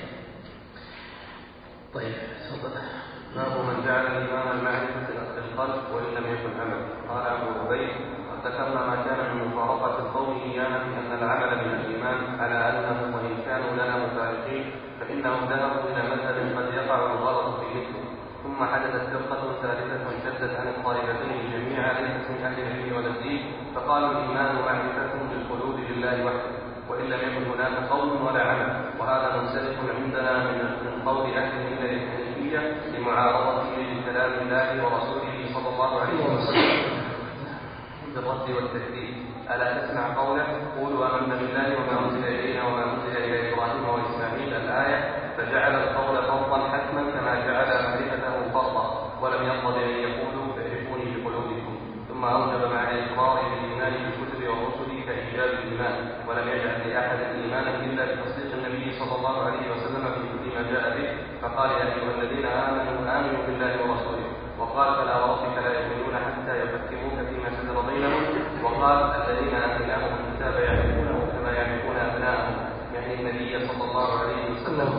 طيب تفضل. باب من جعل الإيمان المعرفة القلب وإن لم يكن عمل. قال أبو عبيد قد ذكرنا ما كان من مفارقة القوم إيانا في أن العمل من الإيمان على أنه وإن كانوا لنا مفارقين فإنهم ذهبوا إلى مذهب قد يقع الغلط في مثله. ثم حدثت فرقة ثالثة شدت عن الطائفتين جميعا ليست من أهل العلم ولا الدين، فقالوا الإيمان معرفة بالقلوب لله وحده وإن لم يكن هناك قول ولا عمل، وهذا منسلخ عندنا من قول أهل الملة الحنيفية لمعارضته لكلام الله ورسوله صلى الله عليه وسلم بالرد والتكذيب. ألا تسمع قوله قولوا آمنا بالله وما أنزل إلينا وما أنزل إلى إبراهيم وإسماعيل الآية، فجعل القول فرضا حتما كما جعل معرفته فرضا، ولم يقض أن يقولوا فاعرفوني بقلوبكم. ثم أوجب مع الإقرار بالإيمان بالكتب والرسل كإيجاب الإيمان، ولم يجعل لأحد إيمانا إلا بتصديق النبي صلى الله عليه وسلم في كل ما جاء به، فقال يا أيها الذين آمنوا آمنوا بالله ورسوله، وقال فلا وربك لا يؤمنون حتى يحكموك فيما شجر بينهم، وقال الذين آتيناهم الكتاب يعرفونه كما يعرفون أبناءهم، يعني النبي صلى الله عليه وسلم،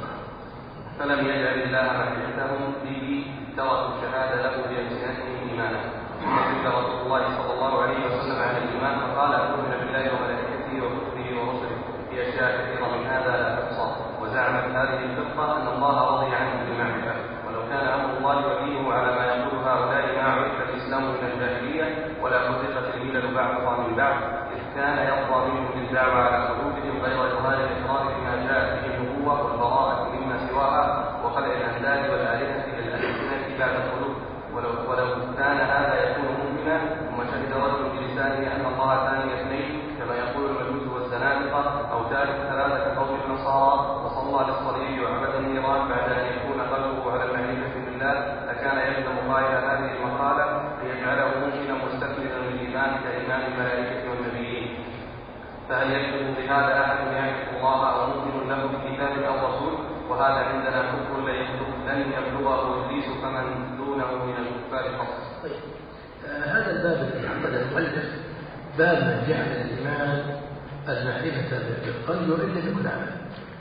فلم يجعل الله معرفتهم به تركوا الشهادة له بألسنتهم إيمانا. ثم ذكر رسول الله صلى الله عليه وسلم عن الإيمان فقال أؤمن بالله وملائكته وكتبه ورسله في أشياء كثيرة من هذا لا تحصى. وزعمت هذه الفرقة أن الله رضي عنهم بالمعرفة، ولو كان أمر الله وليه على ما يقول هؤلاء ما عرف الإسلام من الجاهلية ولا فرقت الملل بعضها من بعض، إذ كان يرضى منهم بالدعوة على قلوبهم غير إظهار الإقرار بما جاءت به النبوة والبراءة مما سواها وخلع الأنداد والآلهة للألسنة بعد القلوب. ولو, ولو كان هذا يكون مؤمنا ثم شهد رجل بلسانه أن الله ثاني اثنين كما يقول المجوس والزنادقة أو ثالث ثلاثة قوم النصارى وصلى للصليب وعبد النيران بعد أن يكون قلبه على المعرفة بالله، لكان يلزم قائل هذه المقالة أن يجعله مؤمنا مستكملا للإيمان كإيمان الملائكة والنبيين. فهل يكتب بهذا أحد يعرف الله أو مؤمن له بكتاب أو رسول؟ وهذا عندنا كفر لن يبلغه إبليس فمن دونه من الكفار خاص. طيب آه هذا الباب الذي عقد المؤلف باب من جعل الإيمان المعرفة بالقلب وإن لم يكن عمل.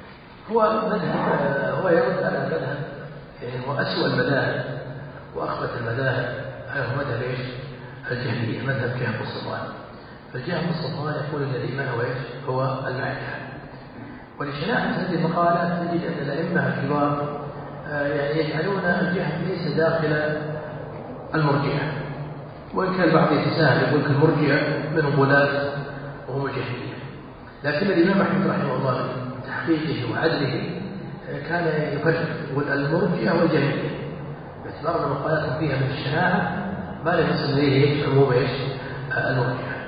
هو مذهب آه هو يرد على مذهب يعني هو أسوأ المذاهب وأخبث المذاهب، هذا هو مذهب إيش؟ الجهمية، مذهب جهم الصفوان. فالجهم الصفوان يقول أن الإيمان هو إيش؟ هو المعرفة. ولشناعة هذه المقالة تجد أن الأئمة الكبار يعني يجعلون الجهم ليس داخل المرجئة، وإن كان البعض يتساهل يقول المرجئة منهم ولاة وهم الجهمية، لكن الإمام أحمد رحمه الله من تحقيقه وعدله كان يفرق يقول المرجئة والجهمية باعتبار أن مقالاتهم فيها من الشناعة ما لا يصل إليه عموم إيش المرجئة.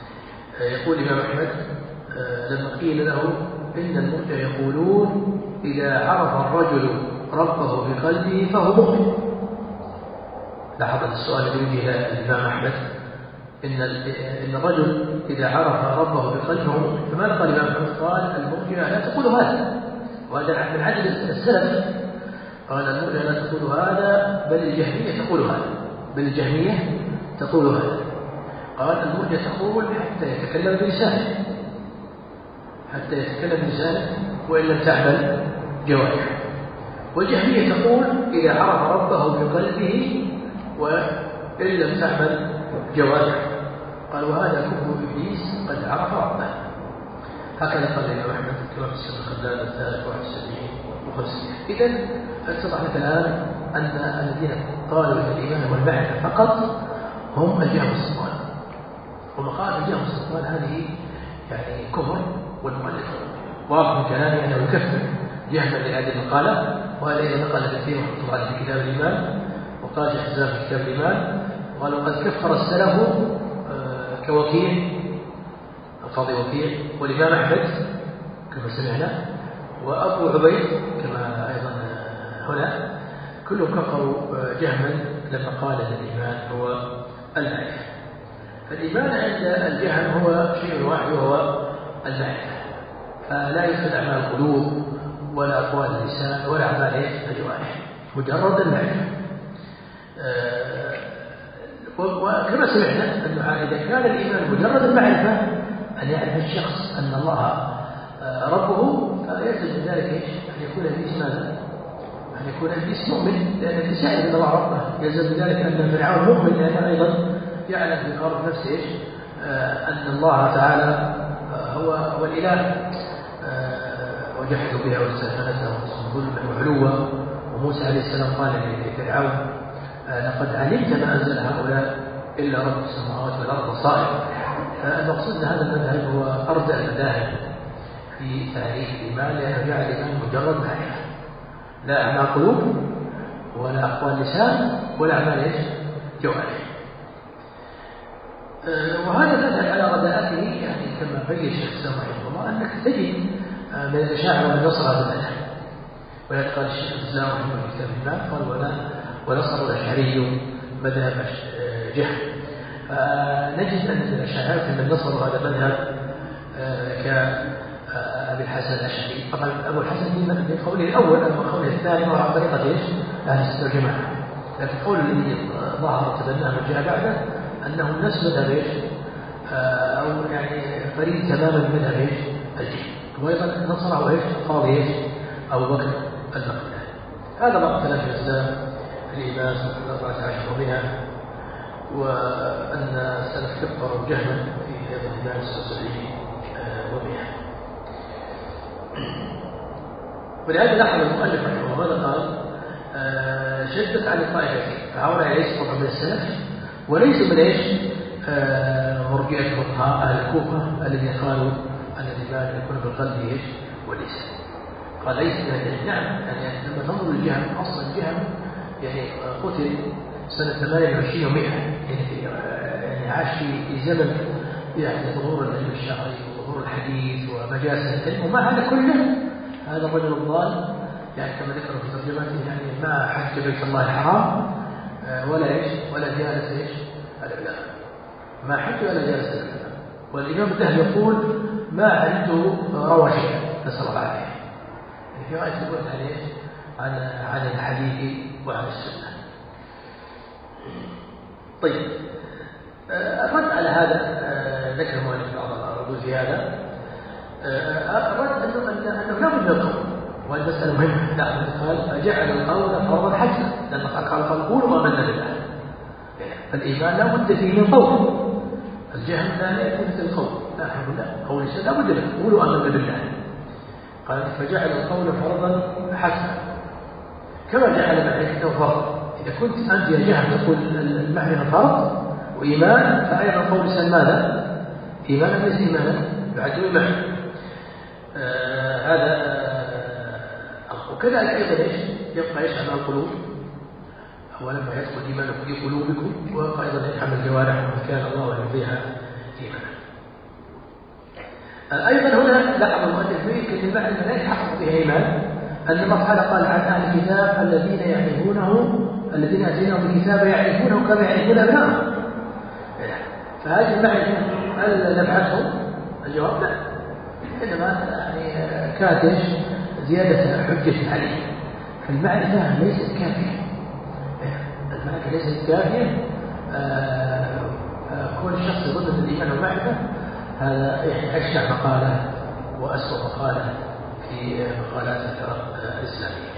يقول الإمام أحمد لما قيل له إن المرجئة يقولون إذا عرف الرجل ربه بقلبه فهو مؤمن. لاحظ السؤال الذي يجي إلى الإمام أحمد إن إن الرجل إذا عرف ربه بقلبه فهو مؤمن. فماذا قال الإمام أحمد؟ قال المرجئة لا تقول هذا، وهذا من عدل السلف. قال المرجئة لا تقول هذا بل الجهمية تقول هذا، بل الجهمية تقول هذا. قال المرجئة تقول حتى يتكلم بلسانه، حتى يتكلم بلسانه وإن لم تعمل جوارحه. والجهمية تقول إذا عرف ربه بقلبه وإن لم تعمل جوارحه. قال وهذا كفر إبليس قد عرف ربه. هكذا قال الإمام أحمد كما في السنة الخلال الثالث واحد وسبعين وخمسين. إذن اتضح لك الآن أن الذين قالوا إن الإيمان والمعرفة فقط هم الجهم الصفوان، ومقالة الجهم الصفوان هذه يعني كفر. والمؤلف واضح من كلامه أنه يكفر جهما لهذه المقالة، وهذا إذا نقل كثير محفوظ عليه في كتاب الإيمان، وقال شيخ الإسلام في كتاب الإيمان قالوا قد كفر السلف كوكيل القاضي وكيل والإمام أحمد كما سمعنا وأبو عبيد كما أيضا هنا، كلهم كفروا جهما لما قال أن الإيمان هو المعرفة. فالإيمان عند الجهم هو شيء واحد وهو المعرفة، فلا يدخل أعمال القلوب ولا أقوال اللسان ولا أعمال الجوارح، مجرد المعرفة. وكما سمعنا أنه إذا كان الإيمان مجرد المعرفة أن يعرف الشخص أن الله ربه، فيلزم من ذلك أن يكون الإنسان ماذا؟ أن يكون الإنسان مؤمن، لأن الإنسان يعرف أن الله ربه. يلزم من ذلك أن فرعون مؤمن لأنه أيضا يعلم في قرب نفسه أن الله تعالى هو هو الإله، وجحدوا بها واستيقنتها ظلما وعلوا. وموسى عليه السلام قال لفرعون لقد علمت ما أنزل هؤلاء إلا رب السماوات والأرض بصائر. فالمقصود أن هذا المذهب هو أرجع المذاهب في تعريف الإيمان، لأنه جعل الإيمان مجرد معرفة، لا أعمال قلوب ولا أقوال لسان ولا أعمال جوارح. وهذا المذهب على رداءته، يعني كما بين الشيخ الإسلام رحمه الله أنك تجد من الأشاعرة من نصر هذا المذهب. ولذلك قال الشيخ الإسلام رحمه الله في كتاب الإيمان قال ولا ونصر الأشعري مذهب جهم. فنجد أن الأشاعرة من نصروا هذا المذهب كأبي الحسن الأشعري. طبعا أبو الحسن في قوله الأول أما قوله الثاني هو عن طريقة إيش؟ أهل السنة والجماعة. لكن قول الذي ظهر وتبناه من جاء بعده أنه نفس مذهب إيش؟ أو يعني فريد تماما من مذهب إيش؟ الجهم. وأيضا نصره إيش؟ القاضي إيش؟ أبو بكر البغدادي. هذا ما اختلف في الإسلام في الإيمان الأربعة عشر ومئة، وأن السلف كبروا جهلا في أيضا الإيمان السبعين ومئة. ولهذا لاحظ المؤلف رحمه الله ماذا قال؟ شدت على الطائفتين، فهؤلاء ليسوا طبعا من السلف وليسوا من ايش؟ مرجئة فقهاء أهل الكوفة الذين قالوا أن الإيمان يكون بالقلب ايش؟ واللسان. قال ليس من نعم، يعني لما تنظر للجهم أصلا الجهم يعني قتل سنة ثمانية وعشرين ومئة، يعني يعني عاش في زمن يعني ظهور العلم الشرعي وظهور الحديث ومجالس العلم، ومع هذا كله هذا الرجل الضال يعني كما ذكر في ترجمته يعني ما حج بيت الله الحرام ولا ايش ولا جالس ايش العلماء، ما حج ولا جالس العلماء. والإمام الذهبي يقول ما عنده روى شيئا نسأل الله العافية، في غاية البعد عن ايش؟ عن عن الحديث وعن السنة. طيب الرد على هذا ذكر المؤلف بعض الردود في هذا. الرد انه انه لا بد من القول، والمسألة مهمة. لا قال فجعل القول فرضا حتما، لأن قال قال قولوا آمنا بالله، فالإيمان لا بد فيه من قول. الجهم لا يثبت القول، لا الحمد لله قول الشيء لا بد له، قولوا آمنا بالله. قال فجعل القول فرضا حتما كما جعل معرفته فرضا. إذا كنت أنت يا جهم تقول المعرفة فرض وإيمان، فأيضا قول الإنسان ماذا؟ إيمانا ليس إيمانا بعد إيمان. آه هذا آه وكذلك أيضا إيش؟ يبقى إيش على القلوب، ولما يدخل الإيمان في قلوبكم، ويبقى أيضا يحمل الجوارح ومن كان الله يرضيها إيمانا. آه أيضا هنا لاحظ المؤلف فيه أن المعنى لا يتحقق بها إيمان، أن الله تعالى قال عن أهل الكتاب الذين يعرفونه الذين أتيناهم الكتاب يعرفونه كما يعرفون أبنائهم. فهذه المعرفة هل نفعتهم؟ الجواب لا، إنما يعني كانت زيادة حجة عليه. فالمعرفة ليست كافية، المعرفة ليست كافية. كل شخص يظن أن الإيمان والمعرفة هذا يعني أشنع مقالة وأسوأ مقالة في مقالات الفرق الإسلامية.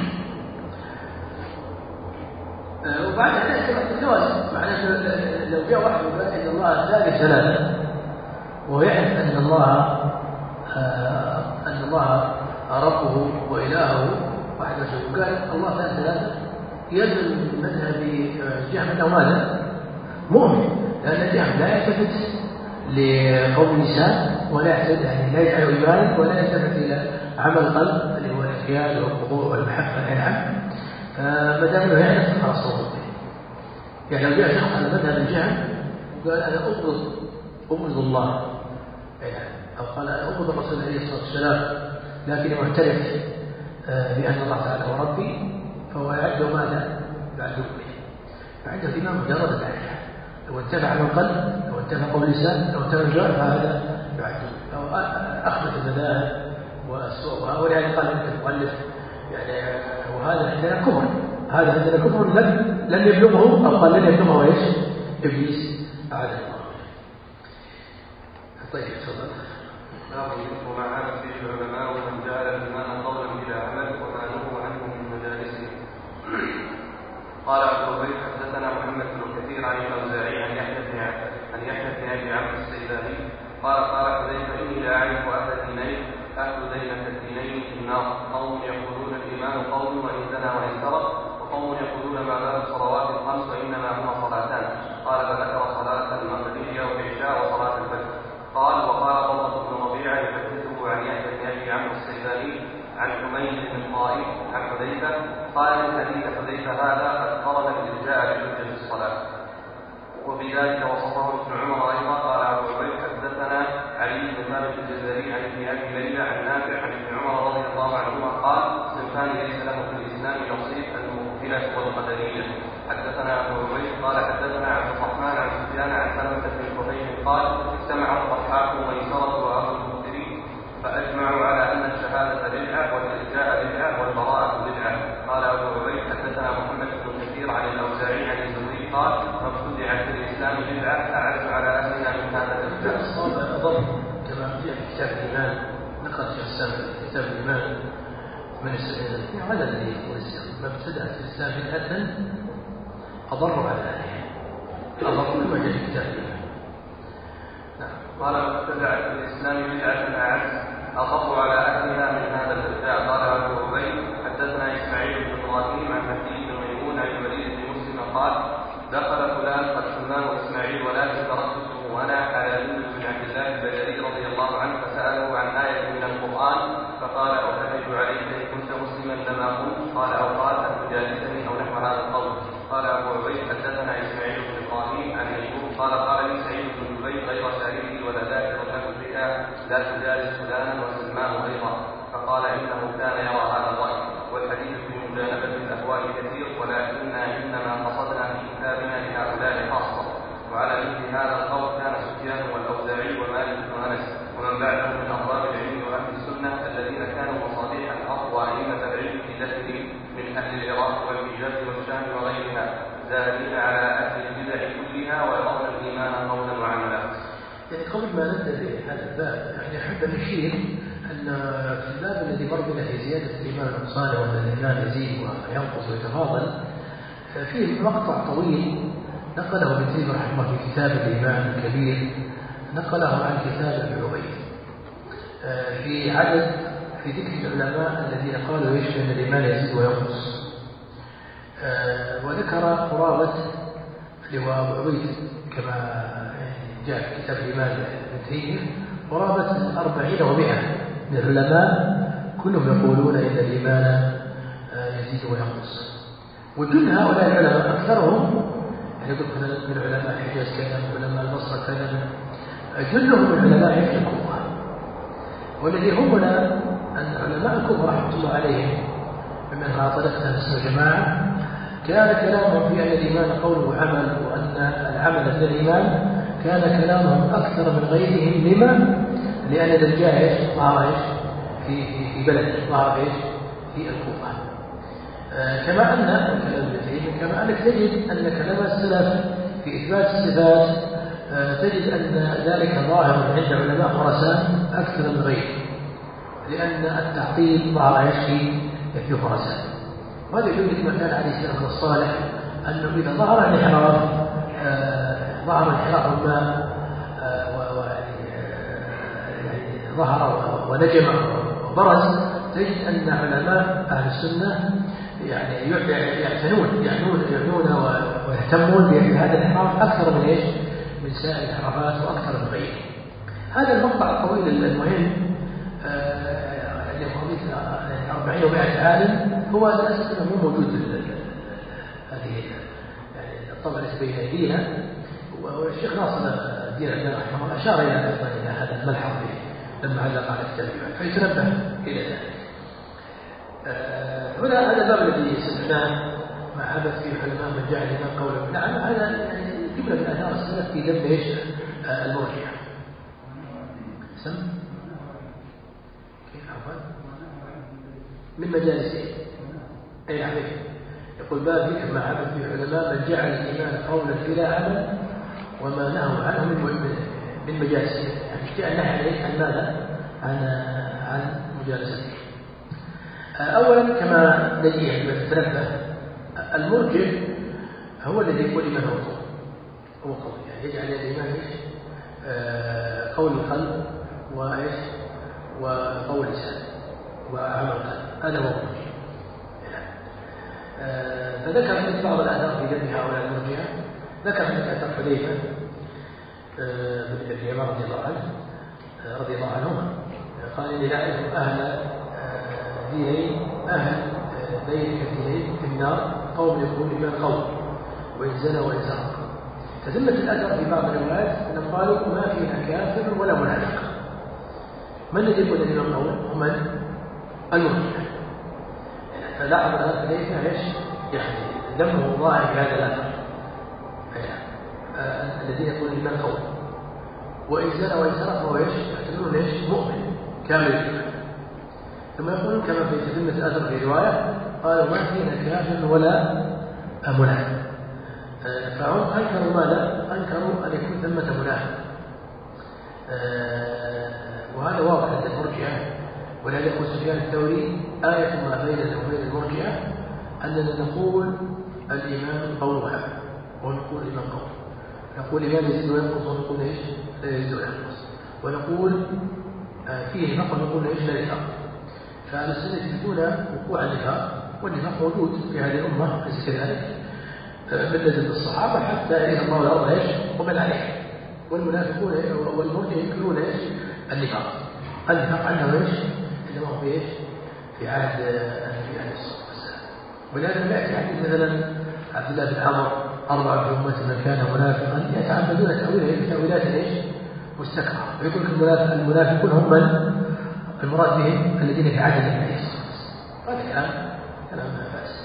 وبعد ذلك التوازن، معناته لو جاء واحد وقال ان الله ثالث ثلاثه ويعرف ان الله آه ان الله ربه والهه واحد وقال الله ثالث ثلاثه، يلزم من مذهب جهم انه ماذا؟ مؤمن، لان الجهم لا يلتفت لقول اللسان ولا يعتد يعني لا يجعل ايمانا ولا يلتفت الى عمل القلب اللي هو الانقياد والخضوع والمحبه. نعم، ما دام انه يعرف خلاص هو مؤمن. يعني لو جاء شخص على مذهب الجهم وقال انا ابغض ابغض الله، او قال انا ابغض الرسول عليه الصلاه والسلام لكني معترف بان الله تعالى هو ربي، فهو يعد ماذا؟ يعد مؤمن. فعنده ايمان مجرد المعرفه، لو انتفع من القلب، لو لو اتفقوا اللسان لو اتفق الجوارح فهذا يعد أو أخذت المذاهب والسوء، ولهذا قال أنت المؤلف يعني وهذا عندنا كفر، هذا عندنا كفر لم لم يبلغه أو قال لن يبلغه إيش إبليس أعاذ الله. طيب تفضل. باب يذكر ما عاد فيه العلماء ومن جعل الإيمان قولا بلا عمل وما نهوا عنه من مجالسه. قال أبو عبيد حدثنا محمد بن كثير عن الأوزاعي عن يحيى بن عن يحيى بن أبي عبد السيداني قال قال حذيفة إني لا أعرف أهل الدينين أهل دينة الدينين في النار، قوم يقولون الإيمان قول وإن زنى وإن سرق، وقوم يقولون ما بال الصلوات الخمس وإنما هما صلاتان. قال فذكر صلاة المغربية والعشاء وصلاة الفجر. قال وقال طلحة بن ربيعة يحدثه عن يحيى بن أبي عمرو السيداني عن حميد بن الطائف عن حذيفة قال من حديث حذيفة هذا قد قرن الإرجاء بحجة الصلاة. وفي ذلك وصفه ابن عمر أيضا. قال أبو عبيد حدثنا علي بن ثابت الجزري عن ابن أبي ليلى عن نافع عن ابن عمر رضي الله عنهما قال صنفان ليس له في الإسلام نصيب المؤمنة والقدرية. حدثنا أبو عبيد قال حدثنا عبد الرحمن عن سفيان عن سلمة بن كهيل قال اجتمع الضحاك وميسرة وأبو المنذرين فأجمعوا على أن الشهادة بدعة والإرجاء بدعة والبراءة بدعة. قال أبو عبيد حدثنا محمد بن كثير عن الأوزاعي عن الزهري قال ما ابتدع في الإسلام بدعة أعرف على أهلنا من هذا الإرجاء. الصواب أضر كما في كتاب الإيمان نقل شيخ الإسلام في كتاب الإيمان من السنة هذا الذي يقول السلام ما ابتدع في الإسلام بدعة أضر على أهلها أضر كما جاء في كتاب الإيمان. قال ابتدع في الإسلام بدعة أعز أضر على أهلها من هذا الإرجاء. قال أبو عبيد حدثنا إسماعيل بن إبراهيم عن مهدي بن ميمون عن الوليد بن مسلم قال دخل فلان قد سماه إسماعيل ولكن تركته وأنا على جند بن عبد الله البجلي رضي الله عنه فسأله عن آية من القرآن فقال أحدث عليك إن كنت مسلما لما قلت قال أو قال أن تجالسني أو نحو هذا القول. قال أبو عبيد حدثنا إسماعيل بن إبراهيم عن أيوب قال قال لي سعيد بن جبير غير سعيد ولا ذاكر له بها لا تجالس فلانا وسلماه أيضا فقال إنه كان يرى هذا الرأي والحديث في مجانبة الأهواء كثير ولكننا إنما قصدنا في كتابنا لهؤلاء خاصة. وعلى مثل هذا القول كان سفيان والأوزاعي ومالك بن أنس ومن بعدهم من أرباب العلم وأهل السنة الذين كانوا مصابيح الحق وأئمة العلم في دهره من أهل العراق والحجاز والشام وغيرها زادين على أهل البدع كلها ويرون الإيمان قولا وعملا. يعني قبل ما نبدأ بهذا الباب يعني أحب أن أشير أن في الباب الذي مر بنا في زيادة الإيمان والنقصان وأن الإيمان يزيد وينقص ويتفاضل فيه مقطع طويل نقله ابن تيمية رحمه الله في كتاب الإيمان الكبير نقله عن كتاب ابن عبيد في عدد في ذكر العلماء الذين قالوا يشفى أن الإيمان يزيد وينقص وذكر قرابة لواء أبو عبيد كما جاء في كتاب الإيمان ابن تيمية قرابة أربعين ومئة من العلماء كلهم يقولون إن الإيمان يزيد وينقص. وجل هؤلاء العلماء أكثرهم يعني يقول من علماء الحجاز كذا من علماء البصرة كذا جلهم من علماء حفظ الكوفة. والذي همنا أن علماء الكوفة رحمة الله عليهم ممن عاطلتنا اسم الجماعة كان كلامهم في أن الإيمان قول وعمل وأن العمل من الإيمان كان كلامهم أكثر من غيرهم. لما؟ لأن الجاهل ظهر إيش في في في بلد ظهر إيش في الكوفة. آه كما أن كلام ابن تيمية كما أنك تجد أن كلام السلف في إثبات الصفات آه تجد أن ذلك ظاهر عند علماء خراسان أكثر من غيرهم لأن التعطيل ظهر إيش في خراسان. وهذا يدل ما كان عليه السلف الصالح أنه إذا ظهر الانحراف آه ظهر انحراف ما ظهر ونجم وبرز تجد أن علماء أهل السنة يعني يعتنون يعنون يعنون ويهتمون بهذا الانحراف أكثر من إيش من سائر الانحرافات وأكثر من غيره. هذا المقطع الطويل المهم اللي هو أربعين ومائة عالم هو للأسف أنه مو موجود هذه يعني الطبعة التي بين أيدينا. والشيخ ناصر الدين عندنا رحمه الله أشار إلى إلى هذا الملحظ لما علق على كتاب الإيمان فيتنبه إلى ذلك. آه هنا هذا الباب الذي سمعناه ما عبث فيه علماء من جعل الإيمان قولا نعم هذا يعني جملة من آثار السلف في ذم إيش المرجئة. سم كيف عفوا من مجالسه أي نعم. يقول باب ذكر ما عبد به العلماء من جعل الإيمان قولا بلا عمل وما نهوا عنه من من مجالسه، يعني جاء النهي عليه عن ماذا؟ عن عن مجالسته. أولا كما نجيه بالتنبه، المرجئ هو الذي يقول الإيمان هو قول، هو قول يعني يجعل الإيمان إيش؟ آه قول القلب وإيش؟ وقول اللسان وعمل القلب، هذا هو المرجئ. آه فذكر في بعض الآثار في ذم هؤلاء المرجئة، ذكر في آثار حذيفة آه بن اليمان رضي الله عنه آه رضي الله عنهما قال إني لا أعرف أهل دينين أهل بين الدينين في النار قوم يقولون الإيمان قول وإن زنى وإن سرق. فثمة الأثر في بعض الروايات أنهم قالوا ما فيها كافر ولا منافق. من الذي يقول الإيمان قول؟ هم المرجئة. فلاحظ الآن ليس ايش؟ يعني دمه ضاع في هذا الأثر الذين يقولون الإيمان قول وإن زنى وإن سرق فهو ايش؟ يعتبرون ايش؟ مؤمن كامل الإيمان. ثم يقولون كما في تتمة الأثر في رواية قالوا ما فينا كافر ولا منافق. فهم أنكروا ماذا؟ أنكروا أن يكون ثمة منافق، وهذا واضح عند المرجئة. ولهذا يقول سفيان الثوري آية ما بيننا وبين المرجئة أننا نقول الإيمان قول وعمل، ونقول الإيمان قول، نقول الإيمان يزيد وينقص ونقول إيش؟ لا يزيد وينقص، ونقول فيه نقل ونقول إيش؟ لا ينقص. فأهل السنة يثبتون وقوع النفاق، والنفاق موجود في هذه الأمة ليس كذلك من نزل الصحابة حتى يرث الله الأرض إيش؟ ومن عليها. والمنافقون والمرجئة ينكرون إيش؟ النفاق. النفاق عنه إيش؟ إنما هو في إيش؟ في عهد النبي عليه الصلاة والسلام. ولهذا يأتي حديث مثلا عبد الله بن عمر أربعة في أمة من كان منافقا يتعمدون تأويله تأويلات إيش؟ مستكبرة. ويقول المنافقون هم من؟ المراد بهم الذين في عهد النبي عليه الصلاة والسلام. هذا كلام كلام لا بأس.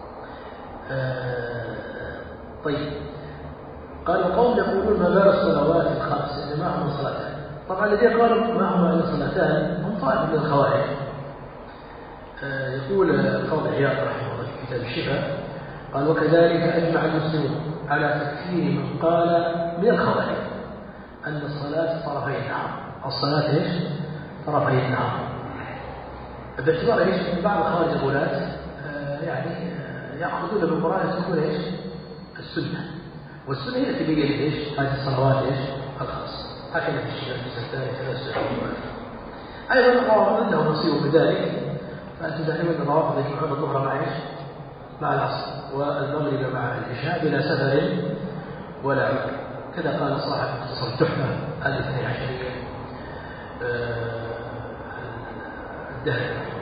آه طيب قال وقوم يقولون ما بال الصلوات الخمس إنما هم صلاتان. طبعا الذين قالوا ما هم إلا صلاتان هم طائفة من الخوارج. آه يقول القاضي عياض رحمه الله في كتاب الشفاء قال وكذلك أجمع المسلمون على تكفير من قال من الخوارج أن الصلاة طرفي النهار. الصلاة إيش؟ طرفي النهار. باعتبار ايش؟ بعض خوارج الغلاة آه يعني آه يأخذون بالقرآن يسمون ايش؟ السنة. والسنة هي تبين ايش؟ هذه الصلوات ايش؟ الخمس. هكذا في الشيخ في الثاني ثلاث أيضا الروافض عندهم نصيب بذلك، فأنتم تعلمون أن الروافض يجمعون الظهر مع ايش؟ مع العصر والمغرب مع العشاء بلا سفر ولا عذر. كذا قال صاحب مختصر التحفة الاثني عشرية آه الدهر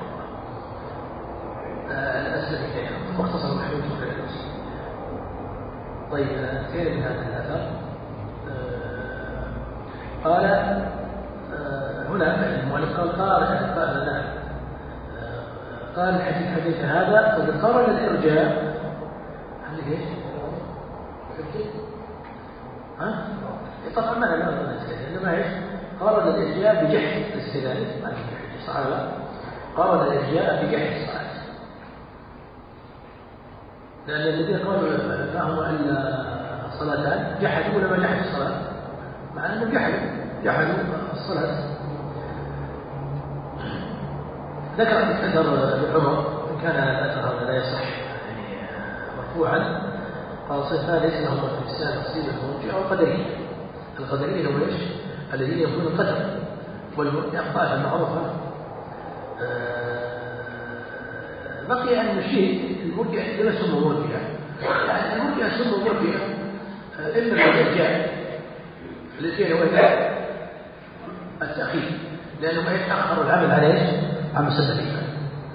الأسلمي كيف مختصر محمود فكرة. طيب كيف من هذا الأثر قال هنا المؤلف قال قال قال نعم قال حديث حديث هذا قد قارن الإرجاء هل ايش؟ ها؟ طبعا ما لا أظن إنما ايش؟ قارن الإرجاء بجحد الاستدلال ما في جحد صحيح. قارن الإرجاء بجحد الصلاة، لأن الذين قالوا ما هو إلا صلاتان جحدوا لما جحدوا الصلاة، مع أنهم جحدوا جحدوا الصلاة. ذكر أثر عمر إن كان الأثر هذا لا يصح يعني مرفوعا قال صفان ليس لهم في الإسلام نصيب المرجئة والقدرية. القدرية هم ايش؟ الذين يقولون القدر والمرجئة الطائفة المعروفة. بقي أن نشير المرجئة لما سموا مرجئة، يعني المرجئة سموا مرجئة إما الرجال الذين هو التأخير لأنه ما يتأخر العمل على ايش؟ عن مسبب الإيمان،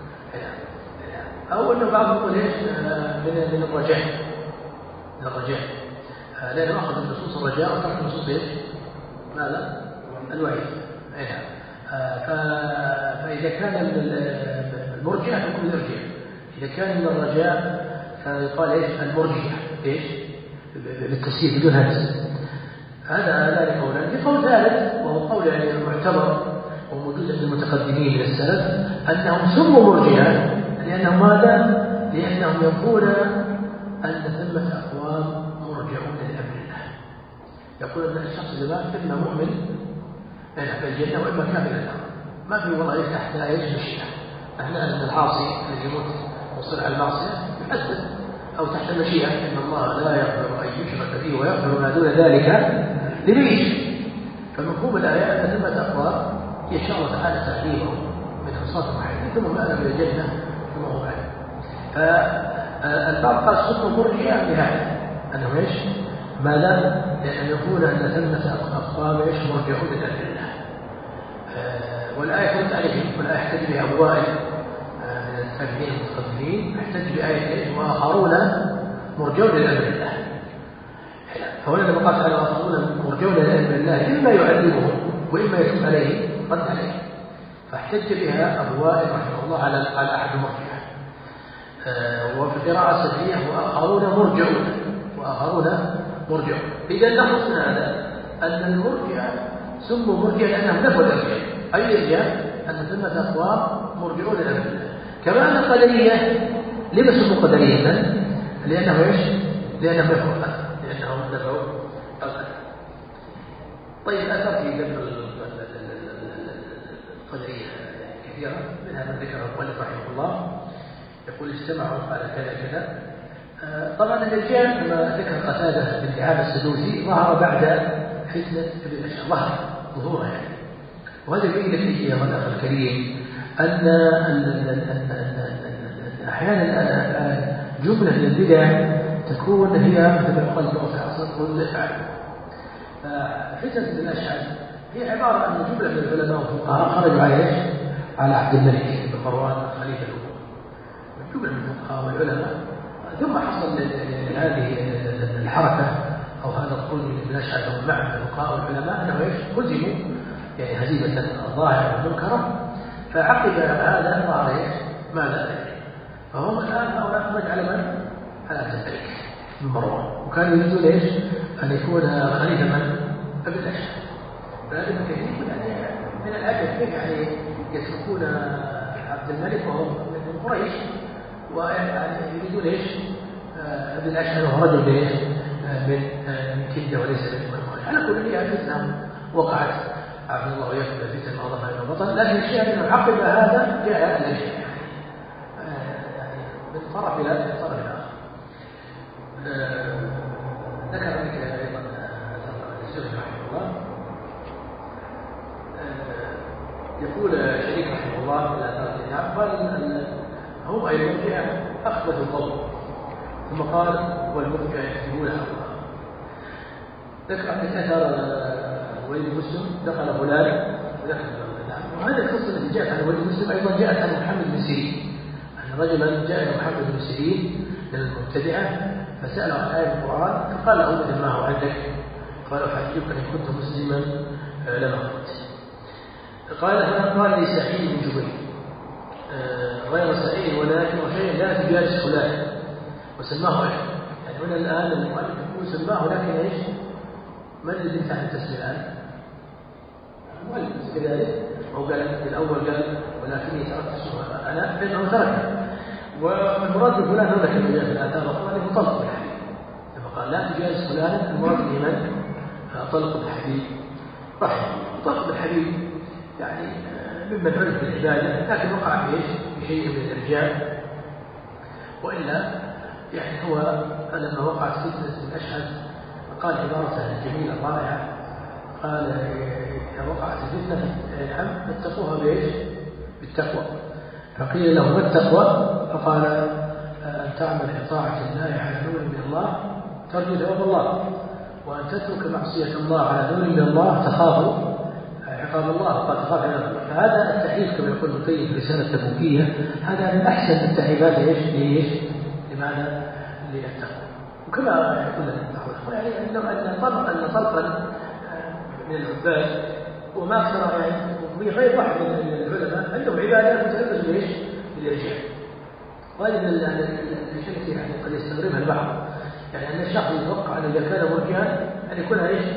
أو أنه بعضهم يقول ايش؟ من من الرجاء من الرجاء لأنه أخذ من نصوص الرجاء وترك نصوص ايش؟ ماذا؟ الوعيد. فإذا كان من المرجئة فيكون الإرجاء، إذا كان من الرجاء فيقال إيش؟ المرجئة إيش؟ بالتسهيل بدون همز. هذا ذلك قولان. في قول ثالث وهو قول يعني المعتبر وموجود عند المتقدمين من السلف أنهم سموا مرجئة لأنهم ماذا؟ لأنهم يقولون أن ثمة أقوام مرجعون لأمر الله. يقول أن الشخص إذا مات إما مؤمن يلحق الجنة وإما كافر النار، ما في والله يفتح لا ايش مشيئة. احنا أن العاصي الذي يموت وصل على المعصية يحدد أو تحت المشيئة إن الله لا يغفر أن يشرك به ويغفر ما دون ذلك لمن يشاء. فمفهوم الآية أن ثمة أقوام إن شاء الله تعالى تعذيبهم من عصاة محمد ثم مآل إلى الجنة ثم هم عليه. فالبعض قال سنة مرجئة لهذا أنه إيش؟ ماذا؟ لأن يقول أن ثمة أقوام إيش مرجعون لأمر الله. والآية ترد عليهم، والآية يحتج بها أبو وائل من التابعين المتقدمين، يحتج بآية إيش؟ وآخرون مرجعون لأمر الله. فهنا لما قال تعالى وآخرون مرجعون لأمر الله إما يعذبهم وإما يتوب عليه رد عليه، فاحتج بها أبو وائل رحمه الله على على أحد المرجئة. آه وفي قراءة سفية وآخرون مرجعون وآخرون مرجعون. إذا نقص هذا أن المرجئة سموا مرجئة لأنهم نفوا الأرجاء، أي الأرجاء أن ثمة أقوام مرجعون لأمر الله. كما أن القدرية لما سموا قدرية؟ لأنهم إيش؟ لأنهم نفوا القدر، لأنهم نفوا القدر. طيب أثر في ذكر القدرية كثيرة، منها من ذكره المؤلف رحمه الله يقول اجتمعوا قال كذا كذا. آه طبعا الإرجاء كما ذكر قتادة بن دعامة السدوسي ظهر بعد فتنة ابن الأشعر، ظهر ظهورها يعني. وهذا يبين لك يا الأخ الكريم أن أحيانا جملة من البدع تكون هي مثل ما قال الله في العصر رد فعل. ففتنة ابن الأشعر هي عبارة عن جملة من العلماء والفقهاء خرجوا على ايش؟ على عبد الملك بن مروان خليفة الأمة، جملة من الفقهاء والعلماء. ثم حصل هذه الحركة أو هذا القول من ابن الأشعر أو مع الفقهاء والعلماء أنه ايش؟ هزموا يعني هزيمة ظاهرة ومنكرة، فعقب هذا ظهر ايش؟ ماذا؟ فهم الآن هؤلاء خرج على من؟ على عبد الملك بن مروان، وكانوا يريدون ايش؟ أن يكون خليفة من؟ ابن الأشعر. فهذا كثير يعني من العجب كيف يعني يتركون عبد الملك وهو من قريش ويعني يريدون ايش؟ ابن الأشعر وهو رجل ايش؟ من من كلده وليس من قريش. على كل حال فتنة وقعت عبد الله وياكم فتنة ما ظهر من البطن، لكن الشيء انه عقب هذا جاء الاشياء يعني من طرف الى طرف اخر. ذكر لك ايضا الشيخ رحمه الله يقول شريك رحمه الله لا ترجع قال هم أي المرجئة أخبثوا القول، ثم قال والمرجئة يكتبونها. ذكر عن أثر وليد مسلم دخل فلان ودخل فلان، وهذه القصة التي جاءت عن وليد مسلم أيضا جاءت عن محمد بن سيرين أن رجلا جاء إلى محمد بن سيرين من المبتدعة فسأله عن آية القرآن فقال له مثل ما هو عندك، قال أحجبك إن كنت مسلما لما قلت. قال قال لي سعيد بن جبير غير سعيد ولكن شيء لا تجالس فلان وسماه ايش؟ يعني هنا الان المؤلف يقول سماه لكن ايش؟ من الذي انتهى التسميه الان؟ المؤلف كذلك او قال في الاول قال ولكني تركت اسمه انا فانه تركه. والمراد بفلان هنا كما جاء في الاثار طبعا مطلق بالحديث لما قال لا تجالس فلان المراد به من؟ طلق بالحديث رحمه الله. طلق بالحديث يعني ممن عرف بالعبادة لكن وقع في شيء من الإرجاء، وإلا يعني هو لما وقعت فتنة الأشهد قال عبارة جميلة رائعة، قال إذا وقعت الفتنة نعم اتقوها بإيش؟ بالتقوى. فقيل له ما التقوى؟ فقال أن تعمل بطاعة الله على نور من الله ترجو ثواب الله، وأن تترك معصية الله على نور من الله تخاف عقاب الله قد تخاف على الله. فهذا التعريف كما يقول ابن القيم في الرسالة التبوكية هذا من أحسن التعريفات ايش؟ ليش؟ لماذا؟ للتقوى. وكما يقول النحو يعني أن طلق أن طلقا من العباد وما أكثر يعني غير واحد من العلماء عندهم عبادة متلبس بايش؟ بالإرجاء. وهذا من الأشياء التي يعني قد يستغربها البعض، يعني أن الشخص يتوقع أن إذا كان مرجئا أن يكون ايش؟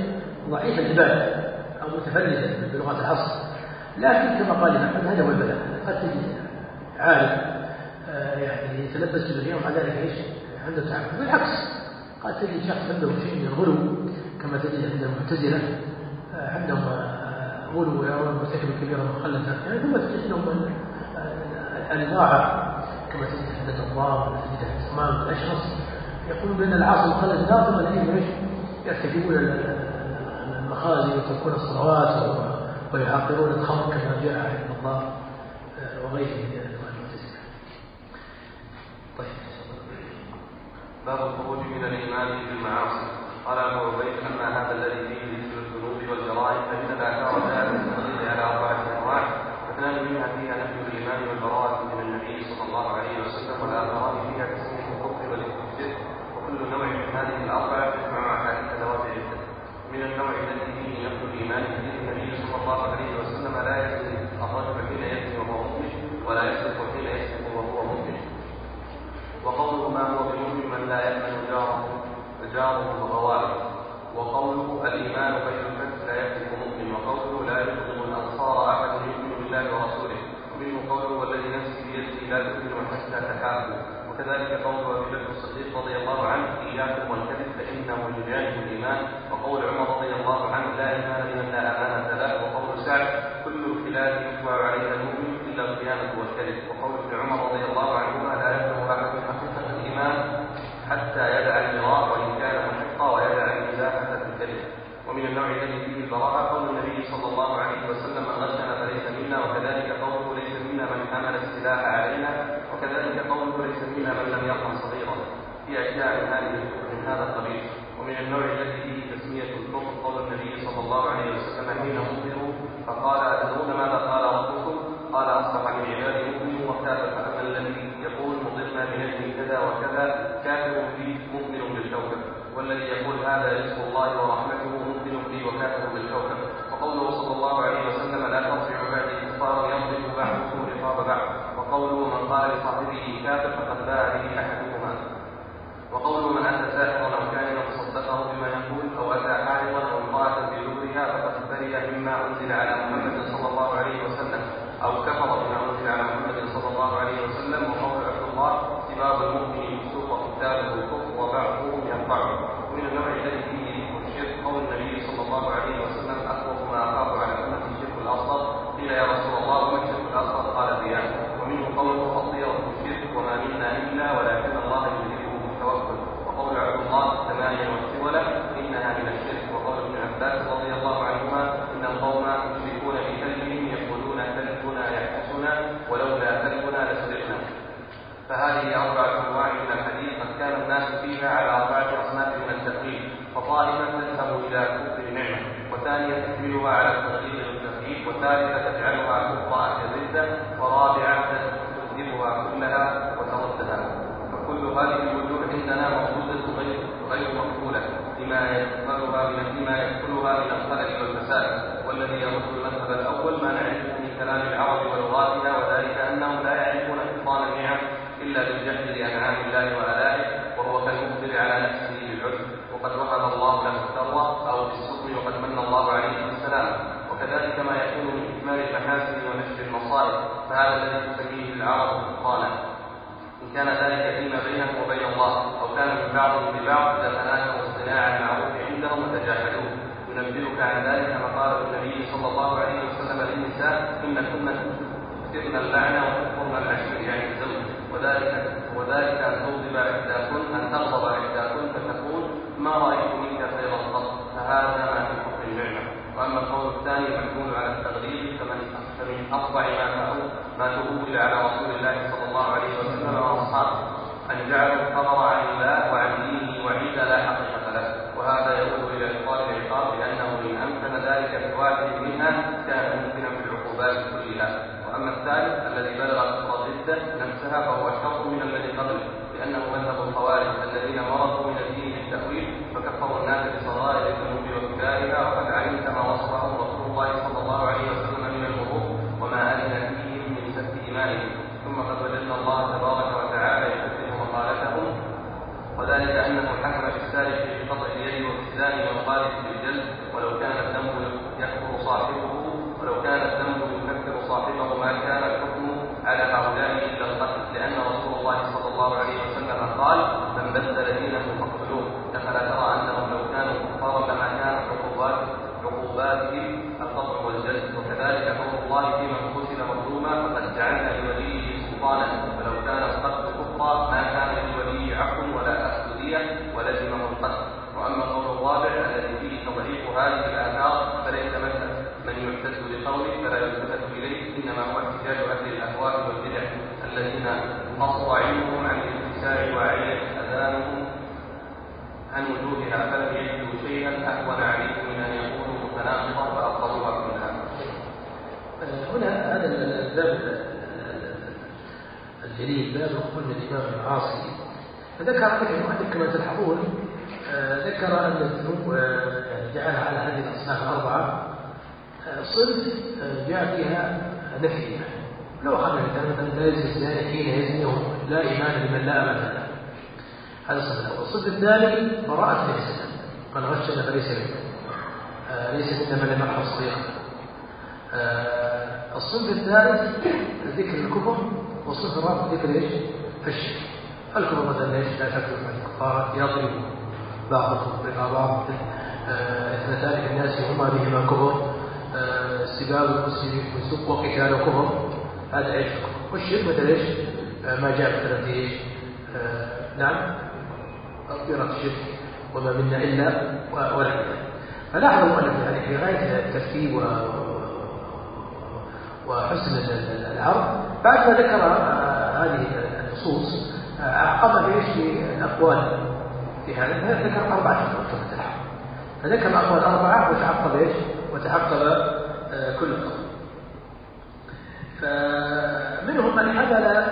ضعيف العبادة أو متفلسا بلغة العصر، لكن كما قال أحمد هذا هو البلاء. قد تجد عالم يعني يتلبس باليوم على ذلك ايش عنده تعب، بالعكس قد تجد شخص عنده شيء من الغلو كما تجد عند المعتزلة عندهم غلو أو مرتكب كبيرة مخلفة، يعني ثم تجد لهم الإضاعة كما تجد عند الضباب وتجد عند الإمام والأشخاص يقولون بأن العاصي المخلف لا ضمن أنهم ايش يرتكبون المخازي ويتركون الصلوات ويحقرون الخمر كما جاء عند الضباب وغيره من المعتزلة. طيب. باب الخروج من الإيمان بالمعاصي. قال أبو عبيد: أما هذا الذي فيه ذكر الذنوب والجرائم فإن الآثار جاءت بالتغليظ على أربعة أنواع، اثنان منها فيها نفي الإيمان والبراءة من النبي صلى الله عليه وسلم، والآخران فيها تسمية الكفر والشرك، وكل نوع من هذه الأربعة تجمع أحاديث ذوات عدة. من النوع الذي فيه نفي الإيمان حديث النبي صلى الله عليه وسلم: لا يزني الرجل حين يزني وهو مؤمن، ولا يسرق حين يسرق وهو مؤمن. وقوله: ما هو بمؤمن من لا يأمن جاره جاره وغواره. وقوله: الإيمان بين الفتح لا يكتب مؤمن. وقوله: لا يظلم الأنصار أحد يؤمن بالله ورسوله. ومنه قوله: والذي نفسي بيده لا تؤمن حتى تحابوا. وكذلك قول أبي بكر الصديق رضي الله عنه: إياكم والكذب فإنه يجانب الإيمان. وقول عمر رضي الله عنه: لا إيمان لمن لا أمانة له. وقول سعد: كل الخلال يتبع عليها المؤمن إلا الخيانة والكذب. وقول ابن عمر رضي الله عنهما: لا يكتب أحد حقيقة الإيمان حتى يدع المراء وإن كان محقا ويدع المزاحة في الكذب. ومن النوع الذي فيه البراءة قول النبي صلى الله عليه وسلم: من غشنا فليس منا. وكذلك قوله: ليس منا من حمل السلاح علينا. وكذلك قوله: ليس منا من لم يرحم صغيرا. في أشياء من هذه من هذا القبيل. ومن النوع الذي فيه تسمية الكفر قول النبي صلى الله عليه وسلم حين أخبروا فقال: أتدرون ماذا قال ربكم؟ قال: أصبح من عبادي مؤمن وكافر. فأما الذي يقول مضرنا بنجم كذا وكذا كافر بي مؤمن بالكوكب، والذي يقول هذا رزق الله ورحمته مؤمن بي وكافر بالكوكب. وقوله صلى الله عليه وسلم: لا ترجعوا بعدي كفارا يضرب بعضكم رقاب بعض. وقوله: من قال لصاحبه كافر فقد باع به أحدهما. وقوله: من أتى ساحرا أو كاهنا فصدقه بما يقول أو أتى حائضا أو امرأة بجبرها فقد برئ مما أنزل على محمد صلى الله عليه وسلم أو كفر بما أنزل على محمد صلى الله عليه وسلم. وقول عبد الله: سباب المؤمن فسوق قتاله الكفر وبعضهم يرفعه. ومن النوع الذي فيه الشرك قول النبي صلى الله عليه وسلم: أخوف ما أخاف على أمتي الشرك الأصغر. قيل: يا رسول الله وما الشرك الأصغر؟ قال: الرياء. ومنه قوله: الطيرة الشرك وما منا إلا ولكن الله يجيبه بالتوكل. وقول عبد الله: ثمانية والسولة إنها من الشرك. وقول ابن عباس رضي الله عنهما: إن القوم يشركون بكلبهم يقولون كلبنا يحبسنا ولولا كلبنا لسرقنا. فهذه أربعة أنواع من الحديث قد كان الناس فيها على أربعة أصناف من التقليد، فطائفة تذهب إلى كفر النعمة، وثانية تحملها على التغليظ والتخفيف، وثالثة تجعلها كفر أهل الردة، ورابعة تكذبها كلها وتردها. فكل هذه الوجوه عندنا موجودة غير غير مقبولة لما يدخلها من لما يدخلها من الخلل والفساد. والذي يرد المذهب الأول ما نعرفه من كلام العرب ولغاتها، وذلك أنهم لا يعرفون إبطال النعم إلا بالجهل لأنعام الله وآلائه، وهو كالمخبر على نفسه بالعجب وقد وهب الله له الثروة، أو بالسكر وقد من الله عليه بالسلام. وكذلك ما يكون من إكمال المحاسن ونشر المصائب، فهذا الذي تسميه العرب سلطانا، إن كان ذلك فيما بينهم وبين الله، أو كان من بعضهم ببعض إذا تناكروا اصطناع المعروف عندهم وتجاهلوه. ينبئك عن ذلك ما قال النبي صلى الله عليه وسلم للنساء: إن كنا تكثرن اللعنة وتكفرن العشير يعني الزوج، وذلك وذلك أن تغضب إحداكن أن تغضب إحداكن فتقول: ما رأيت منك خيرا قط. فهذا ما في حكم النعمة. وأما القول الثاني المحمول على التغليظ فمن فمن أفظع ما فعل ما تؤول على رسول الله صلى الله عليه وسلم وأصحابه أن جعلوا الخبر عن الله وعن دينه وعيدا لا حقيقة له، وهذا يؤول إلى إبطال العقاب، لأنه إن أمكن ذلك في واحد منها كان ممكنا في العقوبات كلها. وأما الثالث الذي بلغ كفر الردة نفسها فهو شر من الذي قبله، لأنه مذهب الخوارج الذين مرضوا من الدين بالتأويل فكفروا الناس بصغائر الذنوب وكبارها، وقد علمت ما وصفه رسول الله صلى الله عليه وسلم من المرور وما أذن فيهم من سفك دمائهم. ثم قد وجدنا الله تبارك وتعالى يحسن مقالتهم، وذلك أنه حكم بالسارق بقطع اليد وبالزاني والقاذف بالجلد ولو الباب الجليل باب الخروج من الإمام المعاصي، فذكر ذلك المؤلف كما تلحظون ذكر أن الذنوب يعني جعلها على هذه الأصناف الأربعة صنف جاء فيها نفي. لو أخذنا مثلا لا يزني الزاني حين يزني لا إيمان لمن لا أمان له، هذا الصنف الأول. الصنف الثاني براءة الإحسان، من غشنا فليس منا، ليس منا من لم يرحم صغيرا. الصنف الثالث ذكر الكفر، والصنف الرابع ذكر ايش؟ الشرك. الكفر مثلا ايش؟ لا شك في الكفار يضرب بعضهم رقاب بعض، اثنتان في الناس هما بهما كفر، استباب المسلم والسوق وقتال كفر، هذا ايش؟ والشرك مثلا ايش؟ ما جاء مثلا في ايش؟ نعم أكبر الشرك وما منا إلا ولا. فلاحظوا المؤلف يعني في غاية الترتيب وحسن العرض. بعد ما ذكر هذه النصوص عقب ايش في الأقوال في هذا، ذكر أربعة أقوال كما تلاحظ، فذكر الأقوال أربعة وتعقب ايش؟ وتعقب كل قول. فمنهم من حمل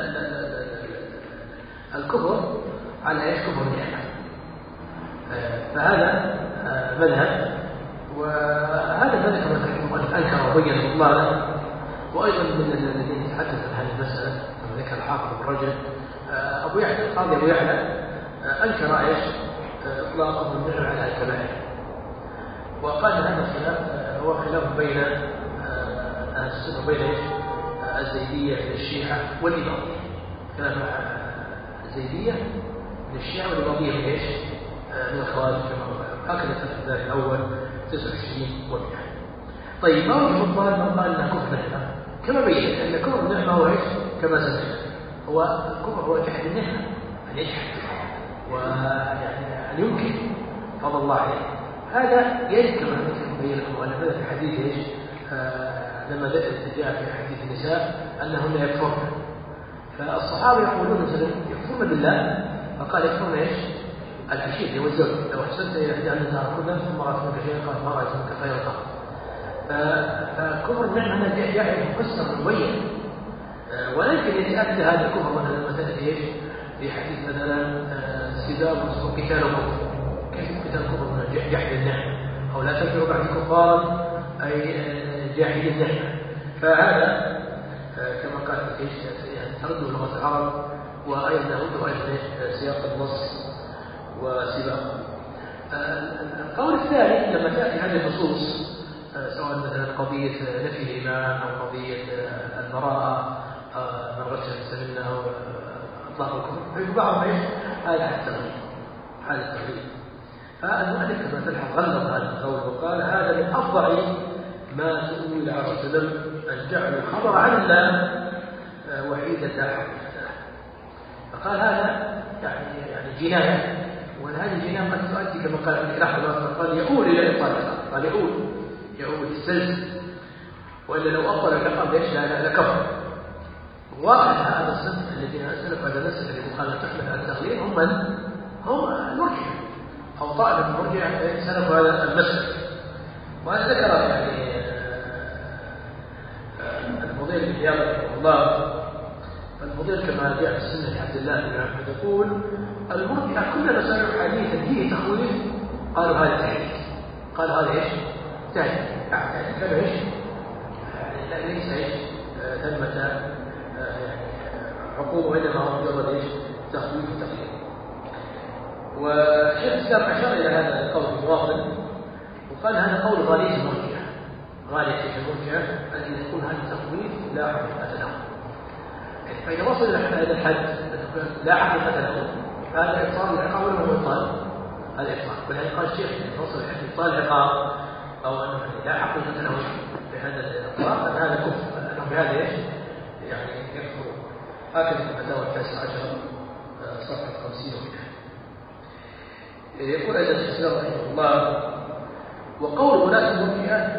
الكفر على ايش؟ كفر النعمة، فهذا مذهب، وهذا المذهب كما أنكر وبين بطلانه. وأيضا من الذين يتحدث عن هذه المسألة كما ذكر الحافظ بن رجب أبو يعلى القاضي أبو يعلى أنكر ايش؟ إطلاق كفر النعمة على الكبائر، وقال هذا الخلاف هو خلاف بين أهل السنة وبين ايش؟ الزيدية من الشيعة والإمامية، خلاف الزيدية من الشيعة والإمامية من ايش؟ من الخوارج كما هكذا في الباب الأول تسعة وعشرين ومئة. طيب ما وجه الضال من قال انه كفر نعمة؟ كما بين ان كفر النعمة هو ايش؟ كما سمعنا هو الكفر هو جحد النعمة، ان يجحد ويعني ان ينكر فضل الله عليه. هذا يجب كما بين المؤلفات في حديث ايش؟ آه لما جاء في حديث النساء انهن يكفرن، فالصحابة يقولون مثلا يكفرن بالله، فقال يكفرن ايش؟ العشير والزوج، لو احسنت الى احدى ان تعرفون ثم رأت منك شيئا قال ما رأيت منك خيرا قط. فكفر النعمة هذا جاء مفسر مبين، ولكن يتأتى هذا الكفر مثلا مثلا ايش؟ في حديث مثلا سباب وقتال كفر، كيف قتال كفر من جحد النعمة، او لا تكفروا بعد كفارا اي جاحد النعمة. فهذا كما قال ايش؟ يعني ترد لغة العرب، وايضا نعود ايضا سياق النص وسباق. القول الثاني لما تأتي هذه النصوص سواء مثلا قضية نفي الإيمان أو قضية البراءة من غش منا أو إطلاق الكفر، في بعض ايش؟ هذا التغيير، هذا التغيير. فالمؤلف كما تلحظ غلط هذا القول وقال هذا من أفضل ما تؤول على رسول الله أن جعل الخبر عن الله وحيدا لا حقيقة. فقال هذا يعني يعني جناية، وهذه الجناية قد تؤدي كما قال ابن رحمه الله قال يؤول إلى إطلاق، قال يؤول يؤول السلس، وإلا لو أبطل العقاب ليش لا لكفر. واقع هذا الصنف الذين سلكوا هذا المسلك الذي قال تحمل على التغليل هم من؟ هم المرجئة أو طائفة المرجئة سلكوا هذا المسلك. وأنا ذكر يعني الفضيل بن عياض رحمه الله، الفضيل كما جاء في السنة عبد الله بن عبد يقول المرجئة كلما سمعوا حديثا فيه تخويف قالوا هذا تحديث، قالوا هذا ايش؟ تحديث، يعني كانوا ايش؟ يعني ليس ايش؟ ثمة عقوبة، وإنما هو مجرد ايش؟ تخويف وتقليل. وشيخ الإسلام أشار إلى هذا القول المواطن وقال هذا قول غالية المرجئة، غالية المرجئة أن يكون هذا التخويف لا حقيقة له. فإذا وصل إلى هذا الحد لا حقيقة له هذا إبطال العقاب ولا هو إبطال؟ هذا إبطال. ولهذا قال الشيخ إذا وصل إلى إبطال العقاب أو أنه لا حقيقة له بهذا الإطلاق أن هذا كفر، أنه بهذا إيش؟ يعني يكفر. هكذا في الفتاوى التاسعة عشر صفحة خمسين ومئة. يقول أيضا الشيخ رحمه الله وقول ولاة المرجئة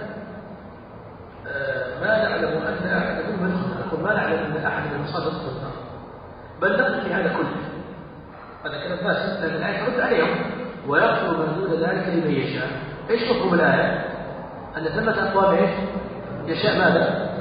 ما نعلم أن أحدهم يدخل، نقول ما نعلم أن أحد من المصادر يدخل النار، بل نقل في هذا كله. هذا كلام فاسد، لكن الآية ترد عليهم ويغفر ما دون ذلك لمن يشاء. ايش مفهوم الآية؟ أن ثمة أقوام ايش؟ يشاء ماذا؟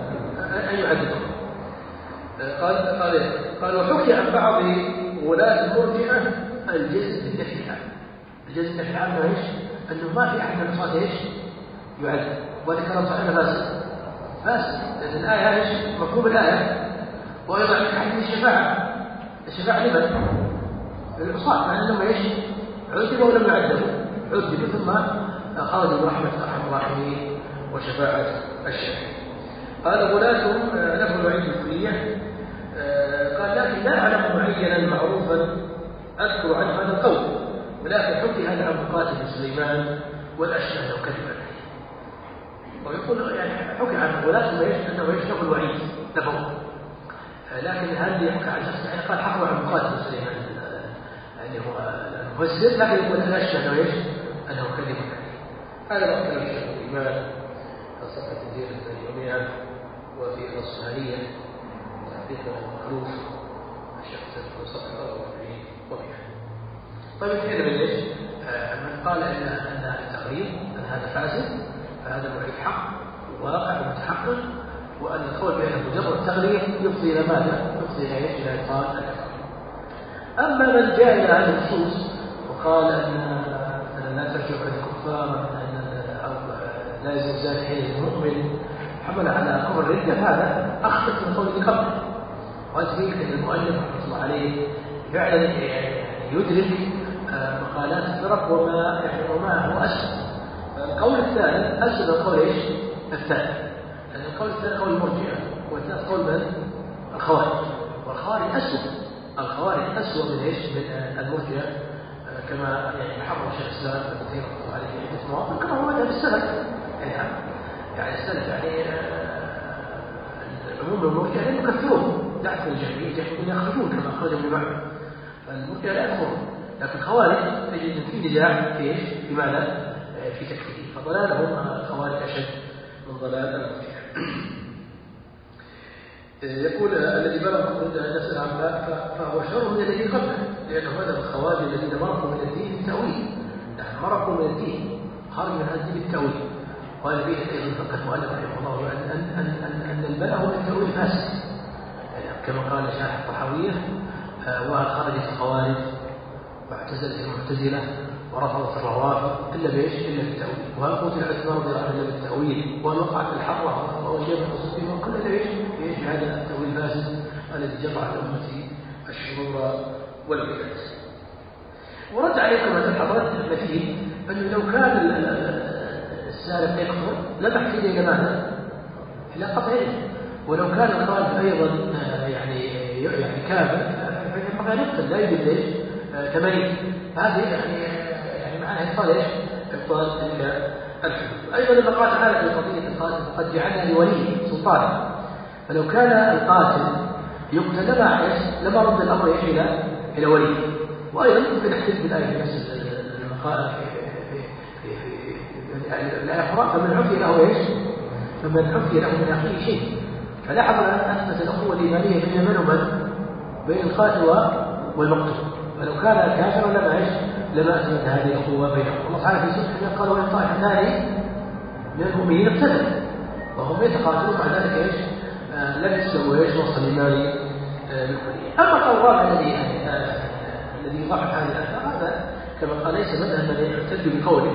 أن يعذبهم. قال قال قال وحكي عن بعض ولاة المرجئة الجزم بالنفي العام. الجزم بالنفي العام إيش؟ أنه ما في أحد من العصاة إيش يعذب، وذكر صحيح فاسد فاسد لأن الآية إيش مفهوم الآية. وأيضا حديث الشفاعة، الشفاعة لمن؟ للعصاة، مع أنهم إيش عذبوا ولم يعذبوا، عذبوا ثم خرجوا برحمة أرحم الراحمين وشفاعة الشافعين. قال غلاة له الوعيد الكلية. قال لكن لا أعلم معينا معروفا أذكر عنه هذا القول، ولكن حكي هذا عن مقاتل سليمان والأشهر لو كذبا. ويقول يعني حكي عن غلاة أنه يشتغل الوعيد نبوي، لكن هل يحكى عن شخص يعني قال حكوا عن مقاتل سليمان اللي هو المفسر، لكن يقول الأشهر لو ايش أنه كذب. هذا ما كان الشيخ الإمام صفحة تنزيل اليوميات وفي الصهرية تحقيق المخلوف الشيخ سيد صفحة أربعة وأربعين ومئة. طيب الحين من ايش؟ من قال ان ان التقرير ان هذا فاسد فهذا الوعيد حق وواقع ومتحقق، وان القول بانه مجرد تقرير يفضي الى ماذا؟ يفضي الى ايش؟ الى ابطال التقرير. اما من جاء الى هذا النصوص وقال ان لا ترجع عن الكفار ان لا يزال زاد حين المؤمن حمل على كفر الردة، هذا اخطأ من قوله قبل. وأدرك أن المؤلف رحمه الله عليه فعلا يدرك مقالات الفرق وما يعني وما هو أسهل. القول الثالث أسهل القول إيش؟ الثالث، لأن القول الثالث قول المرجئة والثالث قول من؟ الخوارج. والخوارج أسوأ، الخوارج أسوأ من إيش؟ من المرجئة، كما يعني حرر شيخ الإسلام ابن تيمية رحمه الله عليه في عدة مواقف، كما هو مذهب السلف. يعني يعني السلف يعني عموم المرجئة لا يكفرون، لا يكفرون الجهمية، الجهمية يخرجون كما أخرج ابن معبد، فالمرجئة لا يكفرون. لكن الخوارج تجد في نزاع في ايش؟ بماذا؟ في تكفيره، فضلالهم الخوارج اشد من ضلال المرجئة. يقول الذي بلغ عند نفس العملاء فهو شر من الذي قبله، لانه هذا الخوارج الذين مرقوا من الدين بالتاويل، يعني مرقوا من الدين خرجوا من هذا الدين بالتاويل. وقال به ايضا فقه المؤلف رحمه الله ان ان ان ان البلاء من التاويل فاسد، يعني كما قال شارح الطحاويه وخرجت الخوارج واعتزلت المعتزلة ورفضت الروافض إلا بإيش؟ إلا بالتأويل. وهل قتل عثمان رضي الله عنه إلا بالتأويل؟ وهل وقعت الحرة وجاب الصديق وكل ذا إيش؟ بإيش؟ هذا التأويل الفاسد الذي جرى على أمة الشرور والبدع. ورد عليكم هذا الحضرات المثيل أنه لو كان السارق يكفر لم يحتاج إلى ماذا؟ إلى قطع يده. ولو كان القاتل أيضا يعني يعني كافر فينبغي أن يقتل، لا يوجد إيش؟ ثمانين. هذه يعني يعني معناها إبطال إيش؟ إبطال تلك الحدود. أيضا لما قال تعالى في قضية القاتل فقد جعلنا لولي سلطانا، فلو كان القاتل يقتل لما إيش؟ لما رد الأمر إيش إلى إلى ولي. وأيضا ممكن نحتج بالآية في نفس المقال في في في في الآية الأخرى فمن عفي له إيش؟ فمن عفي له من أخيه شيء. فلاحظ أن أثبت الأخوة الإيمانية بين من ومن؟ بين القاتل والمقتول. فلو كان كافرا لما ايش؟ لما اثبت هذه الاخوه بينهم. الله تعالى في سوره قال وان طائفتان من المؤمنين اقتتلوا وهم يتقاتلون مع ذلك ايش؟ آه لم يستووا ايش؟ وصل الايمان بالكليه. اما القول الرابع الذي يعني آه الذي يضعف هذه الاثار هذا كما قال ليس مذهب من يعتد بقوله،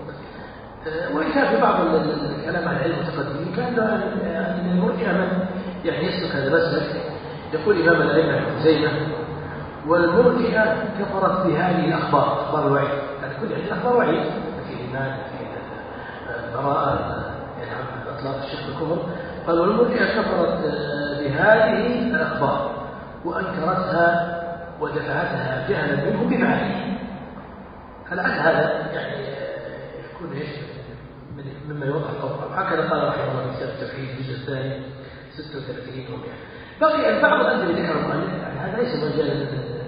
آه وان كان في بعض الكلام عن العلم المتقدمين كان ان المرجئه من يعني يسلك هذا المسلك. يقول امام الائمه ابن خزيمه والمرجئة كفرت بهذه الأخبار، أخبار الوعيد، يعني كل هذه الأخبار وعيد، في الإيمان في براءة يعني عن إطلاق الشرك الكفر. قال والمرجئة كفرت بهذه الأخبار وأنكرتها ودفعتها جهلا منهم بمعانيه. فلعل هذا يعني يكون ايش؟ مما يوضح القول. هكذا قال رحمه الله في كتاب التوحيد الجزء الثاني ستة وثلاثين ومئة. بقي البعض الذي ذكر المؤلف، يعني هذا ليس مجال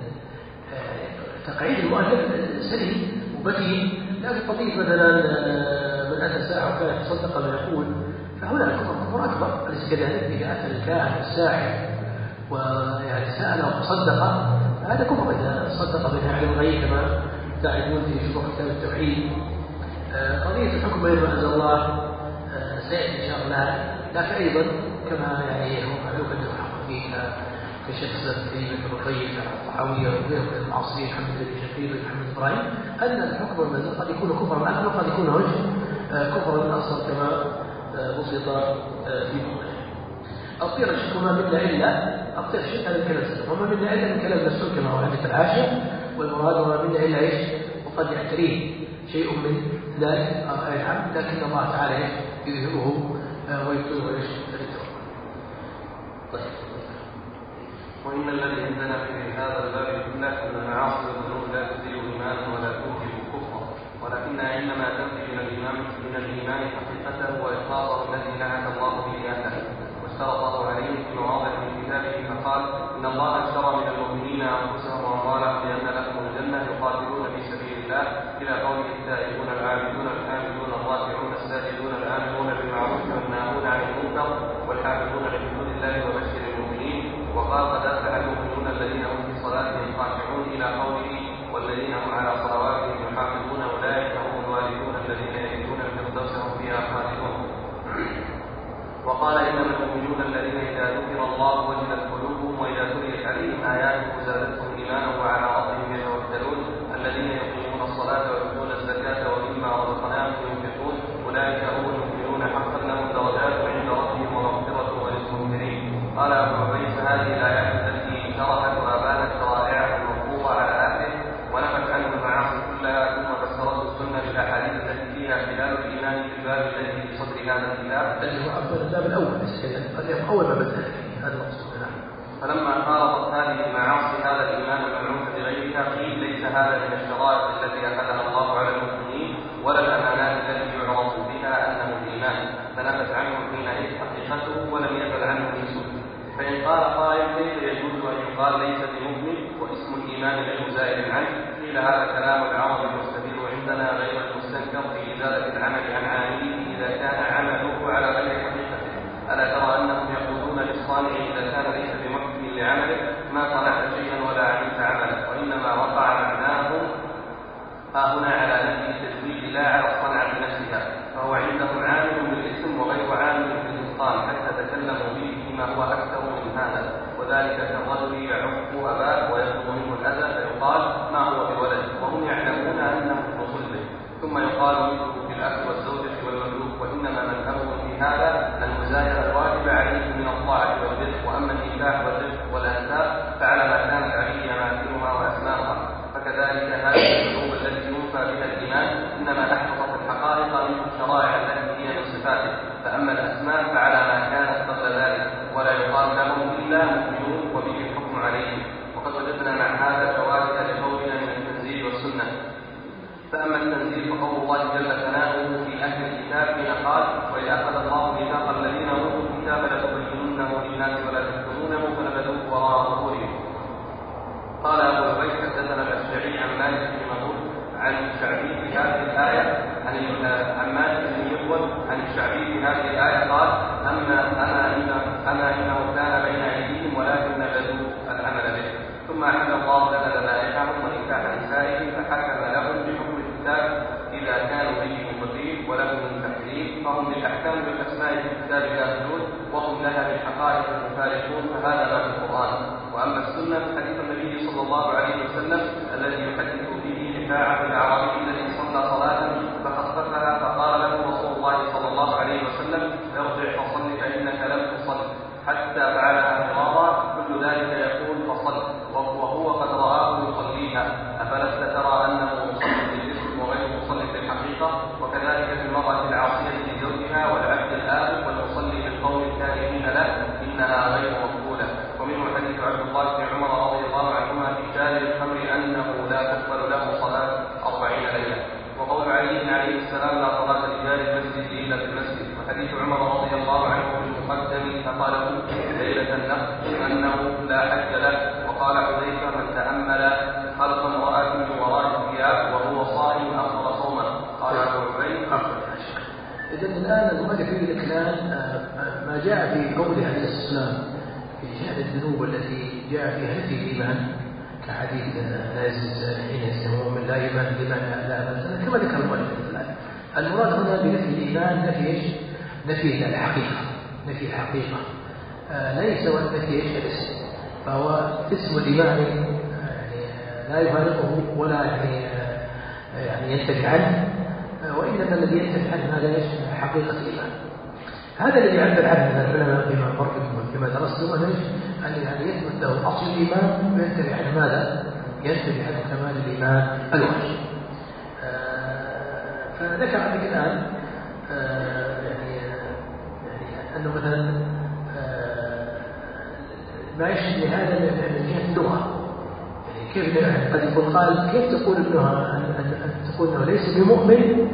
تقعيد المؤلف سليم وبديهي، لكن قضية مثلا من أتى ساعة وكان يتصدق ما يقول فهنا الكفر كفر أكبر، أليس كذلك؟ إذا أتى الكاهن الساحر ويعني سأل وتصدق هذا كفر، إذا صدق بها علم الغيب كما تعرفون في شروح كتاب التوحيد. قضية الحكم بين ما أنزل الله سيأتي إن شاء الله، لكن أيضا كما يعني هو معلوم أن المحققين كشخص كريمة الرقيق الطحاوية وغيره من المعاصرين محمد بن شقيق ومحمد إبراهيم أن الحكم المنزل قد يكون كفرا أكبر وقد يكون كفرا أصغر كما بسط في موضعه. أطير الشك وما منا إلا أطير الشك هذا الكلام سلم وما منا إلا من كلام الرسول كما هو عند العاشر والمراد وما منا إلا إيش وقد يعتريه شيء من ذلك الحمد لكن الله تعالى يظهره ويبطله ويشهد. طيب. وإن الذي عندنا في هذا الباب كله أن المعاصي والذنوب لا تزيل إيمانا ولا توجب كفرا، ولكنها إنما تنفي من الإيمان من الإيمان حقيقته وإخلاصه الذي نعت الله به أهله واشترطه عليهم في مواضع من كتابه فقال: إن الله اشترى من المؤمنين أنفسهم وأموالهم بأن لهم الجنة يقاتلون في سبيل الله إلى قوله: التائبون العابدون الحامدون الراكعون الساجدون الآمرون بالمعروف والناهون عن المنكر والحافظون لحدود الله وبشر المؤمنين. وقال: قد أفلح المؤمنون الذين هم في صلاتهم خاشعون إلى قوله: والذين هم على صلواتهم يحافظون أولئك هم الوارثون الذين يرثون الفردوس هم فيها خالدون. وقال: إنما المؤمنون الذين إذا ذكر الله وجلت قلوبهم وإذا تليت عليهم آياته زادتهم إيمانا وعلى ربهم يتوكلون الذين يقيمون الصلاة ويؤتون الزكاة ومما رزقناهم ينفقون أولئك هم المؤمنون حقا لهم درجات عند ربهم ومغفرة ورزق كريم. قال أبو عبيد: هذه الآيات التي شرحت وأبانت شرائعه المفروضة على أهله ونفت عنه المعاصي كلها ثم فسرته السنة بالأحاديث التي فيها خلال الإيمان في الباب الذي في صدر هذا الكتاب الذي هو أفضل الباب الأول الذي أول ما بدأ هذا المقصود. فلما خالطت هذه المعاصي هذا الإيمان المنعوت بغيرها قيل: ليس هذا من الشرائع التي أخذها الله على المؤمنين ولا الأمانات التي يعرف بها أنه الإيمان، فنفت عنه حينئذ حقيقته ولم يزل عنه من سوء. فإن قال قائل: كيف يجوز أن يقال ليس بمؤمن واسم الإيمان غير زائل عنه؟ قيل: هذا كلام العرب المستدل عندنا غير المستنكر في إزالة العمل عن عامله إذا كان عمله على غير حقيقته. ألا ترى أنهم يقولون للصانع إذا كان ليس بمحكم لعمله: ما صنعت شيئا ولا عملت عملا، وإنما وقع معناهم ها هنا على نفي التزويد لا على الصنعة نفسها، فهو عندهم عامل بالاسم وغير عامل بالإتقان حتى تكلموا به فيما هو أكثر من هذا. وذلك كالرجل يعق أباه ويطلب منه الأذى فيقال: ما هو بولد، وهم يعلمون أنه ابن صلبه، ثم يقال مثله في الأخ والزوجة والمملوك. وإنما مذهبهم في هذا المزايا الواجب عليه من الطاعة والبر، وأما النكاح والرزق والأنساب فعلى ما كانت عليه أماكنها وأسماؤها. فكذلك هذه الشعوب التي ينفى بها الإيمان إنما أحفظت الحقائق من الشرائع التي هي من صفاته، فأما الأسماء فعلى ما كانت قبل ذلك، ولا يقال لهم إلا مؤمنون وبه الحكم عليهم. وقد وجدنا مع هذا شواهد لقولنا من التنزيل والسنة. فأما التنزيل فقول الله جل ثناؤه في أهل الكتاب حين قال: وإذ أخذ الله ميثاق الذين أوتوا الكتاب لتبيننه للناس ولا تكتمونه فنبذوه وراء ظهورهم. قال أبو عبيد: حدثنا الأشجعي عن مالك بن مغول عن الشعبي في هذه الآية عن عن مالك بن يقول عن الشعبي في هذه الآية قال: أما أما إنه أما إنه كان بين أيديهم ولكن نبذوا العمل به. ثم أحل الله لنا ذبائحهم ونكاح نسائهم فحكم لهم بحكم الكتاب إذا كانوا به مبطلين ولهم من تحريم، فهم بالأحكام والأسماء في الكتاب داخلون وهم لها بالحقائق مفارقون، فهذا ما في القرآن. وأما السنة فحديث النبي صلى الله عليه وسلم الذي يحدث به رفاعة الأعرابي الذي صلى صلاة فخففها فقال له رسول الله صلى الله عليه وسلم: ارجع فصل فإنك لم تصل، حتى فعلها مرارا، كل ذلك يقول فصل، وهو قد رآه يصليها، أفلست ترى أنه مصلي بالاسم وغير مصلي بالحقيقة؟ وكذلك في المرأة العاصية لزوجها والعبد الآبق والمصلي بالقول الكارهين له إنها غير مقبولة. ومنه حديث عبد الله بن عمر رضي الله عنهما في شارب الخمر أنه لا تقبل له صلاة أربعين ليلة. وقول علي عليه السلام: لا صلاة لجار المسجد إلا في المسجد. وحديث عمر رضي الله عنه بالمقدم فقاله ليلة النقل أنه لا حج له. وقال حذيفة: من تأمل خلق امرأة من وراء الثياب وهو صائم أفطر صوما. قال أبو عبيد: إذن الآن المؤلف يريد الآن ما جاء في قوله عليه السلام في شأن الذنوب التي جاء فيها نفي الإيمان كحديث لا يزيد حين يسمون من لا إيمان لمن لا أمل، كما ذكر المؤلف الآن. المراد هنا بنفي الإيمان نفي إيش؟ نفي الحقيقة، نفي الحقيقة ليس والذي ايش الاسم، فهو اسم الإمام يعني لا يفارقه ولا يعني يعني ينتفي عنه، وإنما الذي ينتفي عنه هذا ايش حقيقة الإيمان. هذا الذي يعبر عنه من العلماء فيما فرقهم فيما درستم أن يعني يثبت له أصل الإيمان وينتفي عنه ماذا؟ ينتفي عنه كمال الإيمان الواجب. فذكر عندك الآن يعني يعني أنه مثلا ما يشهد لهذا من جهة اللغة، يعني كيف يعني قد يقول قال كيف تقول انه أن تقول انه ليس بمؤمن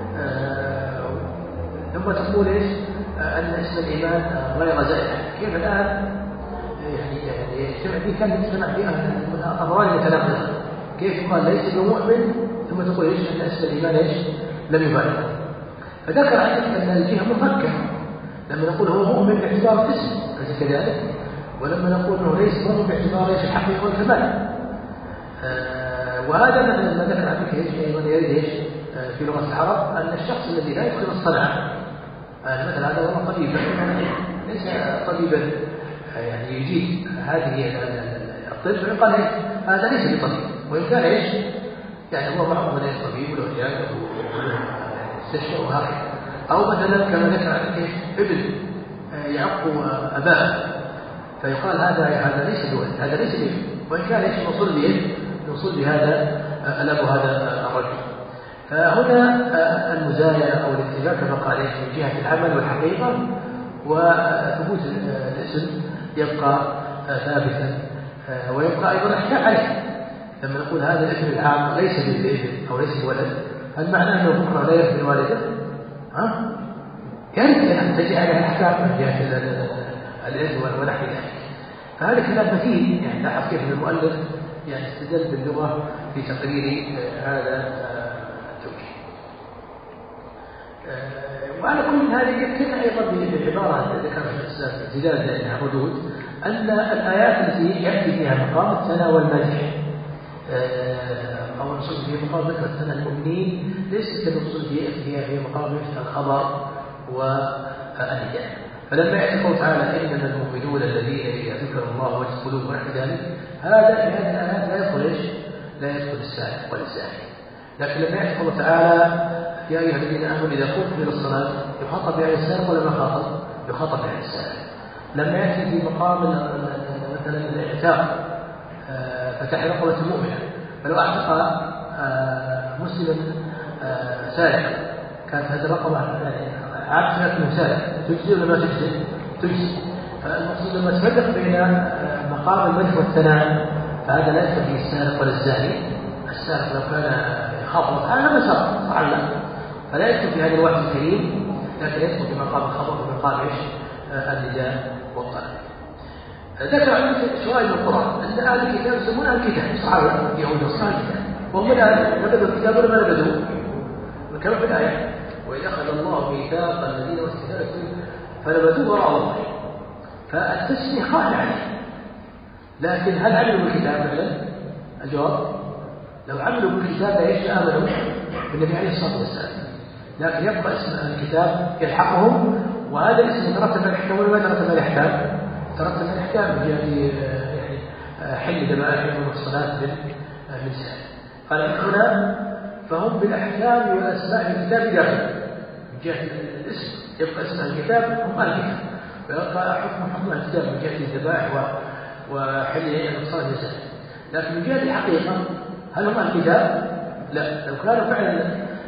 ثم تقول ايش ان اسم الايمان غير زائد، كيف الان يعني يعني يجتمع فيه كان يجتمع فيه امران متناقضة، كيف يقال ليس بمؤمن ثم تقول ايش ان اسم الايمان ايش لم يبالغ. فذكر عندك ان الجهه مفكره لما نقول هو مؤمن باعتبار الاسم أليس كذلك، ولما نقول انه ليس مؤمن باعتبار ايش الحقيقه والكمال. آه وهذا مثلا ما ذكر عندك ايش ايضا يريد ايش آه في لغه العرب ان الشخص الذي لا يدخل الصنعه آه مثلا هذا هو طبيبا ليس طبيبا آه يعني يجيد هذه الطب فيقال ايش هذا ليس بطبيب، وان كان ايش يعني هو معه ليس طبيب وله عياده وله استشفاء وهكذا. او مثلا كما ذكر عندك ايش ابن آه يعق اباه فيقال هذا هذا ليس بولد هذا ليس بابن، وان كان ايش نوصل به نوصل بهذا الاب هذا الرجل. فهنا المزايا او الاتفاق كما قال من جهه العمل والحقيقه، وثبوت الاسم يبقى ثابتا ويبقى ايضا احكام عليه. لما نقول هذا الاسم العام ليس بابن او ليس بولد، هل معناه انه بكره لا يرث من والده؟ ها؟ يرث يعني تجي عليه الاحكام من جهه الإرث ونحو ذلك. فهذا كلام مثيل يعني لاحظ كيف المؤلف يعني استدل باللغة في تقرير هذا التوجيه. وعلى كل هذا يكتفي أيضا بالعبارة ذكرها الأستاذ زلال لأنها ردود أن الآيات التي يأتي فيها مقام الثناء والمدح أو النصوص في مقام ذكر الثناء المؤمنين ليست كالنصوص فيها في مقام الخبر والنداء. فلما يأتي قوله تعالى إنما المؤمنون الذين إذا ذكر الله وجلت قلوبهم ونحو ذلك، هذا في هذه الآيات لا يدخل إيش؟ لا يدخل السارق ولا الزاني. لكن لما يأتي قوله تعالى يا أيها الذين آمنوا إذا قمتم إلى الصلاة يخاطب بأهل السارق ولا ما خاطب؟ يخاطب بأهل السارق. لما يأتي في مقام مثلا الاعتاق فتح رقبة مؤمنة، فلو اعتق مسلما سارقا كانت هذه الرقبة عبد لكنه سارق تجزي ولا ما تجزي؟ تجزي. فالمقصود لما تفرق بين مقام المدح والثناء فهذا لا يدخل فيه السارق ولا الزاني. السارق لو كان خاطب هذا ما سرق تعلم، فلا يدخل في هذا الوحي الكريم، لكن يدخل في مقام الخبر ومقام ايش؟ النداء والطلب. ذكر عندك شوائب القرآن أن أهل الكتاب يسمونها الكتاب صحابة يهود والنصارى الكتاب، وهم الآن نبذوا الكتاب ولا ما نبذوه؟ كما في الآية وإذا أخذ الله ميثاق الذين أوتوا الكتاب فنبذوه وراء ظهره، فالتسمية خاطئة عليه. لكن هل عملوا بالكتاب فعلا؟ الجواب لو عملوا بالكتاب ايش آمنوا بالنبي عليه الصلاة والسلام، لكن يبقى اسم الكتاب يلحقهم، وهذا الاسم يترتب على الأحكام ولا ما يترتب على الأحكام؟ ترتب على الأحكام من جهة يعني حل ذبائح والمحصنات بالنساء. قال هنا فهم بالأحكام والأسماء الكتاب داخل من جهة الاسم، يبقى اسم الكتاب هم الكتاب، ويبقى حكم حكم الكتاب من جهة الذبائح وحل المحصنات بالنساء. لكن من جهة الحقيقة هل هم الكتاب؟ لا. لو كانوا فعلا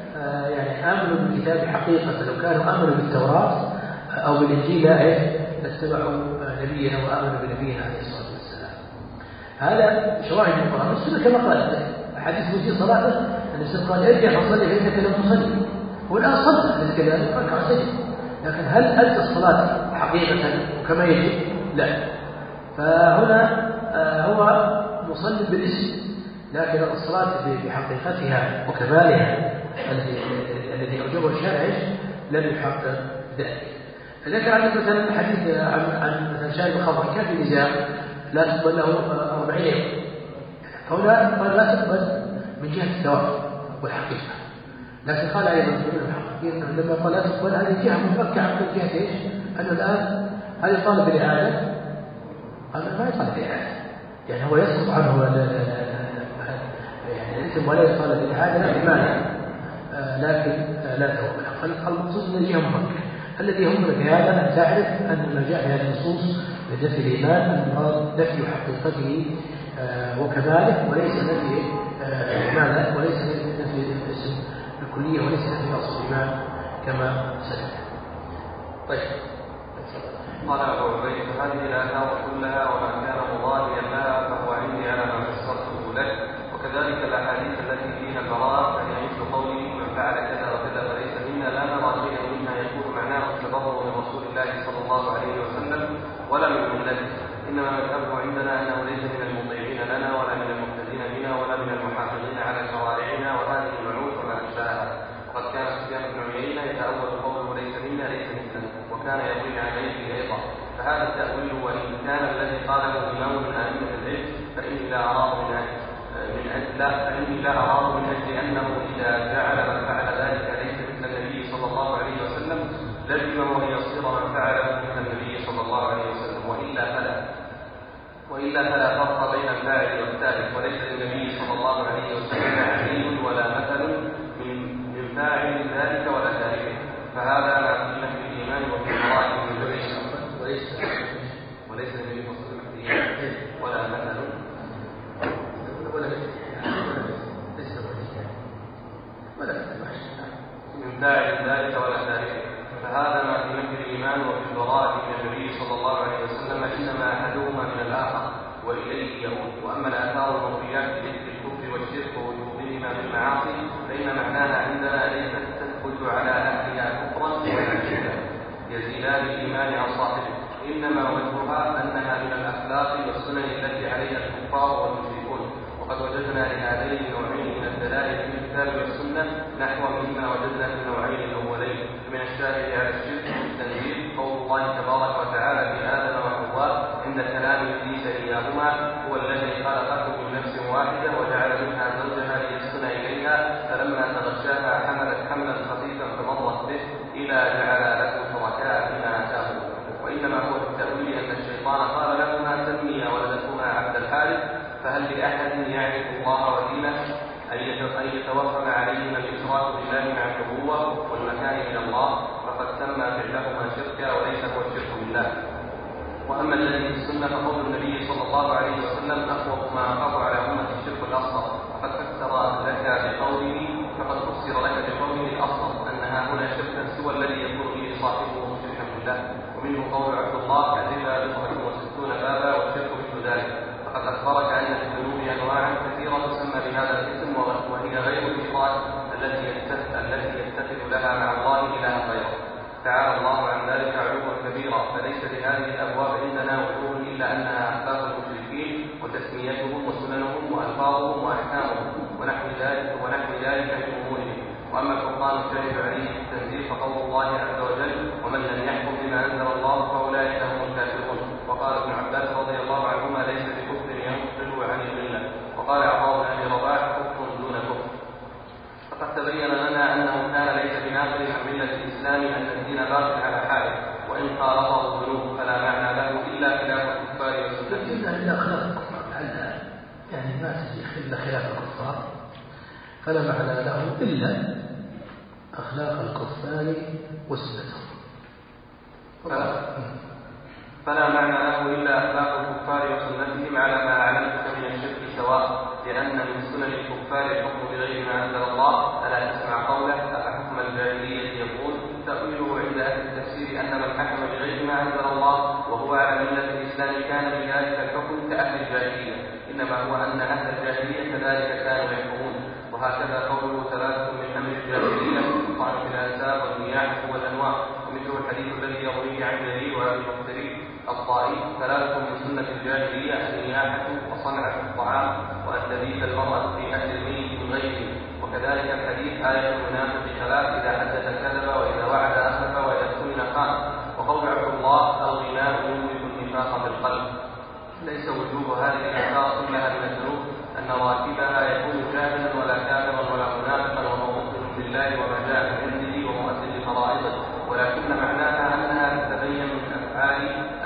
يعني آمنوا بالكتاب حقيقة، لو كانوا آمنوا بالتوراة أو بالإنجيل لاتبعوا نبينا وآمنوا بنبينا عليه الصلاة والسلام. هذا شواهد من القرآن والسنة كما قال حديث مسيء صلاته أن النبي قال ارجع فصلي فإنك لم تصلي، والآن صلى أليس كذلك؟ ركع سجد، لكن هل أدى الصلاة حقيقة وكما يجب؟ لا. فهنا هو مصلي بالاسم، لكن الصلاة بحقيقتها وكمالها الذي أوجبه الشارع لم يحقق ذلك. ذكر عندك مثلا حديث عن عن مثلا شارب الخمر كان في نزاع لا تقبل له أربعين يوم، هنا قال لا تقبل من جهة الثواب والحقيقة، لكن قال أيضا من المحققين لما قال لا تقبل هذه جهة مفكة عن جهة إيش؟ أنه الآن هل يطالب بالإعادة؟ هذا ما يطالب بالإعادة، يعني هو يسقط عنه يعني الإثم ولا يطالب بالإعادة، لكن مانع لكن لا توبة له. فالمقصود الذي يهمك الذي يهمك في هذا أن تعرف أن ما جاء في هذه النصوص لنفي الإيمان المراد نفي حقيقته وكذلك، وليس نفي ماذا؟ وليس نفي الاسم الكلية، وليس نفي أصل الإيمان كما سلف. طيب. قال أبو عبيد: هذه الآثار كلها وما كان مضاهيا لها فهو عندي على ما فسرته لك، وكذلك الأحاديث التي فيها البراءة فهي مثل قوله: من فعل كذا وكذا فليس منا، لا نرى شيئا منها يكون معناه التبرؤ من رسول الله صلى الله عليه وسلم ولا من ملته، إنما مذهبه عندنا أنه ليس من المطيعين لنا ولا من المقتدين بنا ولا من المحافظين على شرائعنا وهذه النعوت وما أشباهها. وقد كان سفيان بن عيينة يتأول قوله ليس منا ليس مثله، وكان يروي عن غيره أيضا، فهذا التأويل وإن كان الذي قاله إمام من أئمة العلم فإني لا أراه من أجل من أجل لا فإني لا أراه من أجل أنه إذا جعل من فعل ذلك ليس مثل النبي صلى الله عليه وسلم لزمه أن يصير من فعله مثل النبي صلى الله عليه وسلم، وإلا فلا وإلا فلا فرق بين الفاعل والتارك، وليس للنبي صلى الله عليه وسلم عديل ولا مثل من من فاعل ذلك ولا تاركه، فهذا ما في نفي الإيمان وفي الفرائض من وليس وليس للنبي صلى الله عليه وسلم ولا مثل من فاعل ذلك ولا تاركه، فهذا ما في نفي الإيمان وفي البراءة من النبي صلى الله عليه وسلم، إنما أحدهما من الآخر وإليه يعود. وأما الآثار المرويات بذكر الكفر والشرك ووجوبهما من المعاصي فإن معناها عندنا ليست تثبت على أهلها كفرا ولا شركا يزيلان الإيمان عن صاحبه، إنما وجهها أنها من الأخلاق والسنن التي عليها الكفار والمشركون. وقد وجدنا لهذين النوعين من الدلائل في الكتاب والسنة نحو مما وجدنا في النوعين الأولين. من الشاهد على الشرك والتنزيل قول الله تبارك وتعالى في آدم وحواء عند كلام إبليس إياهما: هو الذي خلقكم من نفس واحدة وجعل منها زوجها ليسكن إليها فلما تغشاها حملت حملا خفيفا فمرت به إلى جعل لكم شركاء فيما آتاهم. وإنما هو التأويل أن الشيطان قال لهما: سميا ولدكما عبد الحارث، فهل لأحد يعرف الله ودينه أن يتوهم عليهما الإشراك بالله مع النبوة والمكان من الله، فقد سمى فعلهما شركا وليس هو الشرك بالله. وأما الذي في السنة فقول النبي صلى الله عليه وسلم: أخوف ما أخاف على أمة الشرك الأصغر، فقد فسر لك بقوله فقد فسر لك بقوله الأصغر أنها هنا شركا سوى الذي يكون به صاحبه مشركا بالله. ومنه قول عبد الله: الربا بضعة وستون بابا والشرك مثل ذلك، فقد أخبرك أن في الذنوب أنواعا كثيرة تسمى بهذا الاسم وهي غير الإشراك التي التي يتخذ لها مع الله إلها غيره، تعالى الله عن ذلك علوا كبيرا. فليس لهذه الأبواب عندنا وجوه إلا أنها أخلاق المشركين وتسميتهم وسننهم وألفاظهم وأحكامهم ونحو ذلك ونحو ذلك من أمورهم. وأما الفرقان الشارع عليه التنزيل فقول الله عز وجل: ومن لم يحكم بما أنزل الله فأولئك هم الكافرون. وقال ابن عباس رضي الله عنهما: ليس بكفر ينقل عن الملة. وقال عطاء بن أبي رباح: كفر دون كفر. فقد تبين لنا أنه كان ليس بناقل عن ملة الإسلام، أن الدين باق على حاله، وإن خالطه الذنوب فلا معنى له إلا خلاف الكفار وسنتهم. إلا خلاف الكفار يعني ما تجي إلا خلاف الكفار فلا معنى له إلا أخلاق الكفار وسنتهم. فلا, فلا معنى له إلا أخلاق الكفار وسنتهم على ما أعلمتك من الشرك سواء، لأن من سنن الكفار الحكم بغير ما أنزل الله. ألا تسمع قوله: أفحكم الجاهلية يقول؟ تأويله عند أهل التفسير أن من حكم بغير ما أنزل الله وهو على ملة الإسلام كان بذلك الحكم كأهل الجاهلية، إنما هو أن أهل الجاهلية كذلك كانوا يحكمون. وهكذا قوله: ثلاثة من أمر الجاهلية: الطعن في الأنساب والنياحة والأنواع. ومثل الحديث الذي يرويه عن جرير وأبي بكر الطائي: ثلاثة من سنة الجاهلية: النياحة وصنعة الطعام وأن تبيت المرأة في أهل الميت من غيره. وكذلك الحديث: آية المنافق ثلاث: إذا حدث كذب وإذا وعد أخلف وإذا اؤتمن خان. وقول عبد الله: الغناء يورث النفاق بالقلب. ليس وجوب هذه الآثار كلها من الذنوب أن راكبها يكون جاهلا ولا كافرا ولا منافقا وهو مؤمن بالله وما جاء من عنده ومؤدي لفرائضه، ولكن معناها أنها تتبين من أفعال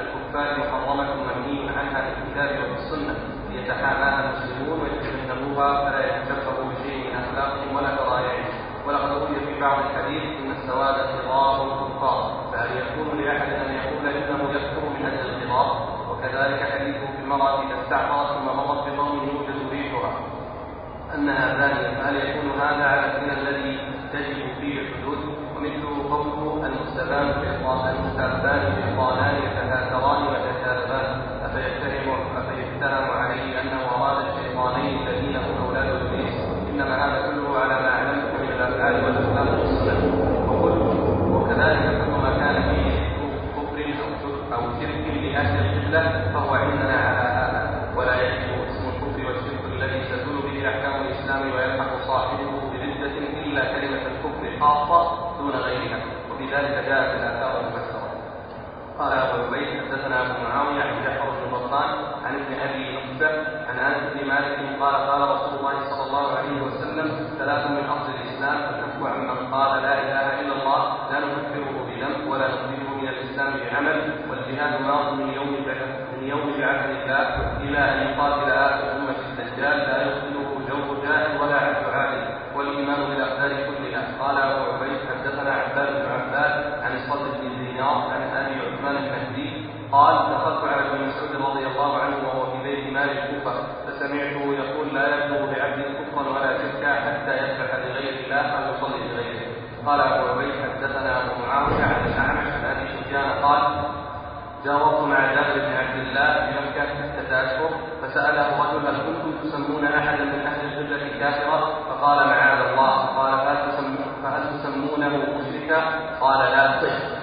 بعض الحديث إن السواد خضار الكفار، فهل يكون لأحد أن يقول إنه يكفر من أجل الخضار؟ وكذلك حديثه في المرأة إذا استعطرت ثم مرت بقوم يوجد ريحها أنها زانية، فهل يكون هذا على الزنا الذي تجب فيه الحدود؟ ومثله قوله المستبان المستبان بالقانان يتهاتران ويتكاذبان، أفيتهم أفيتهم عليه أنه أراد الشيطانين الذين هم أولاد إبليس؟ إنما هذا كله على ما علمت من الأفعال والأخلاق والسنن. وكذلك كل ما كان فيه كفر أو شرك لأهل القبلة فهو عندنا على هذا، ولا يجب اسم الكفر والشرك الذي تزول به أحكام الإسلام ويلحق صاحبه بردة إلا كلمة الكفر خاصة دون غيرها، وفي ذلك جاءت الآثار المفسرة. قال أبو عبيد حدثنا أبو معاوية عن جعفر بن بطان عن ابن أبي نصبة عن أنس بن مالك قال قال رسول الله صلى الله عليه وسلم ثلاث من أصل الإسلام: الكف عمن قال لا إله إلا الله لا نكفره بذنب ولا نخرجه من الإسلام بعمل، والجهاد ماض من يوم من يوم بعث الله إلى أن يقاتل آخر أمة الدجال لا يقتله جوف جاهل ولا عبد عادل، والإيمان بالأقدار كلها. قال أبو عبيد حدثنا عباد بن عباد عن الصدر بن دينار عن أبي عثمان المهدي قال دخلت على ابن مسعود رضي الله عنه وهو في بيت مال الكوفة فسمعته يقول لا يبلغ بعبد كفرا ولا شركا حتى يذبح لغير الله أو يصلي لغيره. قال أبو عبيد حدثنا أبو معاوية عن الأعمش عن أبي سفيان قال جاورت مع جابر بن عبد الله بمكة ستة أشهر فسأله رجل هل كنتم تسمون أحدا من أهل القبلة كافرا؟ فقال معاذ الله. قال فهل تسمونه مشركا؟ قال لا.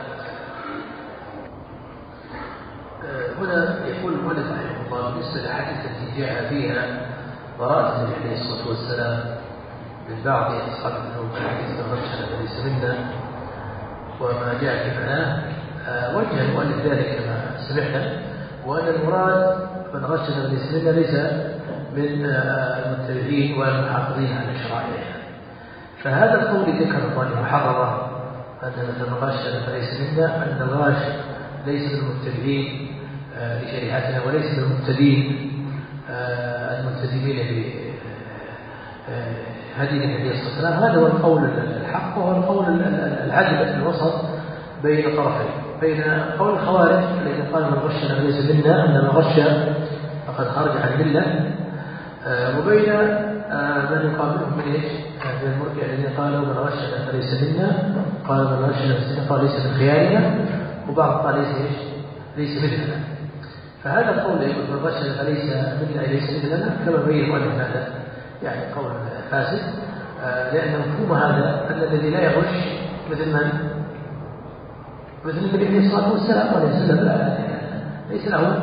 هنا يقول المؤلف رحمه الله بالنسبة للحديث التي جاء فيها براءة النبي عليه الصلاة والسلام من بعض أصحاب الذنوب الحديث الرجل ليس منا وما جاء في معناه، وجه المؤلف ذلك كما سمعنا، وأن المراد من غشنا ليس منا ليس من المتبعين والمحافظين على شرائعها. فهذا القول ذكر الله محررة أن من غشنا فليس منا، أن الغاش ليس من المتبعين لشريعتنا وليس من المبتدين الملتزمين بهدي النبي صلى الله عليه وسلم. هذا هو القول الحق وهو القول العدل الوسط بين طرفين، بين قول الخوارج الذين قالوا من غشنا فليس منا أن من غش فقد خرج عن الملة، وبين من يقابلهم من ايش؟ من المرجع الذين قالوا من غشنا فليس منا، قال من غشنا فليس قال ليس من خيارنا، وبعض قال ليس ايش؟ ليس مثلنا. فهذا القول يقول من غشنا فليس منا ليس مثلنا كما بين المؤلف هذا يعني قول فاسد، لأن مفهوم هذا أن الذي لا يغش مثل من؟ مثل النبي عليه الصلاة والسلام عليه السلام ليس له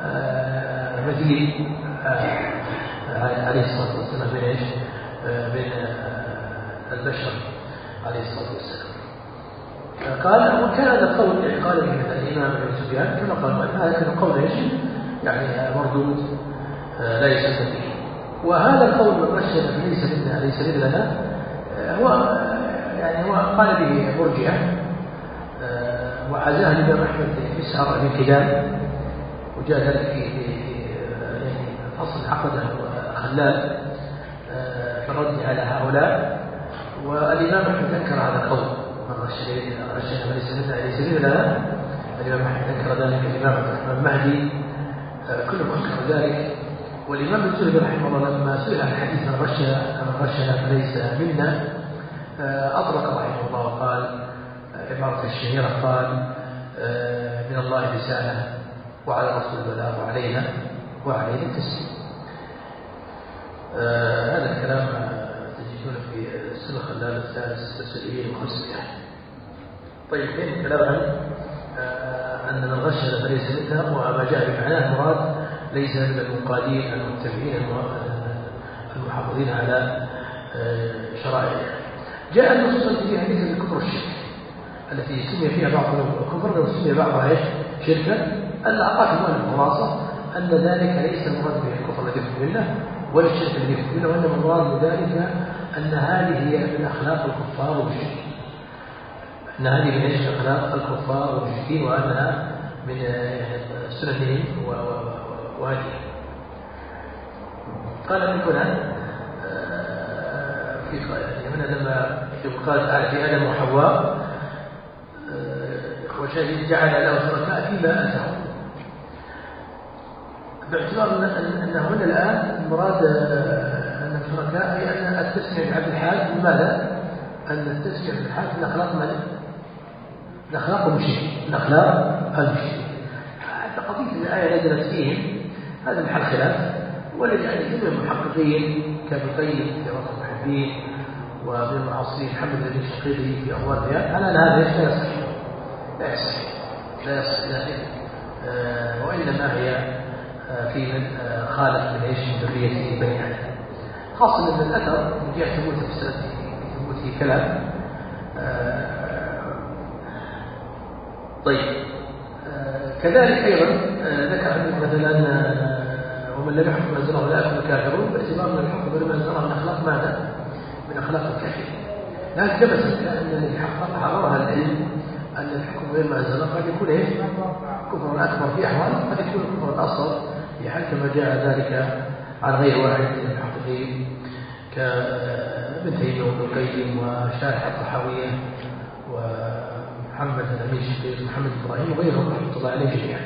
مثيل عليه الصلاة والسلام بين ايش؟ بين البشر عليه الصلاة والسلام. قال وكان هذا القول قال به الإمام ابن سفيان كما قال هذا كان قول ايش؟ يعني مردود لا يسلم فيه. وهذا القول من غشنا ليس منا ليس مثلنا هو يعني هو قال به مرجئة وعزاه الإمام أحمد في سهر بن كلاب، وجاء ذلك في يعني فصل عقده خلال في الرد على هؤلاء. والإمام أحمد أنكر هذا القول من غشنا ليس منا ليس مثلنا، الإمام أحمد أنكر ذلك، الإمام عبد الرحمن المهدي كلهم أنكروا ذلك. والإمام الزهري رحمه الله لما سئل عن حديث من غشنا من غشنا فليس منا أطلق رحمه الله وقال عبارة الشهيرة قال من الله لسانه وعلى رسول البلاغ وعلينا وعلينا التسليم. هذا الكلام تجدون في السنة خلال الثالث السلسليين وخمسمائة. طيب فين الكلام عن أن من غشنا فليس منا وما جاء بمعناه المراد ليس من المنقادين المتبعين المحافظين على شرائعها. جاء النصوص فيها ليس الكفر الشرك التي سمي فيها بعض الكفر وسمي بعضها ايش؟ شركا. العقاد هو الخلاصه ان ذلك ليس المراد به الكفر الذي يكفر بالله ولا الشرك الذي يكفر بالله، وانما المراد بذلك ان هذه هي من اخلاق الكفار والمشركين، ان هذه من ايش؟ اخلاق الكفار والمشركين، وانها من سننهم وهديهم. قال ابن هنا حقيقة يعني هنا لما قال تعالى في آدم وحواء وشهد جعل له شركاء فيما آتاهم، باعتبار أن هنا الآن المراد أن الشركاء أي أن التسمية بعبد الحاج لماذا؟ أن التسمية بعبد الحاج من أخلاق من؟ من أخلاق المشركين، من أخلاق المشركين. حتى قضية الآية نزلت فيهم هذا محل خلاف، ولد يعني من المحققين كابن القيم في روضة المحبين ومن المعاصرين محمد بن الشقيقي في أبواب البيان على أن هذا لا يصح لا يصح لا يصح لا آه وإنما هي آه في من آه خالق من ايش من ذريته بني آدم، خاصة من الأثر من جهة ثبوته في السنة ثبوته كلام. آه طيب آه كذلك أيضا آه ذكر عندك مثلا آه ومن لم يحكم ما أنزله أولئك هم الكافرون، باعتبار من الحكم بما أنزله من أخلاق ماذا؟ من أخلاق الكافرين. لكن كما سمعت أن اللي حقق حررها العلم أن الحكم بما أنزله قد يكون إيه؟ كفر أكبر في أحوال، قد يكون الكفر الأصغر في حال كما جاء ذلك عن غير واحد من المحققين كابن تيمية وابن القيم وشارح الطحاوية ومحمد الأمين الشقيق ومحمد إبراهيم وغيرهم رحمة الله عليه جميعا.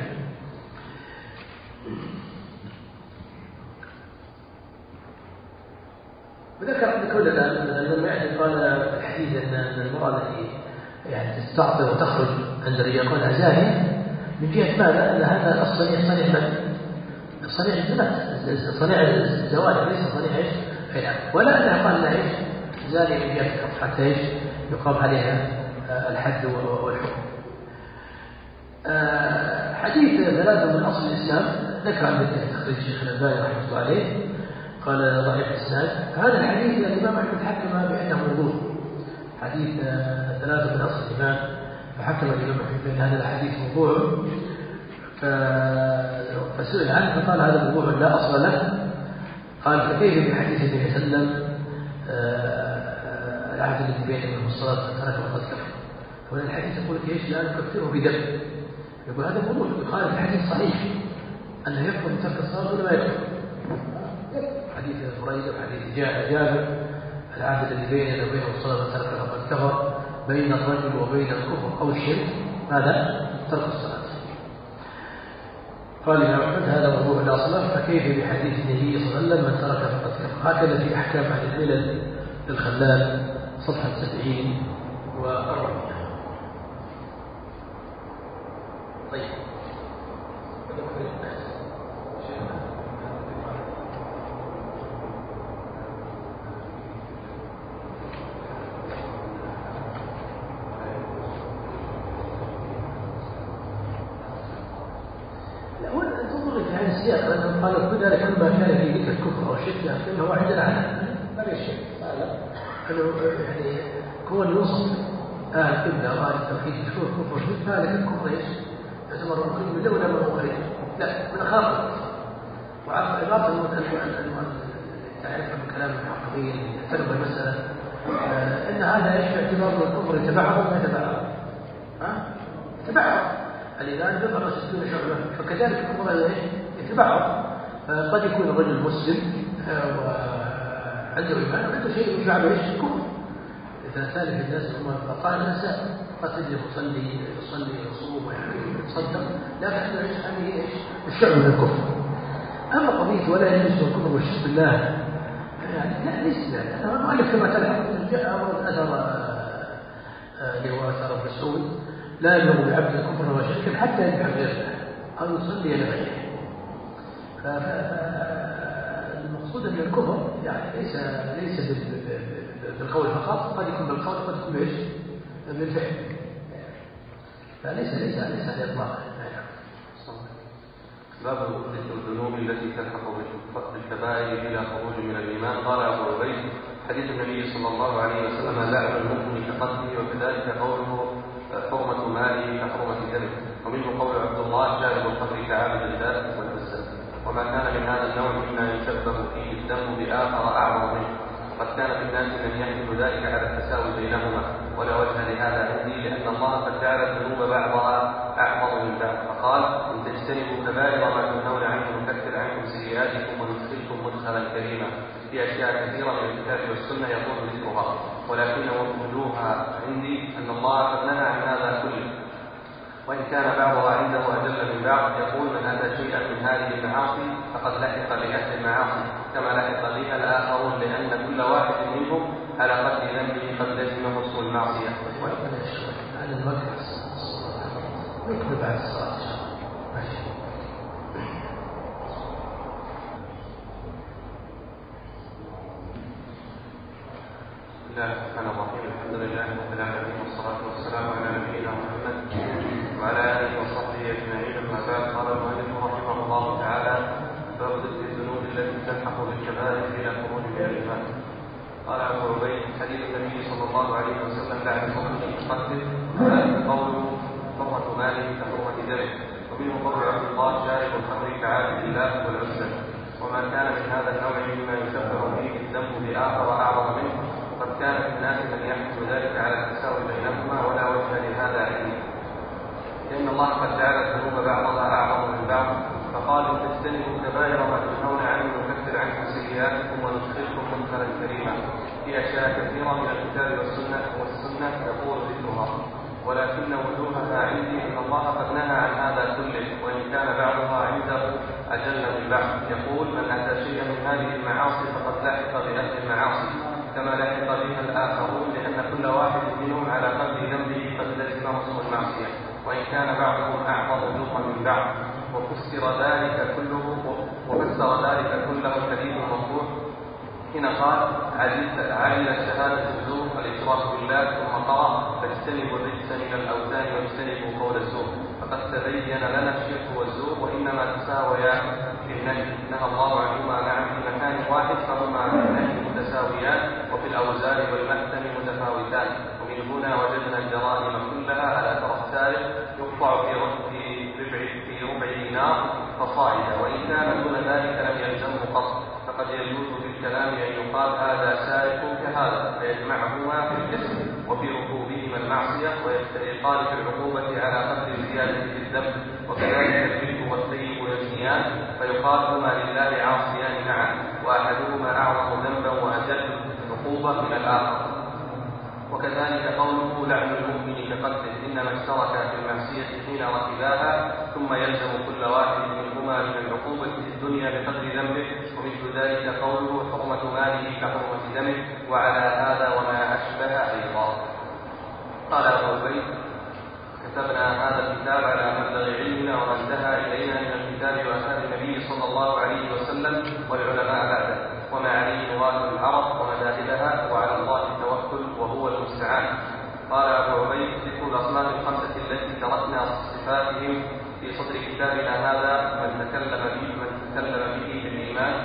وذكر ابن كل الآن لما يأتي قال الحديث أن المرأة التي يعني تستعطي وتخرج عند الرجال قال زانية من جهة ماذا؟ أن هذا الصنيع صنيع من؟ صنيع الزنا، صنيع الزواج ليس صنيع ايش؟ خلاف، ولا أنها قال لها ايش؟ زانية من جهة حتى ايش؟ يقام عليها الحد والحكم. حديث ثلاثة من أصل الإسلام ذكر عند تخريج الشيخ الألباني رحمه الله عليه قال ضعيف الإسناد. هذا الحديث الإمام أحمد حكم بأنه موضوع، حديث ثلاثة من أصل الإيمان، فحكم الإمام أحمد بأن هذا الحديث موضوع، فسئل عنه فقال هذا موضوع لا أصل له. قال فكيف بحديث النبي صلى الله عليه وسلم العهد الذي بيننا والصلاة ترك وقد كفر، وهذا الحديث يقول ايش؟ لا نكفره بدم، يقول هذا موضوع يخالف الحديث صحيح أنه يكفر من ترك الصلاة ولا ما يكفر. حديث بريدة وحديث جابر العهد الذي بيننا وبين الصلاة ترك فقد كفر، بين الرجل وبين الكفر أو الشرك ماذا؟ ترك الصلاة. قال الإمام أحمد هذا موضوع لا أصل، فكيف بحديث النبي صلى الله عليه وسلم من ترك فقد كفر؟ هكذا في أحكام أهل الملل للخلال صفحة سبعين وأربعين. طيب لأنهم قالوا كل ذلك لما كان في ذكر الكفر أو الشرك لكنه واحدا عنه ما ليش شيء أنه يعني كون يوصف أهل القبلة وأهل التوحيد يشكر الكفر والشرك ذلك الكفر إيش؟ يعتبر مخرج من دولة من مخرج لا من أخلاق. وعبارة المؤلف تعرفها من كلام المحققين يعترف المسألة أن هذا إيش باعتبار الكفر يتبعض ولا يتبعض؟ ها؟ يتبعض. الإيمان بضع وستون شعبة، فكذلك الكفر يتبعض. قد يكون الرجل مسلم وعنده إيمان وعنده شيء من شعبه ايش؟ كفر. إذا سالف الناس هم قال الناس قد تجد يصلي يصلي يصوم ويتصدق، لكن عنده ايش؟ هذه ايش؟ الشعب من الكفر. أما قضية ولا يجوز الكفر والشرك بالله يعني لا ليس ذلك. أنا المؤلف كما تلحق جاء أمر أثر اللي هو أثر ابن مسعود لا يبلغ العبد الكفر وشركا حتى يذبح غيره أو يصلي لغيره. فالمقصود أن الكفر يعني ليس ليس بالقول فقط، قد يكون بالقول قد يكون بايش؟ بالفعل. فليس ليس ليس على الإطلاق. باب ذكر الذنوب التي تلحق بالكبائر بلا خروج من الإيمان. قال أبو عبيد حديث النبي صلى الله عليه وسلم لعن المؤمن كقتله، وكذلك قوله حرمة ماله كحرمة دمه، ومنه قول عبد الله شارب الخمر كعابد الله والمسلم. وما كان من هذا النوع مما يسبب فيه الدم بآخر أعظم منه، وقد كان في الناس من يحمل ذلك على التساوي بينهما، ولا وجه لهذا عندي، لأن الله قد جعل الذنوب بعضها أعظم من بعض، فقال إن تجتنبوا كبائر ما تنهون عنه نكفر عنكم سيئاتكم وندخلكم مدخلا كريما. في أشياء كثيرة من الكتاب والسنة يقول ذكرها، ولكن وجودها عندي أن الله قد نهى عن هذا كله، وإن كان بعضها عنده أجل من بعض. يقول: من أتى شيئا من هذه المعاصي فقد لحق بأهل المعاصي كما لحق بها الآخرون، لأن كل واحد منهم على قدر ذنبه قد لزمه اسم المعصية. هذا الوقت نكمل بعد الصلاة. بسم الله الرحمن الرحيم. الحمد لله رب العالمين، والصلاة والسلام على نبينا محمد وعلى آله وصحبه أجمعين. أما بعد، قال المؤلف رحمه الله تعالى: باب ذكر الذنوب التي تلحق بالكبائر إلى خروج من الإيمان. قال أبو عبيد: حديث النبي صلى الله عليه وسلم: لعن المؤمن المقتل، قوله حرمة ماله كحرمة دمه، ومنه قول عبد الله: شارب الخمر كعابد الله والعزى. وما كان من هذا النوع مما يشبه به الذنب بآخر أعظم منه، وقد كان في الناس من يحمل ذلك على التساوي بينهما، ولا وجه لهذا عنده، لأن الله قد جعل الذنوب بعضها أعظم من بعض، فقال: إن تجتنبوا كبائر ما تنهون عنه نكفر عنكم سيئاتكم وندخلكم مدخلا كريما. في أشياء كثيرة من الكتاب والسنة والسنة يطول ذكرها، ولكن وجوهها عندي أن الله قد نهى عن هذا كله، وإن كان بعضها عنده أجل من بعض. يقول: من أتى شيئا من هذه المعاصي فقد لحق بأهل المعاصي كما لحق بها الآخرون، لأن كل واحد منهم على قدر ذنبه قد لزمه اسم المعصية، وإن كان بعضهم أعظم ذوقا من بعض. وفسر ذلك كله وفسر ذلك كله الحديث المرفوع حين قال: عجل الشهادة الزور والإشراك بالله، ثم قرأ: فاجتنبوا الرجس من الأوثان واجتنبوا قول الزور. فقد تبين لنا الشرك والزور وإنما تساويا في النهي، نهى الله عنهما معا في مكان واحد، فهما في النهي متساويان، وفي الأوزار والمأثم متفاوتان. ومن هنا وجدنا الجرائم كلها على ترى السارق يقطع في ربع في ربع دينار فصاعدا، وإن كان دون ذلك لم يلزمه قصد، فقد يجوز بالكلام أن يقال: هذا سارق كهذا، فيجمعهما في الاسم وفي ركوبهما المعصية، ويفترقان في العقوبة على قدر زيادة في الذنب. وكذلك البنت والطيب يزنيان، فيقال: هما لله عاصيان معا، وأحدهما أعظم ذنبا وأجل عقوبة من الآخر. وكذلك قوله: لعن المؤمن كقتله، إنما اشترك في المعصية حين ركباها، ثم يلزم كل واحد منهما من العقوبة في الدنيا بقدر ذنبه. ومثل ذلك قوله: حرمة ماله كحرمة دمه، وعلى هذا وما أشبه أيضا. قال أبو عبيد: كتبنا هذا الكتاب على مبلغ علمنا وما انتهى إلينا من الكتاب وآثار النبي صلى الله عليه وسلم والعلماء بعده، وما عليه رواة العرب ومذاهبها، وعلى الله التوكل وهو المستعان. قال أبو عبيد: ذكر الأصناف الخمسة التي تركنا صفاتهم في صدر كتابنا هذا من تكلم به من تكلم به بالإيمان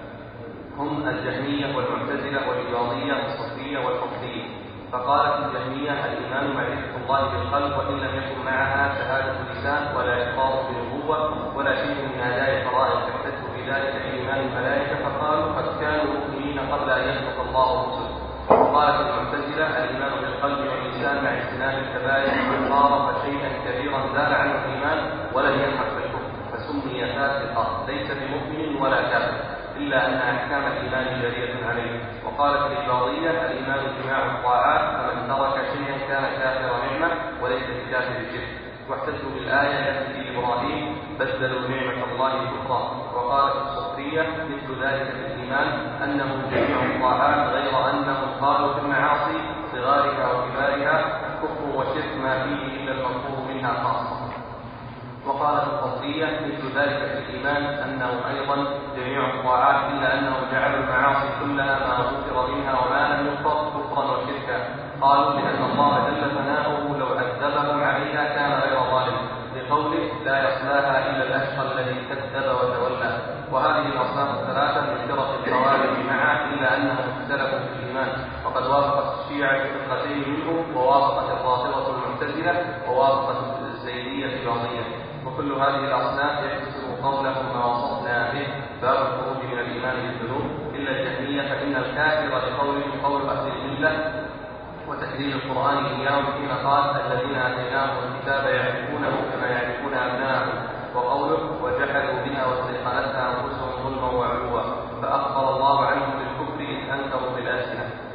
هم الجهمية والمعتزلة والإباضية والصوفية والفضلية. فقالت الجهمية: الإيمان معرفة الله بالقلب، وإن لم يكن معها شهادة اللسان ولا إقرار بالنبوة ولا شيء من أداء الفرائض. فاحتجوا بذلك بإيمان الملائكة، فقالوا: قد كانوا مؤمنين قبل أن يخلق الله الرسل. وقالت المعتزلة: الإيمان بالقلب واللسان مع اجتناب الكبائر، من قارف شيئا كبيرا زال عنه الإيمان ولن يلحق بالكفر فسمي فاسقا، ليس بمؤمن ولا كافر، إلا أن أحكام الإيمان جارية عليه. وقالت الإباضية: الإيمان جماع الطاعات، فمن ترك شيئا كان كافر نعمة وليس بكافر الشرك. واحتجوا بالآية التي في إبراهيم: بدلوا نعمة الله كفرا. وقالت الصوفية: مثل ذلك في الإيمان أنه جميع الطاعات، غير أنهم قالوا في المعاصي صغارها وكبارها كفر وشرك ما فيه إلا المغفور منها خاصة. وقالت الفضلية: مثل ذلك في الإيمان أنه أيضا جميع الطاعات، إلا أنهم جعلوا المعاصي كلها ما غفر منها وما لم يغفر كفرا وشركا. قالوا: لأن الله جل ثناؤه لو عذبهم عليها كان غير ظالم، لقوله: لا يصلاها إلا الأشقى الذي كذب وتولى. وهذه الأصناف الثلاثة من فرق الخوارج معا، إلا أنهم اختلفوا في الإيمان، وقد وافقت الشيعة فرقتين منهم، ووافقت الرافضة المعتزلة، ووافقت الزيدية الإباضية. وكل هذه الأصناف يحسن قولهم ما وصفنا به باب الخروج من الإيمان بالذنوب، إلا الجهمية فإن الكافر لقولهم قول أهل الملة وتكذيب القرآن إياهم حين قال: الذين آتيناهم الكتاب يعرفونه كما يعرفون أبناءهم. وقوله: وجحدوا بها واستيقنتها أنفسهم ظلما وعلوا، فأخبر الله عنهم بالكفر إذ أنكروا بالألسنة. وقد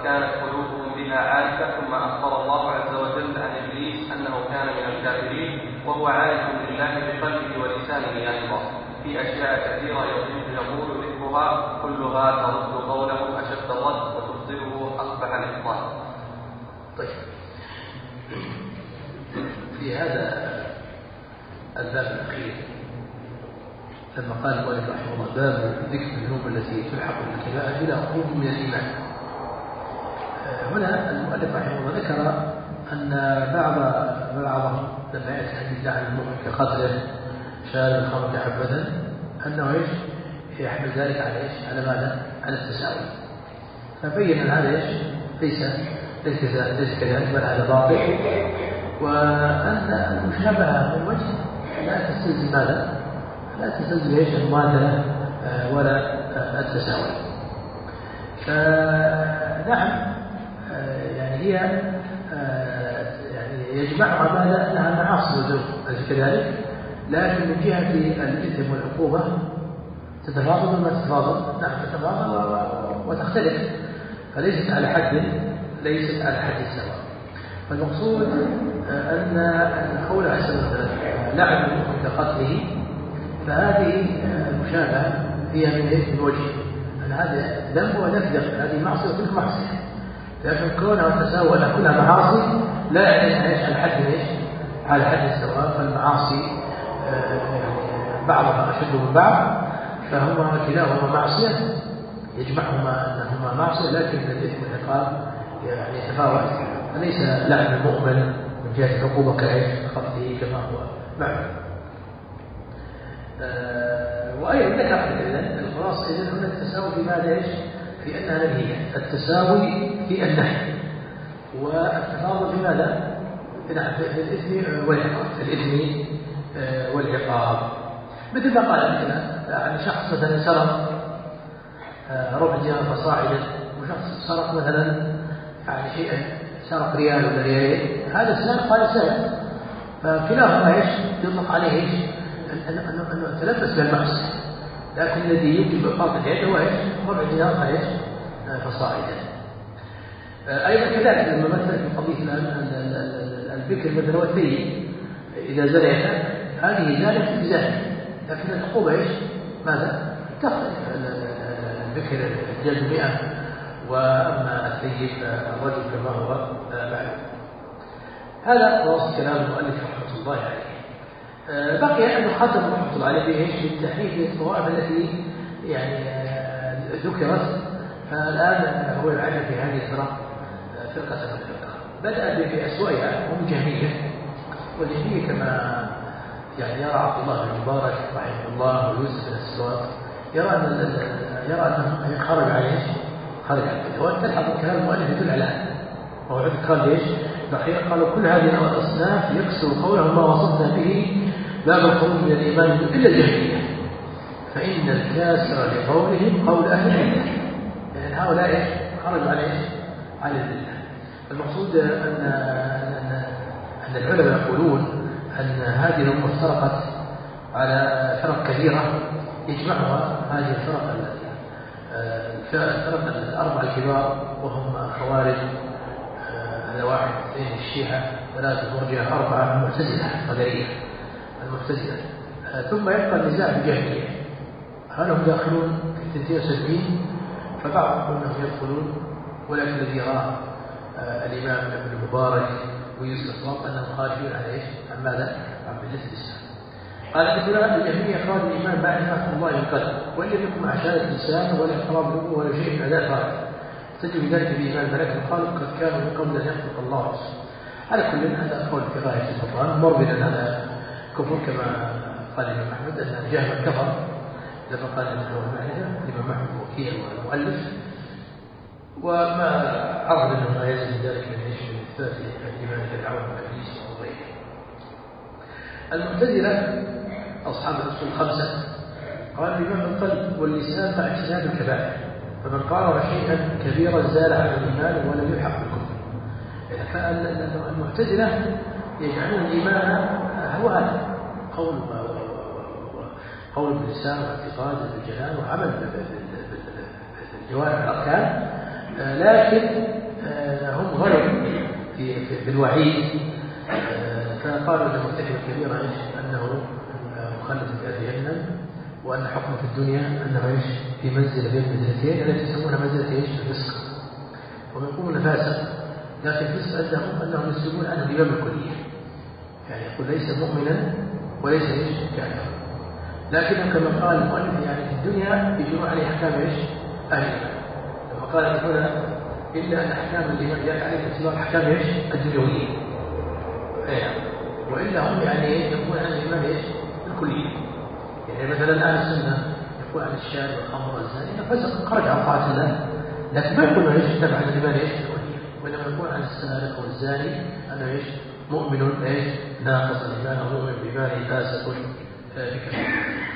كانت قلوبهم بها عارفة، ثم أخبر الله عز وجل عن إبليس أنه كان من الكافرين وهو عارف لله بقلبه ولسانه أيضا في أشياء كثيرة يقول ذكرها كلها ترد قوله أشد الرد وتبطله أقبح الإبطال. طيب، في هذا الباب الأخير لما قال المؤلف رحمه الله باب ذكر الذنوب التي تلحق بالكبائر بلا خروج من الإيمان، هنا المؤلف رحمه الله ذكر أن بعض بعضهم لما يأتي حديث عن المؤمن كقتله شارب الخمر كحبة أنه إيش يحمل ذلك على إيش على ماذا؟ على التساوي، فبين أن هذا إيش ليس ليس ليس كذلك بل هذا باطل، وأن المشابهة من وجه لا تستلزم ماذا؟ لا تستلزم إيش المماثلة ولا التساوي. فنعم يعني هي يعني يجمعها ماذا؟ أنها معاصي وذنوب أليس كذلك؟ لكن من جهة الإثم والعقوبة تتفاضل ولا تتفاضل؟ نعم تتفاضل وتختلف، فليست على حد ليست على حد السواء. فالمقصود أن القول أحسن مثلا لعن المؤمن كقتله، فهذه المشابهة هي من وجه أن هذا ذنب ونفذ، هذه معصية وتلك معصية، لكن كونها وتساوى أن كلها معاصي لا يعني ايش على حد ايش على حد السواء. فالمعاصي بعضها أشد من بعض، فهما كلاهما معصية يجمعهما أنهما معصية، لكن الإثم والعقاب يعني يتفاوت، فليس لعن المؤمن من جهة العقوبة كايش قتله كما هو معلوم. أه وأيضا ذكر إذن الخلاصة إذن هنا التساوي في ماذا إيش؟ في أنها نهية، التساوي في النهي، والتفاضل في ماذا؟ في الإثم والعقاب، في الإثم والعقاب. مثل ما قال مثلا يعني شخص مثلا سرق ربع دينار فصاعدا، وشخص سرق مثلا يعني شيئا سرق ريال ولا ريالين، هذا السارق قال سارق، فكلاهما ايش؟ يطلق عليه ايش؟ انه انه تلبس بالمعصيه، لكن الذي يوجب قطع اليد هو ايش؟ ربع دينار ايش؟ فصاعدا. ايضا كذلك لما مثل في قضيه البكر مثلا والثيب اذا زنيت هذه زانت بزانية، لكن العقوبة إيش؟ ماذا؟ تختلف، الذكر الجلد مئة، وأما الثيب الرجل كما هو معلوم. هذا خلاص كلام المؤلف رحمة الله عليه. بقي أن ختم رحمة الله عليه إيش؟ بالتحريف الطوائف التي يعني ذكرت، فالآن هو العلم في هذه الفرق فرقة فرقة بدأ بأسوأها هم جهمية، والجهمية كما يعني يرى عبد الله بن المبارك رحمه الله ويوسف بن السواق يرى أن يرى أنهم خرج على ايش؟ خرج على الفتوى. تلحظ كلام المؤلف يدل على هذا، وهو قال ليش؟ الأخير قالوا كل هذه الأصناف يكسر قولهم ما وصفنا به باب الخروج من الإيمان إلا الجهمية، فإن الكاسر لقولهم قول أهل العلم، يعني هؤلاء ايش؟ خرجوا على ايش؟ على العلم. المقصود أن أن أن العلماء يقولون أن هذه الأمة افترقت على فرق كبيرة يجمعها هذه الفرق الفرق الأربعة الكبار، وهم خوارج، هذا واحد، اثنين الشيعة، ثلاثة مرجئة، أربعة المعتزلة القدرية المعتزلة. ثم يبقى النزاع الجهمية، هل هم داخلون في اثنين وسبعين؟ فبعضهم يقول أنهم يدخلون، ولكن الذي يراه الإمام ابن المبارك ويوسف الصواب أنهم خارجون على إيش؟ عن ماذا؟ عن ملة الإسلام. قال بكل الجهمية إخراج الإيمان بعد ما الله القدر، وإن لم يكن مع شهادة الإنسان ولا إقرار له ولا شيء من أداء فاعل، تجد ذلك بإيمان الملائكة الخالق قد كانوا من قبل أن يخلق الله رسوله. على كل هذا قول في غاية البطلان، مربدا هذا كفر كما قال الإمام أحمد أن جهل كفر لما قال أنه المعرفة الإمام أحمد وكيل والمؤلف، وما عرض أنه ما يزيد ذلك من إيش؟ من إثبات الإيمان فرعون وإبليس وغيره. المعتزلة أصحاب الأصول الخمسة قال الإيمان بالقلب واللسان مع اجتناب الكبائر، فمن قارن شيئا كبيرا زال عن الإيمان ولم يلحق بالكفر. فالمعتزلة يجعلون الإيمان هو هذا قول قول باللسان واعتقاد بالجنان وعمل بالجوارح الأركان، لكن هم غلوا في, في, في الوعيد، فقالوا أن مرتكب الكبيرة أنه مخلد في جهنم، وأن حكمه في الدنيا أنه في منزلة بين منزلتين التي يسمونها منزلة الفسق، ويقومون فاسق، لكن الفسق عندهم أنهم يسلبون عنه الإمام الكلية، يعني يقول ليس مؤمنا وليس كافرا، لكنهم كما قال المؤلف يعني في الدنيا يجرون عليه أحكام ايش؟ أهل الإيمان، لما قال هنا إلا أن أحكام الإيمان جاءت عليه باعتبار أحكام ايش؟ الدنيوية، وإلا هم يعني يقول عن الإيمان ايش؟ الكلية. يعني مثلا أهل السنة يقول عن الشارب والخمر والزاني إنه فسق خرج عن طاعة الله، لكن ما يقول انه ايش؟ تبع عن الإيمان ايش؟ الكلية، وإنما يقول عن السارق والزاني أنه ايش؟ مؤمن ايش؟ ناقص الإيمان أو مؤمن بإيمانه فاسق بكفر.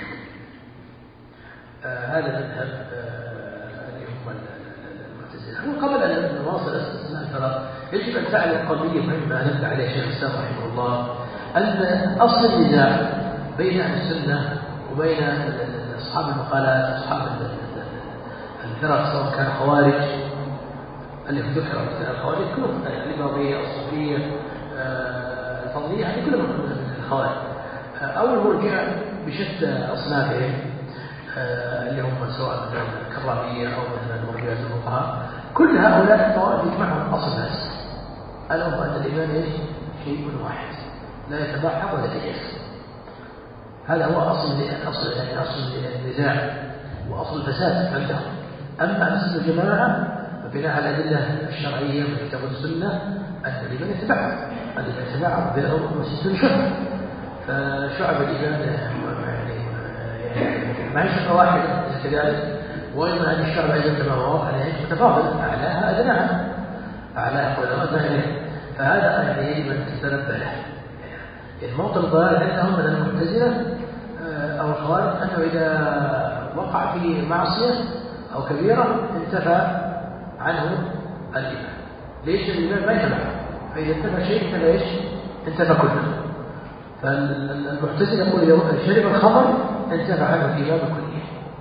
آه هذا مذهب آه اليوم المعتزلة. وقبل أن نواصل الأسئلة يجب أن تعلم قضية مهمة نبدأ عليها شيخ الإسلام رحمه الله، أن أصل النزاع بين أهل السنة وبين أصحاب المقالات أصحاب الفرق سواء كان خوارج اللي ذكروا الخوارج كلهم الإباضية الصوفية الفضلية هذه كلهم من الخوارج، أو المرجئة بشتى أصنافهم اللي هم سواء الكرامية أو مثلا مرجئة الفقهاء، كل هؤلاء الطوائف يجمعهم أصل ناس ألا هو أن الإيمان إيش؟ شيء واحد لا يتباحث ولا يتجسس. هذا هو أصل أصل يعني أصل النزاع وأصل الفساد عندهم. أما أهل الجماعة فبناء على الأدلة الشرعية من الكتاب والسنة أن الإيمان يتبعث، الإيمان يتبعث بينه وستون شعب، فشعب الإيمان يعني ما هي شعبة واحدة كذلك، وأيضا هذه الشعب أيضا كما هو واضح يعني متفاضل، أعلاها أدناها، أعلاها وأدناها، فهذا يعني يجب أن تتنبه له. الموطن الضلال عندهم من المعتزلة أو الخوارج أنه إذا وقع في معصية أو كبيرة انتفى عنه الإيمان. ليش؟ الإيمان ما يتبع، فإذا انتفى شيء انتفى إيش؟ انتفى كله. فالمعتزلة يقول إذا شرب الخمر انتفى عنه الإيمان الكلية.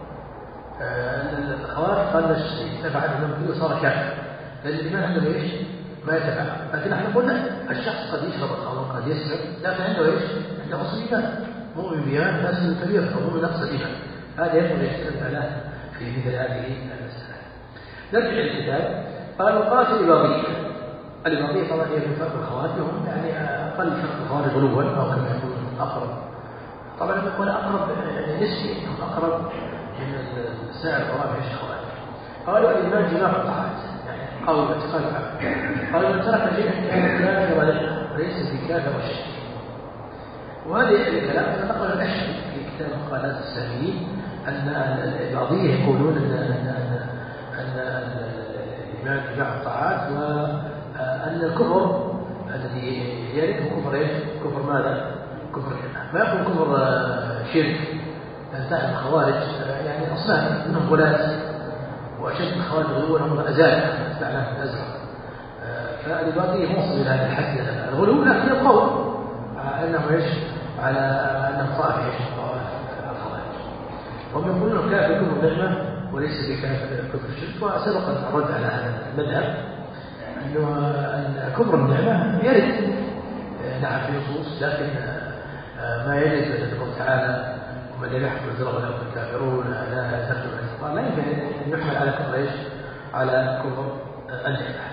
الخوارج قال لا شيء انتفى عنه الإيمان الكلية وصار كافر، لأن الإيمان عنده إيش؟ ما يتبع. لكن نحن قلنا الشخص قد يشرب الخمر قد يسرق، لكن عنده إيش؟ عنده أصل إيمان، مؤمن بإيمان فاسد كبير أو مؤمن نقص الإيمان، هذا يجب أن يستمع له في مثل هذه المسألة. نرجع للكتاب. قالوا قاتل الإباضية. الإباضية طبعا هي من فرق الخوارج، هم يعني أقل فرق الخوارج غلوا أو كما يقولون أقرب، طبعا يقول أقرب يعني نسبي، هم أقرب من سائر الخوارج الخوارج. قالوا الإيمان جماع الطاعات، يعني قول اعتقاد العبد. قالوا من ترك شيئا كان كافرا ليس بكافر شيء. وهذه الكلام نقل الأشهر في كتاب مقالات الساميين أن الإباضية يقولون أن أن أن الإيمان جماع الطاعات، وأن الكفر الذي يرد هو كفر إيش؟ كفر ماذا؟ كفر ما يقول كفر شرك. تعرف الخوارج يعني أصناف منهم غلاة، وأشد الخوارج غلوا هم أزال معناه الأزرق. فالإباضية موصل إلى هذا الحد الغلو، لكن القول أنه إيش؟ على أنه طائف إيش؟ الخوارج. هم يقولون كافر كفر نعمة وليس بكافر كفر الشرك، وسبق أن رد على هذا المذهب أنه أن كفر النعمة يرد نعم في نصوص، لكن ما يرد بأن الله تعالى ومن لم يحكم الزرق ولا يكون الكافرون لا ترجم الاعتقاد، لا يمكن أن يحمل على كفر إيش؟ على كفر النعمة.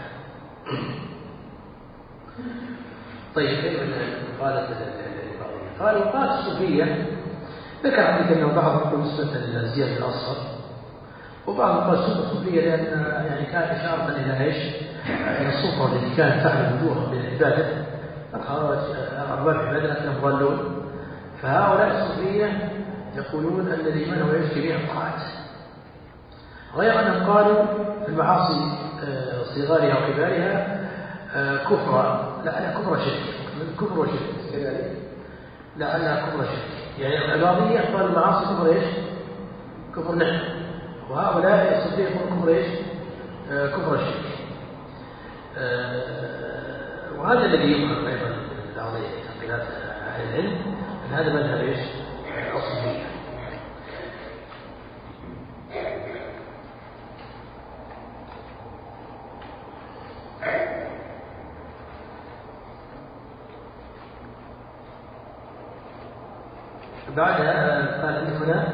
طيب كيف قالت الإباضية؟ قالوا قالت الصوفية، ذكر عندك أنه بعض يقول سنة الزيادة الأصغر، وبعض قال سنة الصوفية لأن يعني كان إشارة إلى إيش؟ إلى السلطة التي كانت تعمل وجوههم بالعبادة، الخوارج أرباب عبادة لكنهم ضالون. فهؤلاء الصوفية يقولون أن الإيمان هو إيش؟ جميع الطاعات، غير أنهم قالوا في المعاصي صغارها وكبارها كفر، لعلها كفر شرك، كفر وشرك كذلك، لعلها كفر شرك. يعني الإباضية قالوا المعاصي كفر إيش؟ كفر نعم، وهؤلاء الصوفية يقولون كفر إيش؟ كفر شرك. وهذا الذي يظهر أيضا من تعقيدات أهل العلم أن هذا مذهب إيش؟ الصوفية. بعدها قال عندك هنا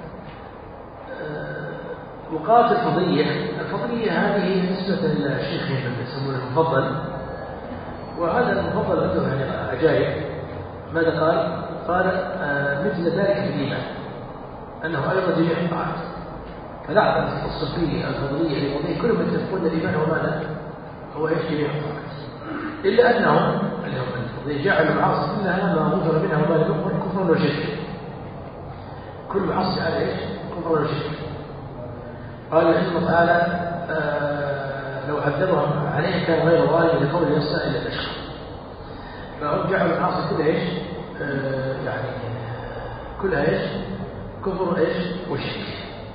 وقات الفضية. الفضية هذه نسبة للشيخ يسمونه المفضل، وهذا المفضل عنده يعني عجائب. ماذا قال؟ قال مثل ذلك في الإيمان أنه أيضا جميع الطاعات. فلاحظ الصوفية الفضلية الفضلية كلهم يتفقون الإيمان هو ماذا؟ هو إيش؟ جميع الطاعات، إلا أنهم اللي هم الفضلية جعلوا المعاصي كلها ما غفر منها وما لم يغفر كفرا وشركا. كل معصية على إيش؟ كفرا وشركا. قال رحمه تعالى آه لو عذبهم عليه كان غير ظالم لقول يسعى إلى الأشقى. فهم جعلوا المعاصي كلها إيش؟ آه يعني كلها إيش؟ كفر إيش؟ وشرك.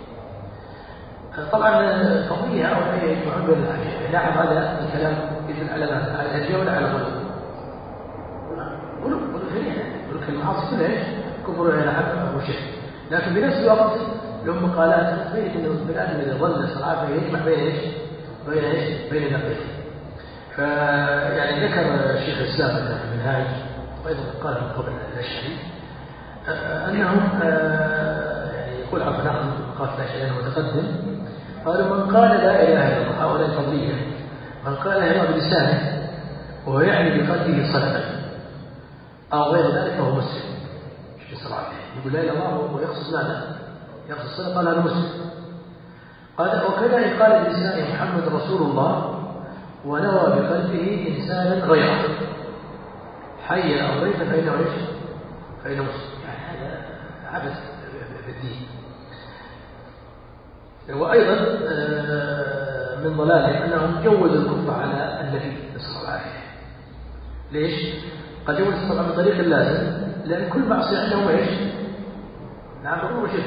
طبعا الفضلية هؤلاء يجمعون بين الحاجات. نعم هذا الكلام يدل على ماذا؟ على الهدية ولا على غلو؟ غلو غلو شريعة. غلو المعاصي كلها إيش؟ كفر نعم وشرك. لكن بنفس الوقت لهم مقالات تبين أن البني آدم إذا ظل صراحة يجمع بين إيش؟ بين إيش؟ بين النقيض. فيعني ذكر الشيخ الإسلام في المنهاج وأيضا قال من قبل الأشعري أنهم يعني يقول عفوا ناخذ مقالة الأشعري المتقدم. قالوا من قال لا إله إلا الله هؤلاء الفضلية من قال لا إله بلسانه وهو يعني بقلبه صدقا أو غير ذلك فهو مسلم. في صراحة يقول لا إله إلا الله ويقصد ماذا؟ يقصد الصدقة. قال هذا مسلم. قال وكذا إن قال بلسانه محمد رسول الله ونوى بقلبه إنسانا غيره حيا أو ميتا فإنه إيش؟ فإنه مسلم. يعني هذا عبث بالدين. وأيضا من ضلالهم أنهم جوزوا الكفر على النبي صلى الله عليه وسلم. ليش؟ قد جوزوا طبعا بطريق اللازم لأن كل معصية عندهم إيش؟ نعم بقول وشرك.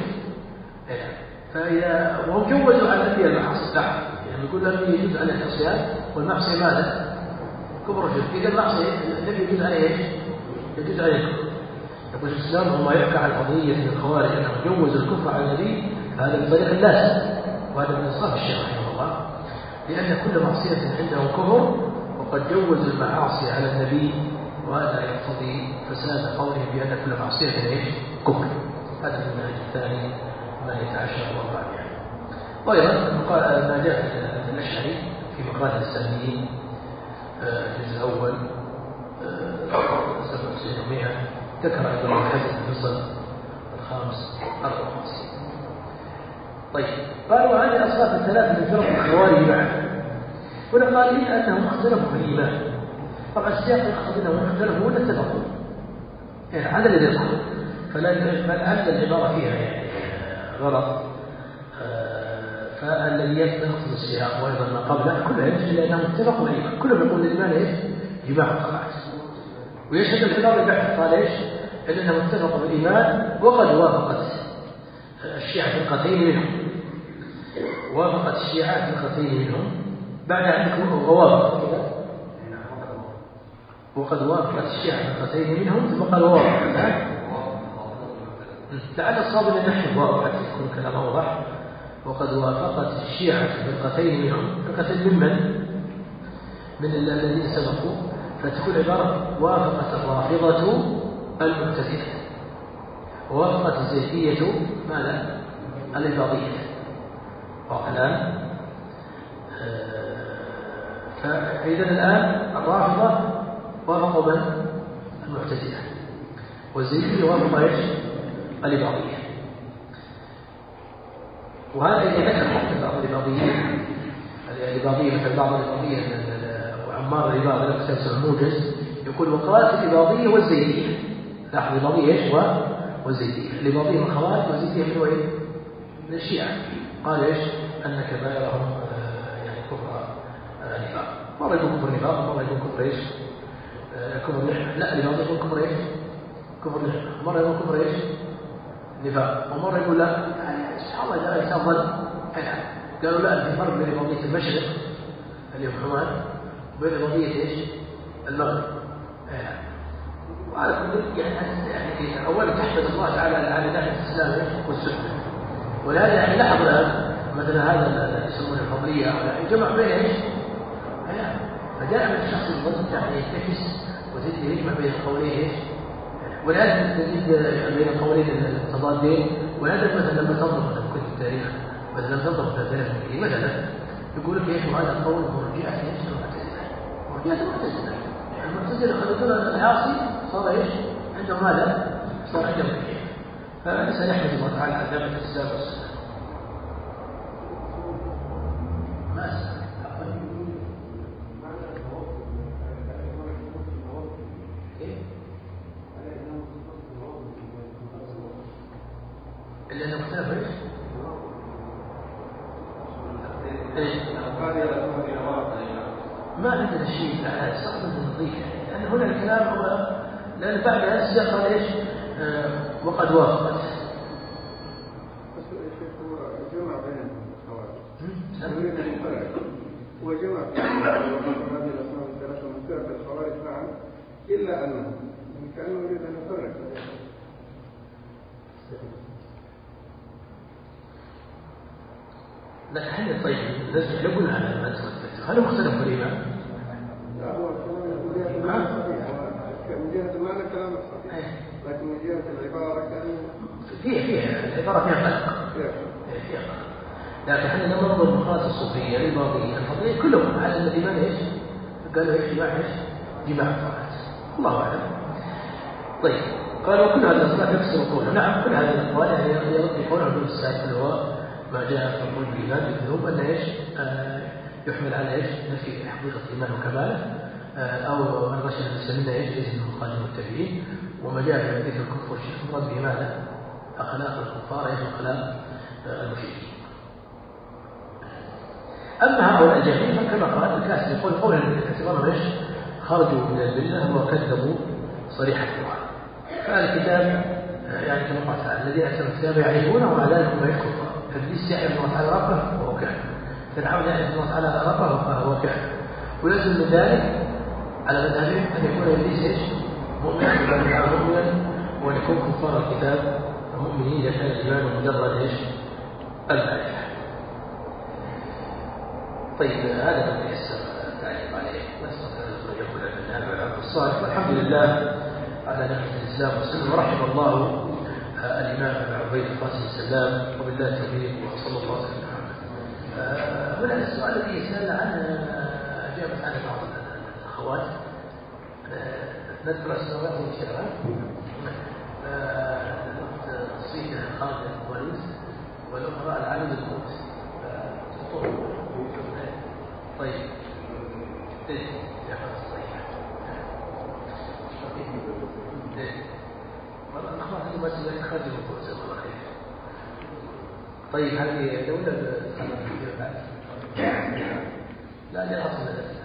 فإذا وهم جوزوا على الأنبياء المعاصي. نعم يعني يقول النبي يجوز عليه العصيان والمعصية ماذا؟ كفر وشرك. إذا المعصية النبي يجوز عليه إيش؟ يجوز عليه الكفر. يقول الإسلام وما يحكى عن القضية من الخوارج أنهم جوزوا الكفر على النبي هذا بطريق اللازم، وهذا من إنصاف الشيخ رحمه الله، لأن كل معصية عندهم كفر وقد جوزوا المعاصي على النبي، وهذا يقتضي فساد قوله بأن كل معصية إيش؟ كفر. هذا من المنهج الثاني ثمانية عشر والرابع. وأيضا ما جاء في الأشعري في مقال الإسلاميين الجزء الأول سبعة وتسعين ومئة ذكر أيضا الحديث الفصل الخامس أربعة وخمسين. طيب قالوا هذه الأصناف الثلاثة من فرق الخوارج معا. هنا قال إلا أنهم اختلفوا في الإيمان. طبعا السياق يقصد أنهم اختلفوا ولا اتفقوا يعني هذا الذي يظهر، فلعل العبارة فيها يعني غلط. فالذي يقصد السياق وأيضا ما قبله كلها يجب أنهم اتفقوا الإيمان. كلهم يقول الإيمان إيش؟ جماع الطاعات. ويشهد العبارة بعد قال إيش؟ إنهم اتفقوا بالإيمان وقد وافقت الشيعة فرقتين منهم وافقت الشيعة فرقتين منهم بعد عندكم ووافق كذا وقد وافقت الشيعة فرقتين منهم ثم قال ووافق. لعل الصواب أن نحن وافقت يكون كلام أوضح. وقد وافقت الشيعة فرقتين منهم فرقتين ممن من الذين سبقوا، فتكون عبارة وافقت الرافضة المعتزلة ووافقت الزيدية ماذا؟ الإباضية. وكلام فإذا الآن الرافضة وافقوا من؟ المعتزلة، والزيدية وافقوا ايش؟ الإباضية. وهذا إذا ذكر حتى بعض الإباضيين الإباضية مثل بعض الإباضية وعمار الإباضي له كتاب اسمه الموجز يقول وقالت الإباضية والزيدية. لاحظ الإباضية ايش؟ والزيدية. الإباضية من الخوارج والزيدية من وين؟ من الشيعة. قال ايش؟ أن كبائرهم يعني كفر نفاق. مرة يكون كفر نفاق ومرة يكون كفر ايش؟ كفر نعمة. لا الإباضية يكون كفر ايش؟ كفر نعمة. مرة يكون كفر ايش؟ نفاق. ومرة يقول لا يعني سبحان الله جاء إنسان ظن. قالوا لا في فرق بين إباضية المشرق اللي هم حمان وبين إباضية ايش؟ المغرب. وعلى كل يعني يعني أولا تحمد الله تعالى على نعمة الإسلام والسنة. ولهذا يعني لاحظ الآن مثلا هذا اللي يسمونه الفضلية أو جمع بين ايش؟ فدائما الشخص الظن يعني ينتكس وتجد يجمع بين القولين ايش؟ ولازم تجد بين القولين المتضادين. ولازم مثلا لما تنظر مثلا كتب التاريخ مثلا تنظر في التاريخ الإنجليزي مثلا يقول لك ايش هذا القول مرجئة ايش المعتزلة مرجئة المعتزلة يعني المعتزلة خلقوا العاصي صار ايش عندهم ماذا؟ صار عندهم كيف. فالإنسان يحمد الله تعالى على نعمة الإسلام والسنة. ما أسمع إلا أنه اختلف إيش؟ إيش؟ ما عندنا شيء على صعب النظيف لأن هنا الكلام هو لأن بعد هذا السياق قال إيش؟ آه وقد وافقت. بس هو جمع بين الخوارج. هو جمع بين هذه الأصناف الثلاثة من فرق الخوارج معا إلا أنه كأنه يريد أن يفرق. لا هل طيب نرجع يقول هذا ما تفكر هل مختلف بالإيمان؟ لا هو كلام من جهة المعنى كلام صحيح لكن من جهة العبارة كان فيها فيها العبارة فيها خلق فيها خلق لكن احنا لما ننظر المخاص الصوفية للباطنية الفضلية كلهم على أن الإيمان إيش؟ قالوا إيش جماعة إيش؟ جماعة الطاعات الله أعلم. طيب قالوا كل هذه الأصناف يفسر قوله. نعم كل هذه الأقوال يعني يرد قوله ابن السائب اللي هو ما جاء في القول بالإيمان بالذنوب أن إيش آه يحمل على إيش نفي حقيقة الإيمان وكماله آه أو من غش المسلمين إيش ليس من الخالد والتابعين. وما جاء في حديث الكفر والشرك مراد به ماذا؟ أخلاق الكفار إيش أخلاق آه المشركين. أما هؤلاء الجاهلين فكما قال الكاسب يقول قولا باعتبارهم إيش خرجوا من الملة وكذبوا صريح القرآن. فالكتاب يعني كما قال تعالى الذين أتوا الكتاب يعرفونه ومع ذلك هم يكفرون. فإبليس يعرف الله تعالى ربه وهو كافر. فرعون يعرف الله تعالى ربه وهو كافر. ويلزم من ذلك على مذهبهم أن يكون إبليس إيش مؤمنا مؤمنا وأن يكون كفار الكتاب مؤمنين إذا كان الإيمان مجرد إيش المعرفة. طيب هذا ما يسر تعليق عليه نسأل الله يقول لنا والعبد الصالح والحمد لله على نعمة الإسلام والسلام. ورحم الله الإمام أبي عبيد القاسم السلام وبالله التوفيق وصلى الله عليه وسلم. هنا السؤال الذي يسأل عنه أجابت عنه بعض الأخوات نذكر السؤال إن شاء الله. الأخت الصيحة خالد الوليد والأخرى العلم الموت. طيب إيه يا أخي الصيحة إيه والله الأخبار هذه ما تجي خارج الموضوع جزاك الله خير. طيب هذه دولة تخلص بعد لا لا أصل لا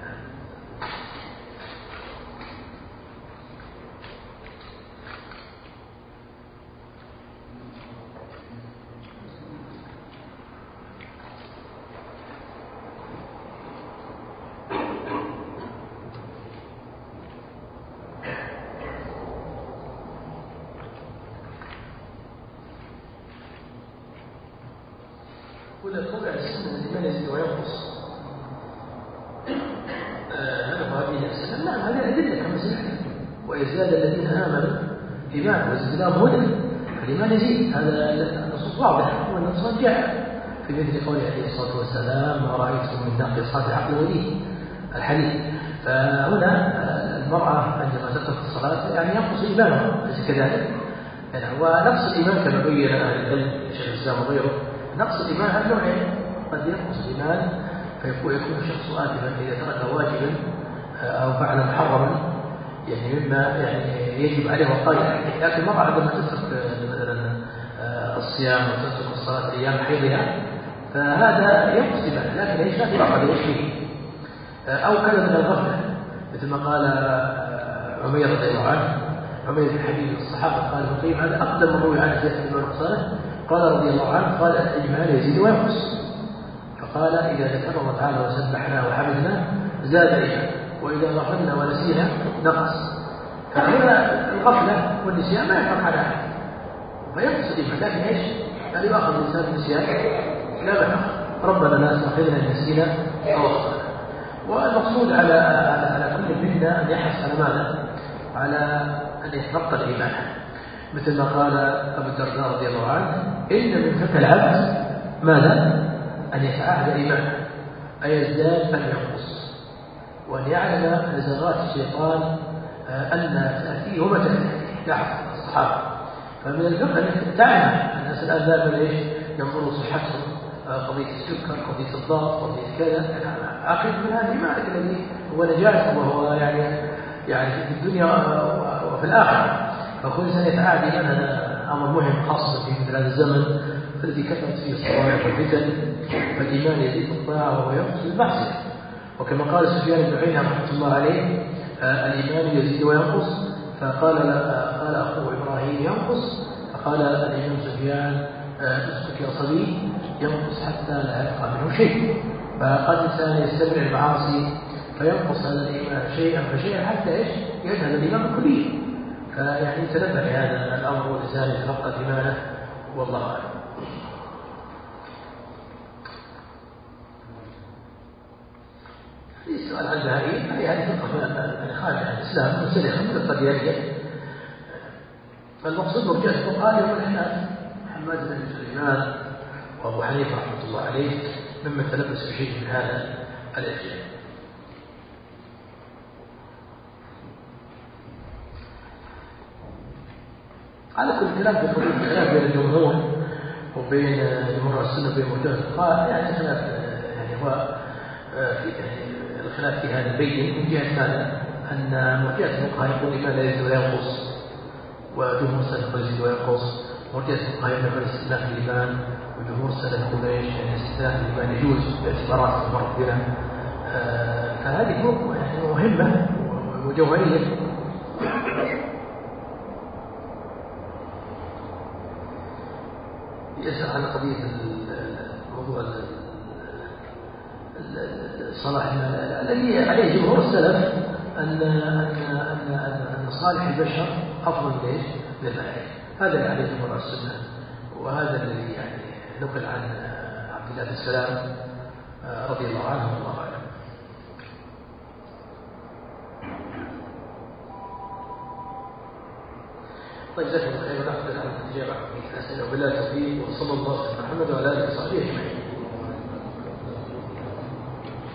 إيمان وازدادهم هدى فالإيمان يزيد. هذا النصوص واضحة والنصوص جاء في مثل قوله عليه الصلاة والسلام ما رأيتم من ناقصات عقل ودين الحديث. فهنا المرأة عندما تترك الصلاة يعني ينقص إيمانها ليس كذلك يعني ونقص الإيمان كما بين أهل العلم شيخ الإسلام وغيره نقص الإيمان هذا نوعين. قد ينقص الإيمان فيكون الشخص آثما إذا ترك واجبا أو فعل محرما يعني مما يعني يجب عليه وقال لكن المرأة عندما تترك مثلا الصيام وتترك الصلاة أيام حيضها فهذا ينقص إيمانه لكن ليس في بعض يشفيه أو كذا من الغفلة مثل ما قال عمير رضي الله عنه. عمير بن حبيب الصحابة قال ابن القيم هذا أقدم من روي عنه زيد بن نقصانه قال رضي الله عنه قال الإيمان يزيد وينقص. فقال إذا ذكر الله تعالى وسبحنا وحمدنا زاد إيمان وإذا غفلنا ونسينا نقص. فهنا الغفلة والنسيان ما يفرق على أحد فينقص الإيمان لكن إيش؟ هل يؤخذ الإنسان بالنسيان؟ لا بأس ربنا لا تؤاخذنا إن نسينا أو أخطأنا. والمقصود على على كل منا أن يحرص على ماذا؟ على أن يتلقى الإيمان، مثل ما قال أبو الدرداء رضي الله عنه: إن من فتى العبد ماذا؟ أن يتعاهد إيمانه، أي يزداد أم ينقص، وأن يعلم نزغات الشيطان أن تأتيه ومتى تأتيه. لاحظ الصحابة، فمن الفقه أنك تعلم الناس الآن دائما إيش ينظروا صحتهم، قضية السكر، قضية الضغط، قضية كذا، عقيد من هذه مالك الذي هو نجاة وهو يعني يعني في الدنيا وفي الآخرة. فكل إنسان يتعاهد إيمان هذا أمر مهم، خاصة في مثل هذا الزمن الذي كثرت فيه الصوارف والفتن، فالإيمان يزيد الطاعة وهو ينقص المعصية. وكما قال سفيان بن عيينة رحمة الله عليه: الإيمان يزيد وينقص. فقال قال أخوه إبراهيم: ينقص. فقال الإمام سفيان: اسكت يا صبي، ينقص حتى لا يبقى منه شيء. فقد إنسان يستمر المعاصي فينقص هذا الإيمان شيئا فشيئا حتى إيش يذهب الإيمان كليا. فيعني تنبه لهذا الأمر والإنسان يتلقى إيمانه، والله أعلم. في سؤال عن البهائم، هي هذه فقه يعني خارج عن الإسلام، مسلخة من القديانية. فالمقصود مرجئة الفقهاء يوم الأحناف محمد بن سليمان وأبو حنيفة رحمة الله عليه ممن تلبس بشيء من هذا الإشياء. على كل كلام في قضية الخلاف بين الجمهور وبين جمهور السنة وبين مرجئة الفقهاء، يعني خلاف يعني هو في يعني الخلاف في هذا بين من جهة هذا أن مرجئة الفقهاء يقول الإيمان لا يزيد ولا ينقص، وجمهور السلف يقول يزيد وينقص. مرجئة الفقهاء يقول استثناء الإيمان، وجمهور السلف يقول ايش؟ يعني استثناء الإيمان يجوز باعتبارات مر بنا. فهذه يعني مهمة وجوهرية. يسأل عن قضية الموضوع صلاح الذي عليه جمهور السلف أن أن أن أن صالح البشر أفضل من ايش؟ من الملائكة. هذا اللي عليه جمهور السنة، وهذا الذي يعني نقل عن عبد الله بن سلام رضي الله عنه والله أعلم. طيب جزاكم الله خير، ونأخذ الآن الإجابة في الأسئلة، وبالله التوفيق، وصلى الله على محمد وعلى آله وصحبه أجمعين.